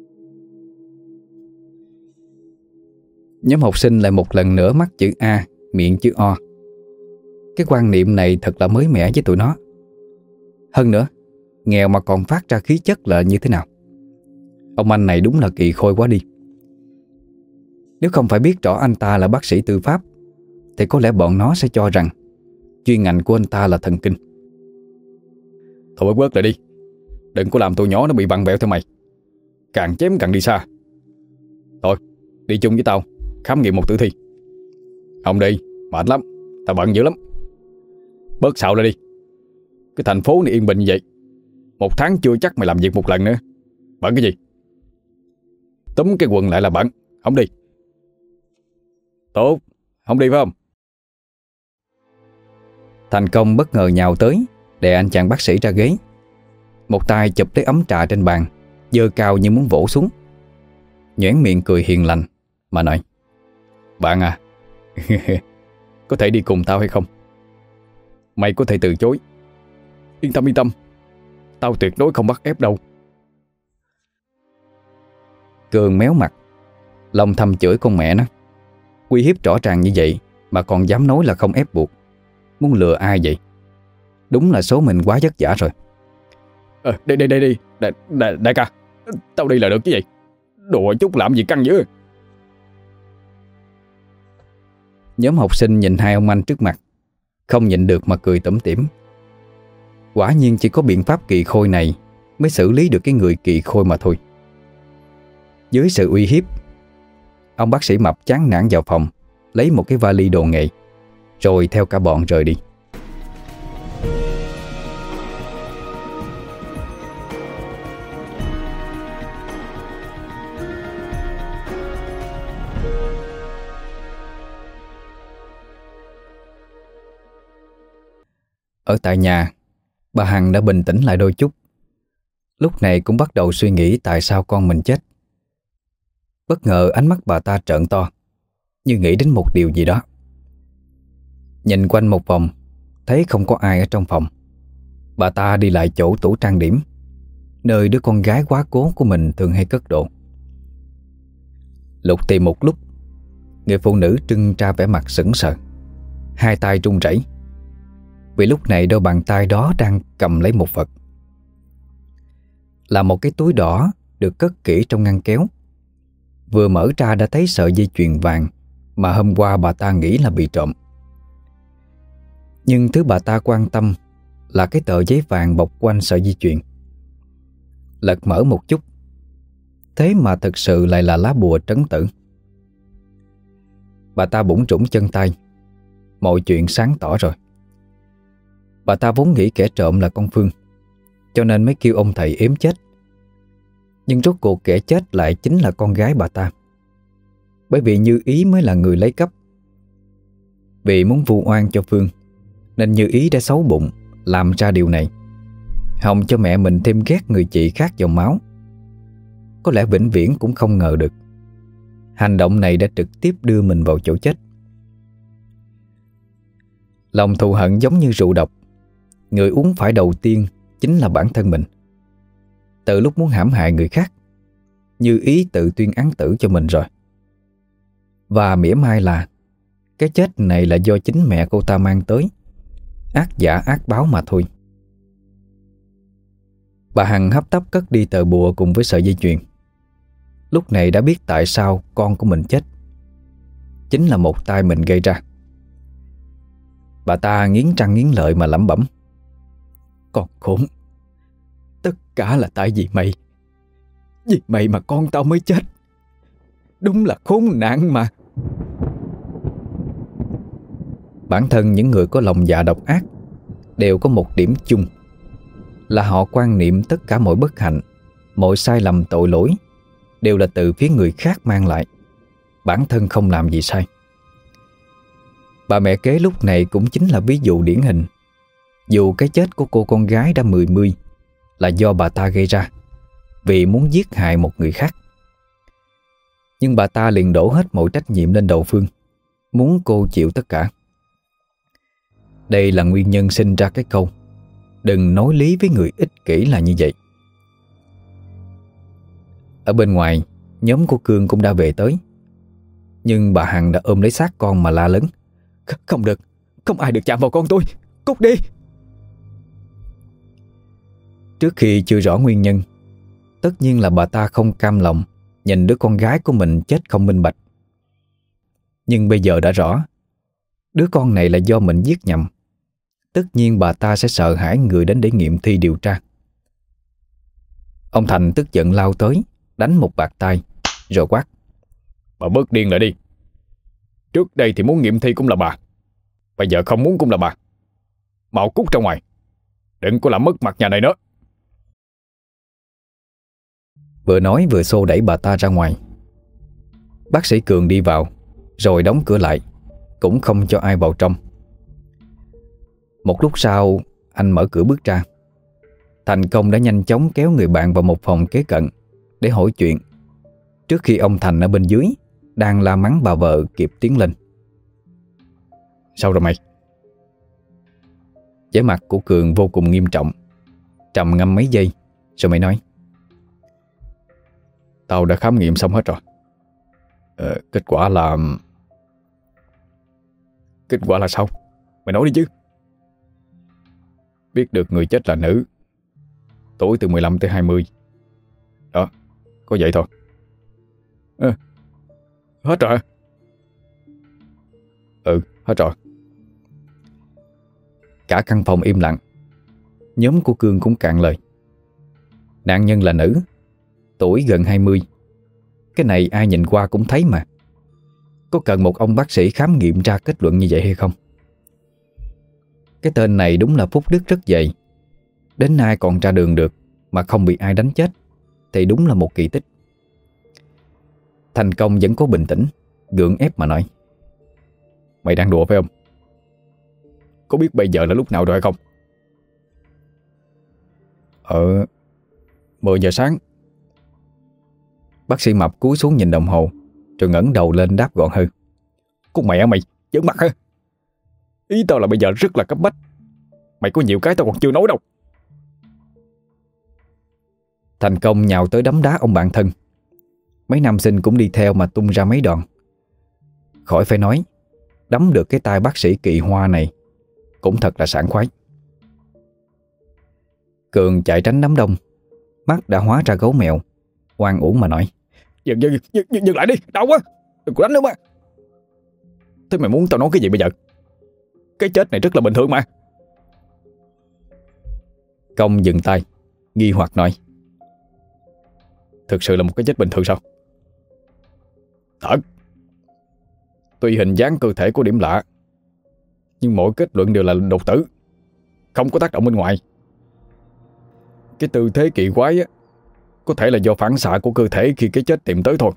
Nhóm học sinh lại một lần nữa mắc chữ A, miệng chữ O. Cái quan niệm này thật là mới mẻ với tụi nó. Hơn nữa, nghèo mà còn phát ra khí chất là như thế nào? Ông anh này đúng là kỳ khôi quá đi. Nếu không phải biết rõ anh ta là bác sĩ tư pháp, thì có lẽ bọn nó sẽ cho rằng chuyên ngành của anh ta là thần kinh. Thôi bớt bớt lại đi, đừng có làm tụi nhỏ nó bị vặn vẹo theo mày. Càng chém càng đi xa. Thôi, đi chung với tao khám nghiệm một tử thi. Không đi, mệt lắm, tao bận dữ lắm. Bớt xạo ra đi. Cái thành phố này yên bình như vậy, một tháng chưa chắc mày làm việc một lần nữa. Bận cái gì? Túm cái quần lại là bận, không đi. Tốt, không đi phải không? Thành Công bất ngờ nhào tới, đè anh chàng bác sĩ ra ghế. Một tay chụp lấy ấm trà trên bàn, giơ cao như muốn vỗ xuống. Nhoẻn miệng cười hiền lành mà nói. Bạn à, có thể đi cùng tao hay không? Mày có thể từ chối. Yên tâm yên tâm, tao tuyệt đối không bắt ép đâu. Cường méo mặt, lòng thầm chửi con mẹ nó. Uy hiếp rõ ràng như vậy mà còn dám nói là không ép buộc. Muốn lừa ai vậy? Đúng là số mình quá vất vả rồi. Ờ, đây đây đây đi đại, đại, đại ca, Tao đi là được chứ gì. Đùa chút làm gì căng dữ. Nhóm học sinh nhìn hai ông anh trước mặt, không nhịn được mà cười tủm tỉm. Quả nhiên chỉ có biện pháp kỳ khôi này mới xử lý được cái người kỳ khôi mà thôi. Dưới sự uy hiếp, ông bác sĩ mập chán nản vào phòng, lấy một cái vali đồ nghề, rồi theo cả bọn rời đi. Ở tại nhà, bà Hằng đã bình tĩnh lại đôi chút. Lúc này cũng bắt đầu suy nghĩ tại sao con mình chết. Bất ngờ ánh mắt bà ta trợn to, như nghĩ đến một điều gì đó. Nhìn quanh một vòng, thấy không có ai ở trong phòng. Bà ta đi lại chỗ tủ trang điểm, nơi đứa con gái quá cố của mình thường hay cất đồ. Lục tìm một lúc, người phụ nữ trưng ra vẻ mặt sững sờ, hai tay run rẩy, vì lúc này đôi bàn tay đó đang cầm lấy một vật. Là một cái túi đỏ được cất kỹ trong ngăn kéo. Vừa mở ra đã thấy sợi dây chuyền vàng mà hôm qua bà ta nghĩ là bị trộm. Nhưng thứ bà ta quan tâm là cái tờ giấy vàng bọc quanh sợi dây chuyền. Lật mở một chút, thế mà thực sự lại là lá bùa trấn tử. Bà ta bủn rủn chân tay, mọi chuyện sáng tỏ rồi. Bà ta vốn nghĩ kẻ trộm là con Phương, cho nên mới kêu ông thầy ếm chết. Nhưng rốt cuộc kẻ chết lại chính là con gái bà ta, bởi vì Như Ý mới là người lấy cắp. Vì muốn vu oan cho Phương nên Như Ý đã xấu bụng làm ra điều này, hòng cho mẹ mình thêm ghét người chị khác dòng máu. Có lẽ vĩnh viễn cũng không ngờ được hành động này đã trực tiếp đưa mình vào chỗ chết. Lòng thù hận giống như rượu độc, người uống phải đầu tiên chính là bản thân mình. Từ lúc muốn hãm hại người khác, Như Ý tự tuyên án tử cho mình rồi. Và mỉa mai là cái chết này là do chính mẹ cô ta mang tới, ác giả ác báo mà thôi. Bà Hằng hấp tấp cất đi tờ bùa cùng với sợi dây chuyền. Lúc này đã biết tại sao con của mình chết, chính là một tay mình gây ra. Bà ta nghiến răng nghiến lợi mà lẩm bẩm: Con khốn, tất cả là tại vì mày. Vì mày mà con tao mới chết. Đúng là khốn nạn mà. Bản thân những người có lòng dạ độc ác đều có một điểm chung, là họ quan niệm tất cả mọi bất hạnh, mọi sai lầm tội lỗi đều là từ phía người khác mang lại, bản thân không làm gì sai. Bà mẹ kế lúc này cũng chính là ví dụ điển hình. Dù cái chết của cô con gái đã mười mươi là do bà ta gây ra, vì muốn giết hại một người khác, nhưng bà ta liền đổ hết mọi trách nhiệm lên đầu Phương, muốn cô chịu tất cả. Đây là nguyên nhân sinh ra cái câu đừng nói lý với người ích kỷ là như vậy. Ở bên ngoài, nhóm của Cương cũng đã về tới, nhưng bà Hằng đã ôm lấy xác con mà la lớn: Không được, không ai được chạm vào con tôi, cút đi. Trước khi chưa rõ nguyên nhân, tất nhiên là bà ta không cam lòng nhìn đứa con gái của mình chết không minh bạch. Nhưng bây giờ đã rõ, đứa con này là do mình giết nhầm, tất nhiên bà ta sẽ sợ hãi người đến để nghiệm thi điều tra. Ông Thành tức giận lao tới, đánh một bạt tay, rồi quát: Bà bớt điên lại đi. Trước đây thì muốn nghiệm thi cũng là bà, bây giờ không muốn cũng là bà. Mau cút ra ngoài, đừng có làm mất mặt nhà này nữa. Vừa nói vừa xô đẩy bà ta ra ngoài. Bác sĩ Cường đi vào, rồi đóng cửa lại, cũng không cho ai vào trong. Một lúc sau, anh mở cửa bước ra. Thành công đã nhanh chóng kéo người bạn vào một phòng kế cận để hỏi chuyện, trước khi ông Thành ở bên dưới đang la mắng bà vợ kịp tiến lên. Sao rồi mày? Vẻ mặt của Cường vô cùng nghiêm trọng, trầm ngâm mấy giây rồi mới nói: Tao đã khám nghiệm xong hết rồi. ờ, Kết quả là... Kết quả là sao? Mày nói đi chứ. Biết được người chết là nữ, tuổi từ mười lăm tới hai mươi. Đó, Có vậy thôi. À, hết rồi. Ừ, hết rồi. Cả căn phòng im lặng. Nhóm của Cương cũng cạn lời. Nạn nhân là nữ, tuổi gần hai mươi. Cái này ai nhìn qua cũng thấy mà. Có cần một ông bác sĩ khám nghiệm ra kết luận như vậy hay không? Cái tên này đúng là phúc đức rất dày. Đến nay còn ra đường được mà không bị ai đánh chết thì đúng là một kỳ tích. Thành Công vẫn có bình tĩnh, gượng ép mà nói: Mày đang đùa phải không? Có biết bây giờ là lúc nào rồi hay không? Ờ mười giờ sáng. Bác sĩ Mập cúi xuống nhìn đồng hồ rồi ngẩng đầu lên đáp gọn hơn: Con mẹ mày, giỡn mặt hả? Ý tao là bây giờ rất là cấp bách. Mày có nhiều cái tao còn chưa nói đâu. Thành Công nhào tới đấm đá ông bạn thân. Mấy nam sinh cũng đi theo mà tung ra mấy đòn. Khỏi phải nói, đấm được cái tay bác sĩ kỳ hoa này cũng thật là sảng khoái. Cường chạy tránh đám đông, mắt đã hóa ra gấu mèo, oan uổng mà nói: Dừng, dừng, dừng, dừng, dừng lại đi, đau quá, đừng có đánh nữa mà. Thế mày muốn tao nói cái gì bây giờ? Cái chết này rất là bình thường mà. Công dừng tay, nghi hoặc nói: Thực sự là một cái chết bình thường sao? Thật. Tuy hình dáng cơ thể có điểm lạ, nhưng mọi kết luận đều là đột tử, không có tác động bên ngoài. Cái tư thế kỳ quái á, có thể là do phản xạ của cơ thể khi cái chết tìm tới thôi.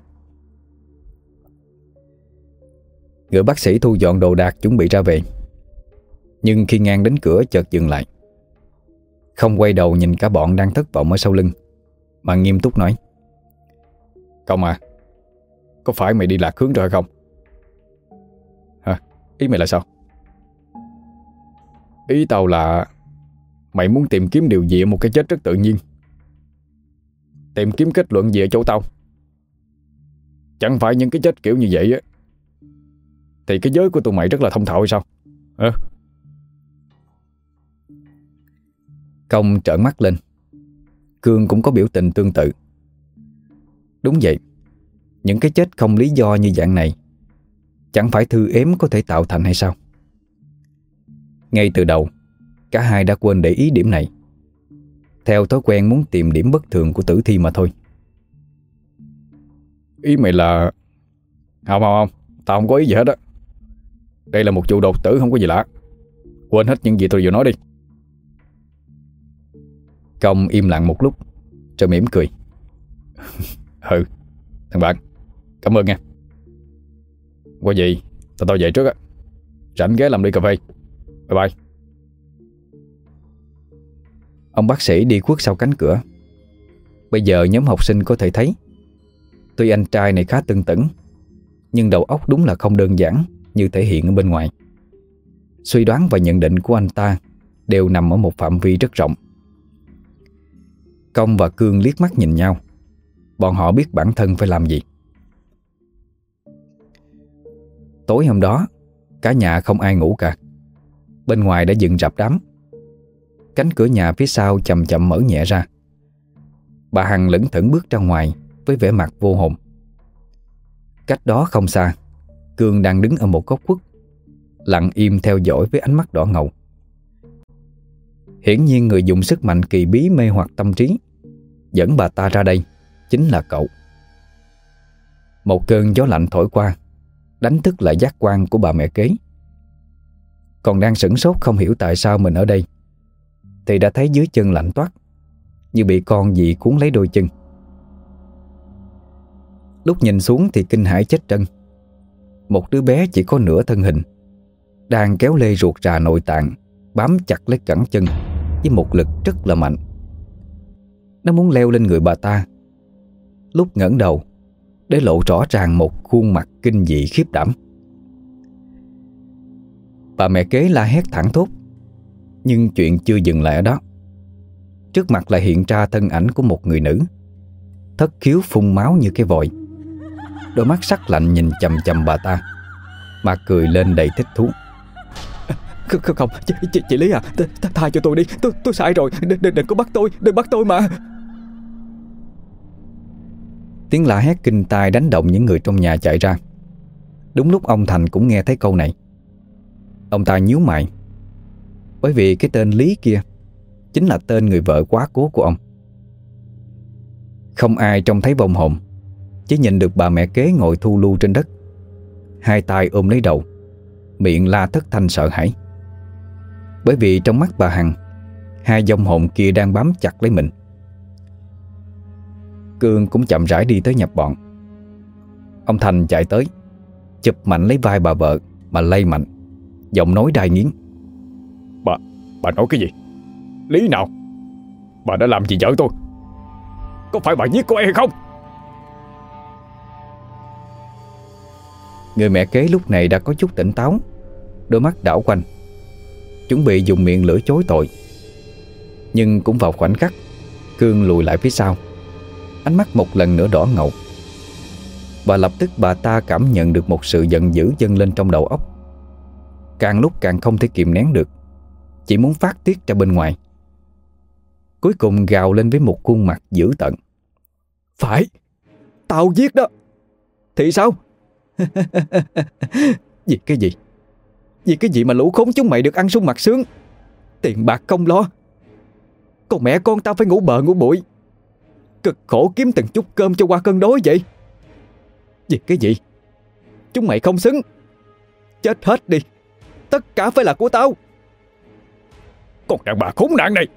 Người bác sĩ thu dọn đồ đạc chuẩn bị ra về. Nhưng khi ngang đến cửa chợt dừng lại, không quay đầu nhìn cả bọn đang thất vọng ở sau lưng, mà nghiêm túc nói: Công à, có phải mày đi lạc hướng rồi hay không? Hả? Ý mày là sao? Ý tao là mày muốn tìm kiếm điều gì ở một cái chết rất tự nhiên, tìm kiếm kết luận gì ở chỗ tao. Chẳng phải những cái chết kiểu như vậy á thì cái giới của tụi mày rất là thông thạo hay sao? Hả? Công trợn mắt lên. Cương cũng có biểu tình tương tự. Đúng vậy, những cái chết không lý do như dạng này chẳng phải thư ếm có thể tạo thành hay sao? Ngay từ đầu, cả hai đã quên để ý điểm này, theo thói quen muốn tìm điểm bất thường của tử thi mà thôi. Ý mày là... Không không không, tao không có ý gì hết á. Đây là một vụ đột tử, không có gì lạ. Quên hết những gì tôi vừa nói đi. Công im lặng một lúc rồi mỉm cười. Ừ, thằng bạn, cảm ơn nha. Qua gì, tao tao về trước á. Rảnh ghé làm ly cà phê. Bye bye. Ông bác sĩ đi khuất sau cánh cửa. Bây giờ nhóm học sinh có thể thấy, tuy anh trai này khá tưng tửng, nhưng đầu óc đúng là không đơn giản như thể hiện ở bên ngoài. Suy đoán và nhận định của anh ta đều nằm ở một phạm vi rất rộng. Công và Cương liếc mắt nhìn nhau. Bọn họ biết bản thân phải làm gì. Tối hôm đó, cả nhà không ai ngủ cả. Bên ngoài đã dựng rạp đám. Cánh cửa nhà phía sau chậm chậm mở nhẹ ra. Bà Hằng lững thững bước ra ngoài với vẻ mặt vô hồn. Cách đó không xa, Cương đang đứng ở một góc khuất, lặng im theo dõi với ánh mắt đỏ ngầu. Hiển nhiên người dùng sức mạnh kỳ bí mê hoặc tâm trí dẫn bà ta ra đây chính là cậu. Một cơn gió lạnh thổi qua, đánh thức lại giác quan của bà mẹ kế. Còn đang sửng sốt không hiểu tại sao mình ở đây, thì đã thấy dưới chân lạnh toát, như bị con gì cuốn lấy đôi chân. Lúc nhìn xuống thì kinh hãi chết trân. Một đứa bé chỉ có nửa thân hình đang kéo lê ruột rà nội tạng, bám chặt lấy cẳng chân với một lực rất là mạnh. Nó muốn leo lên người bà ta. Lúc ngẩng đầu, để lộ rõ ràng một khuôn mặt kinh dị khiếp đảm. Bà mẹ kế la hét thẳng thốt. Nhưng chuyện chưa dừng lại ở đó. Trước mặt lại hiện ra thân ảnh của một người nữ, thất khiếu phun máu như cái vòi. Đôi mắt sắc lạnh nhìn chằm chằm bà ta, mà cười lên đầy thích thú. Không, không, không chị, chị, chị Lý à, th tha cho tôi đi, tôi tôi sai rồi, đừng, đừng, đừng có bắt tôi, đừng bắt tôi mà. Tiếng la hét kinh tai đánh động những người trong nhà chạy ra. Đúng lúc ông Thành cũng nghe thấy câu này. Ông ta nhíu mày, bởi vì cái tên Lý kia chính là tên người vợ quá cố của ông. Không ai trông thấy vong hồn, chỉ nhìn được bà mẹ kế ngồi thu lu trên đất, hai tay ôm lấy đầu, miệng la thất thanh sợ hãi. Bởi vì trong mắt bà Hằng, hai vong hồn kia đang bám chặt lấy mình. Cương cũng chậm rãi đi tới nhập bọn. Ông Thành chạy tới, chụp mạnh lấy vai bà vợ mà lay mạnh, giọng nói đai nghiến: Bà, bà nói cái gì? Lý nào? Bà đã làm gì vợ tôi? Có phải bà giết cô ấy hay không? Người mẹ kế lúc này đã có chút tỉnh táo, đôi mắt đảo quanh, chuẩn bị dùng miệng lưỡi chối tội. Nhưng cũng vào khoảnh khắc Cương lùi lại phía sau, ánh mắt một lần nữa đỏ ngầu. Và lập tức bà ta cảm nhận được một sự giận dữ dâng lên trong đầu óc, càng lúc càng không thể kìm nén được, chỉ muốn phát tiết ra bên ngoài. Cuối cùng gào lên với một khuôn mặt dữ tợn: Phải, tao giết đó. Thì sao? Vì cái gì? Vì cái gì mà lũ khốn chúng mày được ăn sung mặc sướng, tiền bạc không lo, còn mẹ con tao phải ngủ bờ ngủ bụi, cực khổ kiếm từng chút cơm cho qua cơn đói vậy? Vì cái gì? Chúng mày không xứng. Chết hết đi, tất cả phải là của tao. Con đàn bà khốn nạn này!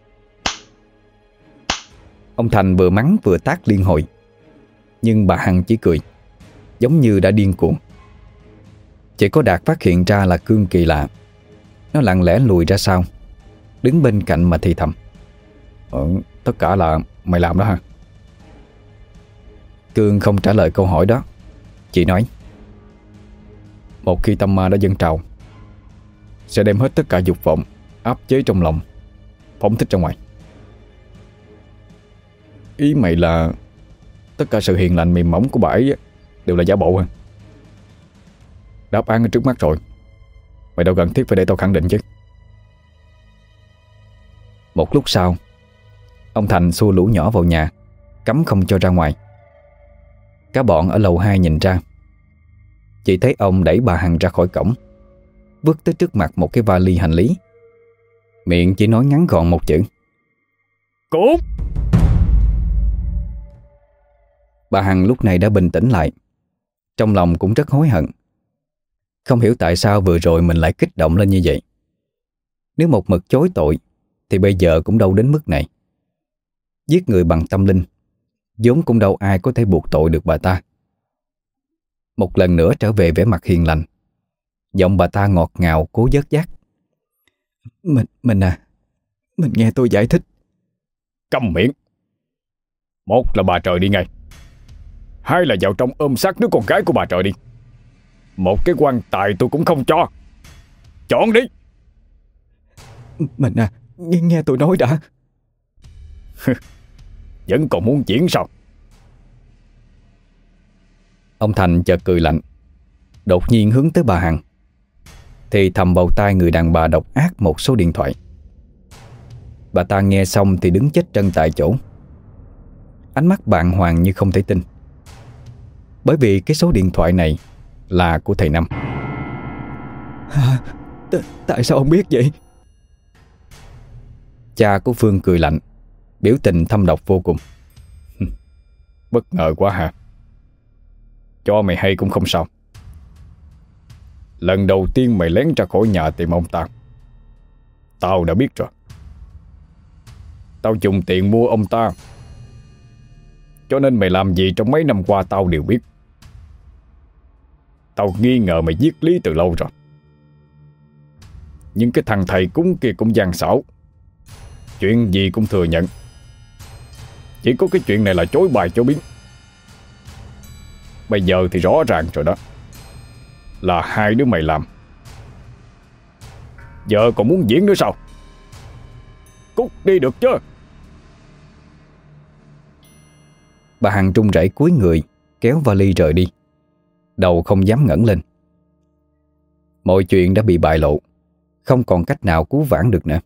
Ông Thành vừa mắng vừa tát liên hồi. Nhưng bà Hằng chỉ cười, giống như đã điên cuồng. Chỉ có Đạt phát hiện ra là Cương kỳ lạ. Nó lặng lẽ lùi ra sau, đứng bên cạnh mà thì thầm: ờ, Tất cả là mày làm đó hả? Cương không trả lời câu hỏi đó, chỉ nói: Một khi tâm ma đã dâng trào, sẽ đem hết tất cả dục vọng áp chế trong lòng, phóng thích ra ngoài. Ý mày là tất cả sự hiền lành mềm mỏng của bà ấy đều là giả bộ hả? Đáp án ở trước mắt rồi, mày đâu cần thiết phải để tao khẳng định chứ. Một lúc sau, ông Thành xua lũ nhỏ vào nhà, cấm không cho ra ngoài. Cả bọn ở lầu hai nhìn ra, chỉ thấy ông đẩy bà Hằng ra khỏi cổng, vứt tới trước mặt một cái vali hành lý, miệng chỉ nói ngắn gọn một chữ: Cút! Bà Hằng lúc này đã bình tĩnh lại, trong lòng cũng rất hối hận. Không hiểu tại sao vừa rồi mình lại kích động lên như vậy. Nếu một mực chối tội thì bây giờ cũng đâu đến mức này. Giết người bằng tâm linh vốn cũng đâu ai có thể buộc tội được bà ta. Một lần nữa trở về vẻ mặt hiền lành, giọng bà ta ngọt ngào cố vớt vát: Mình, mình à Mình nghe tôi giải thích. Câm miệng! Một là bà trời đi ngay, hai là vào trong ôm sát đứa con gái của bà trời đi. Một cái quan tài tôi cũng không cho. Chọn đi! Mình à Nghe, nghe tôi nói đã. Vẫn còn muốn diễn sao? Ông Thành chợt cười lạnh, đột nhiên hướng tới bà Hằng, thì thầm vào tai người đàn bà độc ác một số điện thoại. Bà ta nghe xong thì đứng chết chân tại chỗ, ánh mắt bàng hoàng như không thể tin. Bởi vì cái số điện thoại này là của thầy Năm. À, t- tại sao ông biết vậy? Cha của Phương cười lạnh, biểu tình thâm độc vô cùng. Bất ngờ quá hả? Cho mày hay cũng không sao. Lần đầu tiên mày lén ra khỏi nhà tìm ông ta, tao đã biết rồi. Tao dùng tiền mua ông ta, cho nên mày làm gì trong mấy năm qua tao đều biết. Tao nghi ngờ mày giết Lý từ lâu rồi. Nhưng cái thằng thầy cúng kia cũng gian xảo, chuyện gì cũng thừa nhận. Chỉ có cái chuyện này là chối bài chối biến. Bây giờ thì rõ ràng rồi đó, là hai đứa mày làm. Giờ còn muốn diễn nữa sao? Cút đi được chứ? Bà Hằng run rẩy cúi người, kéo vali rời đi, đầu không dám ngẩng lên. Mọi chuyện đã bị bại lộ, không còn cách nào cứu vãn được nữa.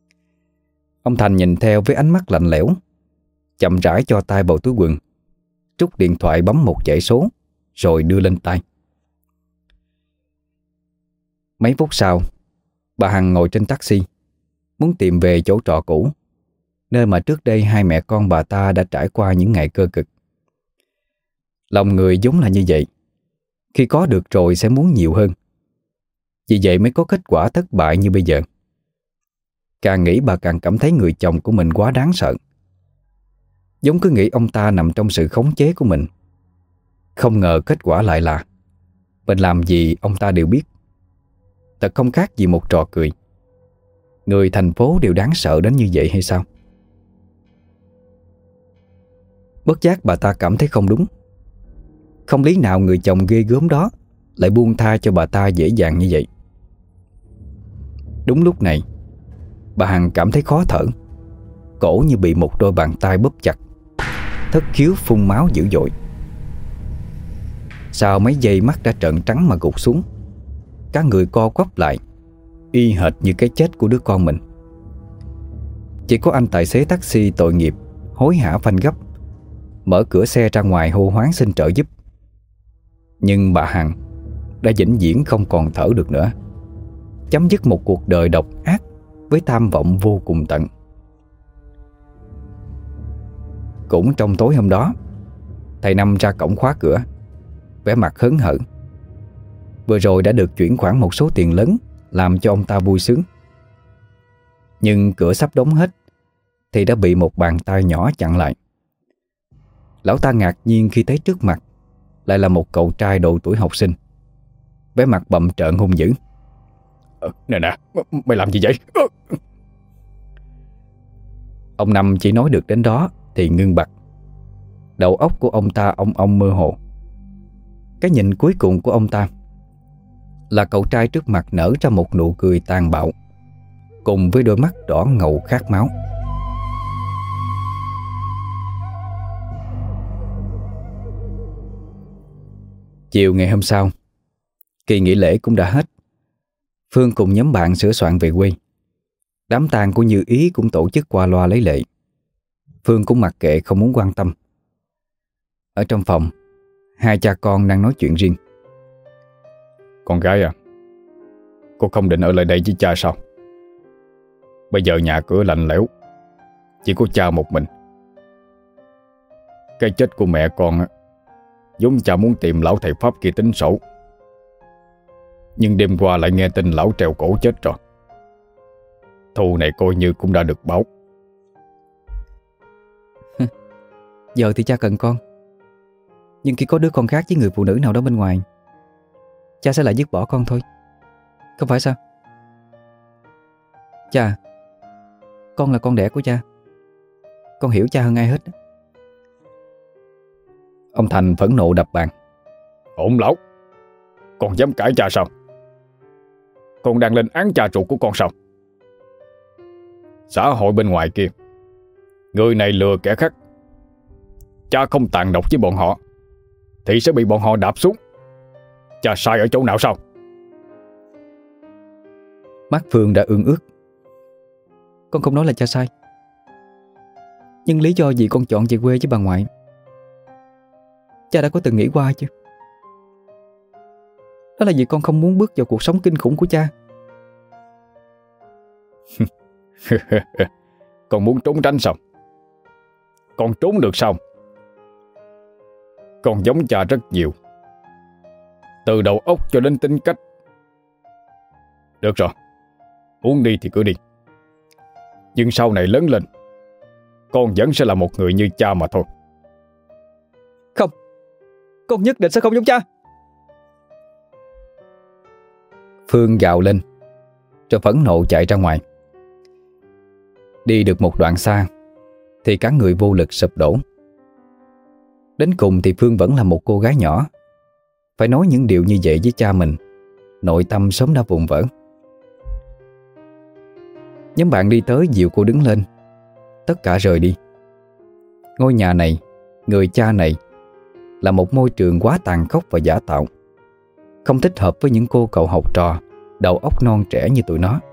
Ông Thành nhìn theo với ánh mắt lạnh lẽo, chậm rãi cho tay vào túi quần, trút điện thoại bấm một dãy số rồi đưa lên tai. Mấy phút sau, bà Hằng ngồi trên taxi, muốn tìm về chỗ trọ cũ, nơi mà trước đây hai mẹ con bà ta đã trải qua những ngày cơ cực. Lòng người vốn là như vậy, khi có được rồi sẽ muốn nhiều hơn. Vì vậy mới có kết quả thất bại như bây giờ. Càng nghĩ bà càng cảm thấy người chồng của mình quá đáng sợ. Giống cứ nghĩ ông ta nằm trong sự khống chế của mình. Không ngờ kết quả lại là mình làm gì ông ta đều biết. Thật không khác gì một trò cười. Người thành phố đều đáng sợ đến như vậy hay sao? Bất giác bà ta cảm thấy không đúng. Không lý nào người chồng ghê gớm đó lại buông tha cho bà ta dễ dàng như vậy. Đúng lúc này, bà Hằng cảm thấy khó thở. Cổ như bị một đôi bàn tay bóp chặt, thất khiếu phun máu dữ dội. Sau mấy giây mắt đã trợn trắng mà gục xuống. Cả người co quắp lại, y hệt như cái chết của đứa con mình. Chỉ có anh tài xế taxi tội nghiệp hối hả phanh gấp, mở cửa xe ra ngoài hô hoán xin trợ giúp. Nhưng bà Hằng đã vĩnh viễn không còn thở được nữa, chấm dứt một cuộc đời độc ác với tham vọng vô cùng tận. Cũng trong tối hôm đó, thầy Năm ra cổng khóa cửa, vẻ mặt hớn hở. Vừa rồi đã được chuyển khoản một số tiền lớn, làm cho ông ta vui sướng. Nhưng cửa sắp đóng hết thì đã bị một bàn tay nhỏ chặn lại. Lão ta ngạc nhiên khi thấy trước mặt lại là một cậu trai độ tuổi học sinh, vẻ mặt bặm trợn hung dữ. Ờ, nè nè, mày làm gì vậy? Ông Năm chỉ nói được đến đó thì ngưng bặt. Đầu óc của ông ta ong ong mơ hồ. Cái nhìn cuối cùng của ông ta là cậu trai trước mặt nở ra một nụ cười tàn bạo, cùng với đôi mắt đỏ ngầu khát máu. Chiều ngày hôm sau, kỳ nghỉ lễ cũng đã hết. Phương cùng nhóm bạn sửa soạn về quê. Đám tang của Như Ý cũng tổ chức qua loa lấy lệ. Phương cũng mặc kệ không muốn quan tâm. Ở trong phòng, hai cha con đang nói chuyện riêng. Con gái à, cô không định ở lại đây với cha sao? Bây giờ nhà cửa lạnh lẽo, chỉ có cha một mình. Cái chết của mẹ con á, vốn cha muốn tìm lão thầy Pháp kia tính sổ, nhưng đêm qua lại nghe tin lão treo cổ chết rồi. Thù này coi như cũng đã được báo. Giờ thì cha cần con, nhưng khi có đứa con khác với người phụ nữ nào đó bên ngoài, cha sẽ lại dứt bỏ con thôi. Không phải sao? Cha, con là con đẻ của cha. Con hiểu cha hơn ai hết. Ông Thành phẫn nộ đập bàn. Ổn lão, con dám cãi cha sao? Con đang lên án cha ruột của con sao? Xã hội bên ngoài kia, người này lừa kẻ khác. Cha không tàn độc với bọn họ thì sẽ bị bọn họ đạp xuống. Cha sai ở chỗ nào sao? Mắt Phương đã ương ướt. Con không nói là cha sai, nhưng lý do gì con chọn về quê với bà ngoại, cha đã có từng nghĩ qua chưa? Đó là vì con không muốn bước vào cuộc sống kinh khủng của cha. Con muốn trốn tránh sao? Con trốn được sao? Con giống cha rất nhiều, từ đầu óc cho đến tính cách. Được rồi, muốn đi thì cứ đi. Nhưng sau này lớn lên, con vẫn sẽ là một người như cha mà thôi. Không, con nhất định sẽ không giống cha. Phương gào lên, rồi phẫn nộ chạy ra ngoài. Đi được một đoạn xa thì cả người vô lực sụp đổ. Đến cùng thì Phương vẫn là một cô gái nhỏ. Phải nói những điều như vậy với cha mình, nội tâm sớm đã vụn vỡ. Nhóm bạn đi tới dìu cô đứng lên. Tất cả rời đi. Ngôi nhà này, người cha này là một môi trường quá tàn khốc và giả tạo, không thích hợp với những cô cậu học trò đầu óc non trẻ như tụi nó.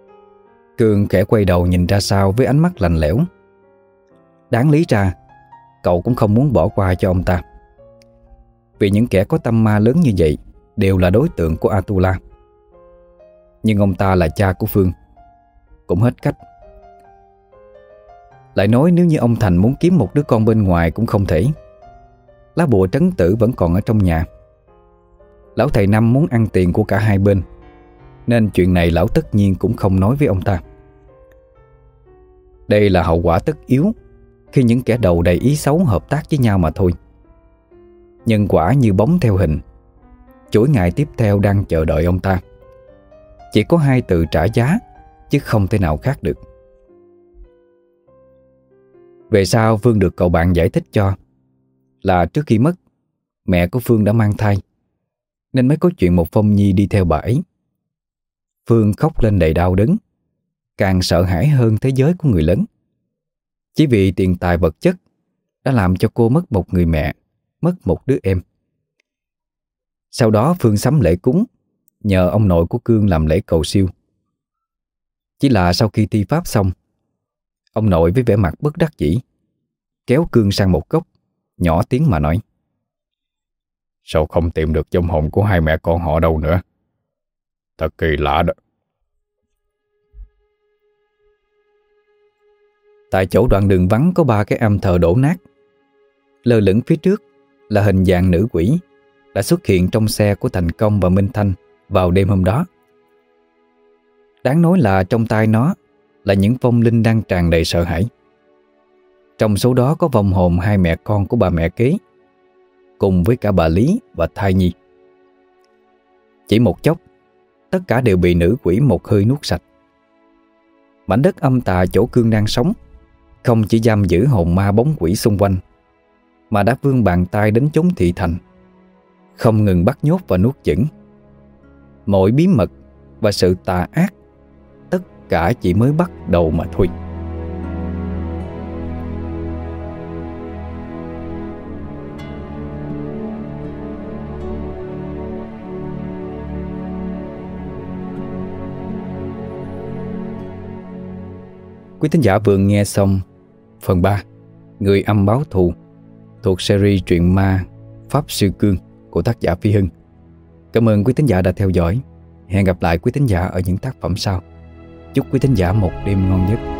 Cường khẽ quay đầu nhìn ra sau với ánh mắt lạnh lẽo. Đáng lý ra cậu cũng không muốn bỏ qua cho ông ta. Vì những kẻ có tâm ma lớn như vậy đều là đối tượng của Atula. Nhưng ông ta là cha của Phương, cũng hết cách. Lại nói nếu như ông Thành muốn kiếm một đứa con bên ngoài cũng không thể. Lá bùa trấn tử vẫn còn ở trong nhà. Lão thầy Năm muốn ăn tiền của cả hai bên, nên chuyện này lão tất nhiên cũng không nói với ông ta. Đây là hậu quả tất yếu khi những kẻ đầu đầy ý xấu hợp tác với nhau mà thôi. Nhân quả như bóng theo hình, chuỗi ngày tiếp theo đang chờ đợi ông ta. Chỉ có hai từ trả giá, chứ không thể nào khác được. Về sau Phương được cậu bạn giải thích cho là trước khi mất, mẹ của Phương đã mang thai, nên mới có chuyện một Phong Nhi đi theo bà ấy. Phương khóc lên đầy đau đớn, càng sợ hãi hơn thế giới của người lớn. Chỉ vì tiền tài vật chất đã làm cho cô mất một người mẹ, mất một đứa em. Sau đó Phương sắm lễ cúng, nhờ ông nội của Cương làm lễ cầu siêu. Chỉ là sau khi thi pháp xong, ông nội với vẻ mặt bất đắc dĩ kéo Cương sang một góc, nhỏ tiếng mà nói: "Sao không tìm được vong hồn của hai mẹ con họ đâu nữa? Thật kỳ lạ đó." Tại chỗ đoạn đường vắng có ba cái am thờ đổ nát. Lơ lửng phía trước là hình dạng nữ quỷ đã xuất hiện trong xe của Thành Công và Minh Thanh vào đêm hôm đó. Đáng nói là trong tay nó là những vong linh đang tràn đầy sợ hãi. Trong số đó có vong hồn hai mẹ con của bà mẹ kế, cùng với cả bà Lý và thai nhi. Chỉ một chốc, tất cả đều bị nữ quỷ một hơi nuốt sạch. Mảnh đất âm tà chỗ Cương đang sống không chỉ giam giữ hồn ma bóng quỷ xung quanh, mà đã vươn bàn tay đến chốn thị thành, không ngừng bắt nhốt và nuốt chửng. Mọi bí mật và sự tà ác, tất cả chỉ mới bắt đầu mà thôi. Quý thính giả vừa nghe xong phần ba Người âm báo thù thuộc series truyện ma Pháp Sư Cương của tác giả Phi Hưng. Cảm ơn quý thính giả đã theo dõi. Hẹn gặp lại quý thính giả ở những tác phẩm sau. Chúc quý thính giả một đêm ngon giấc.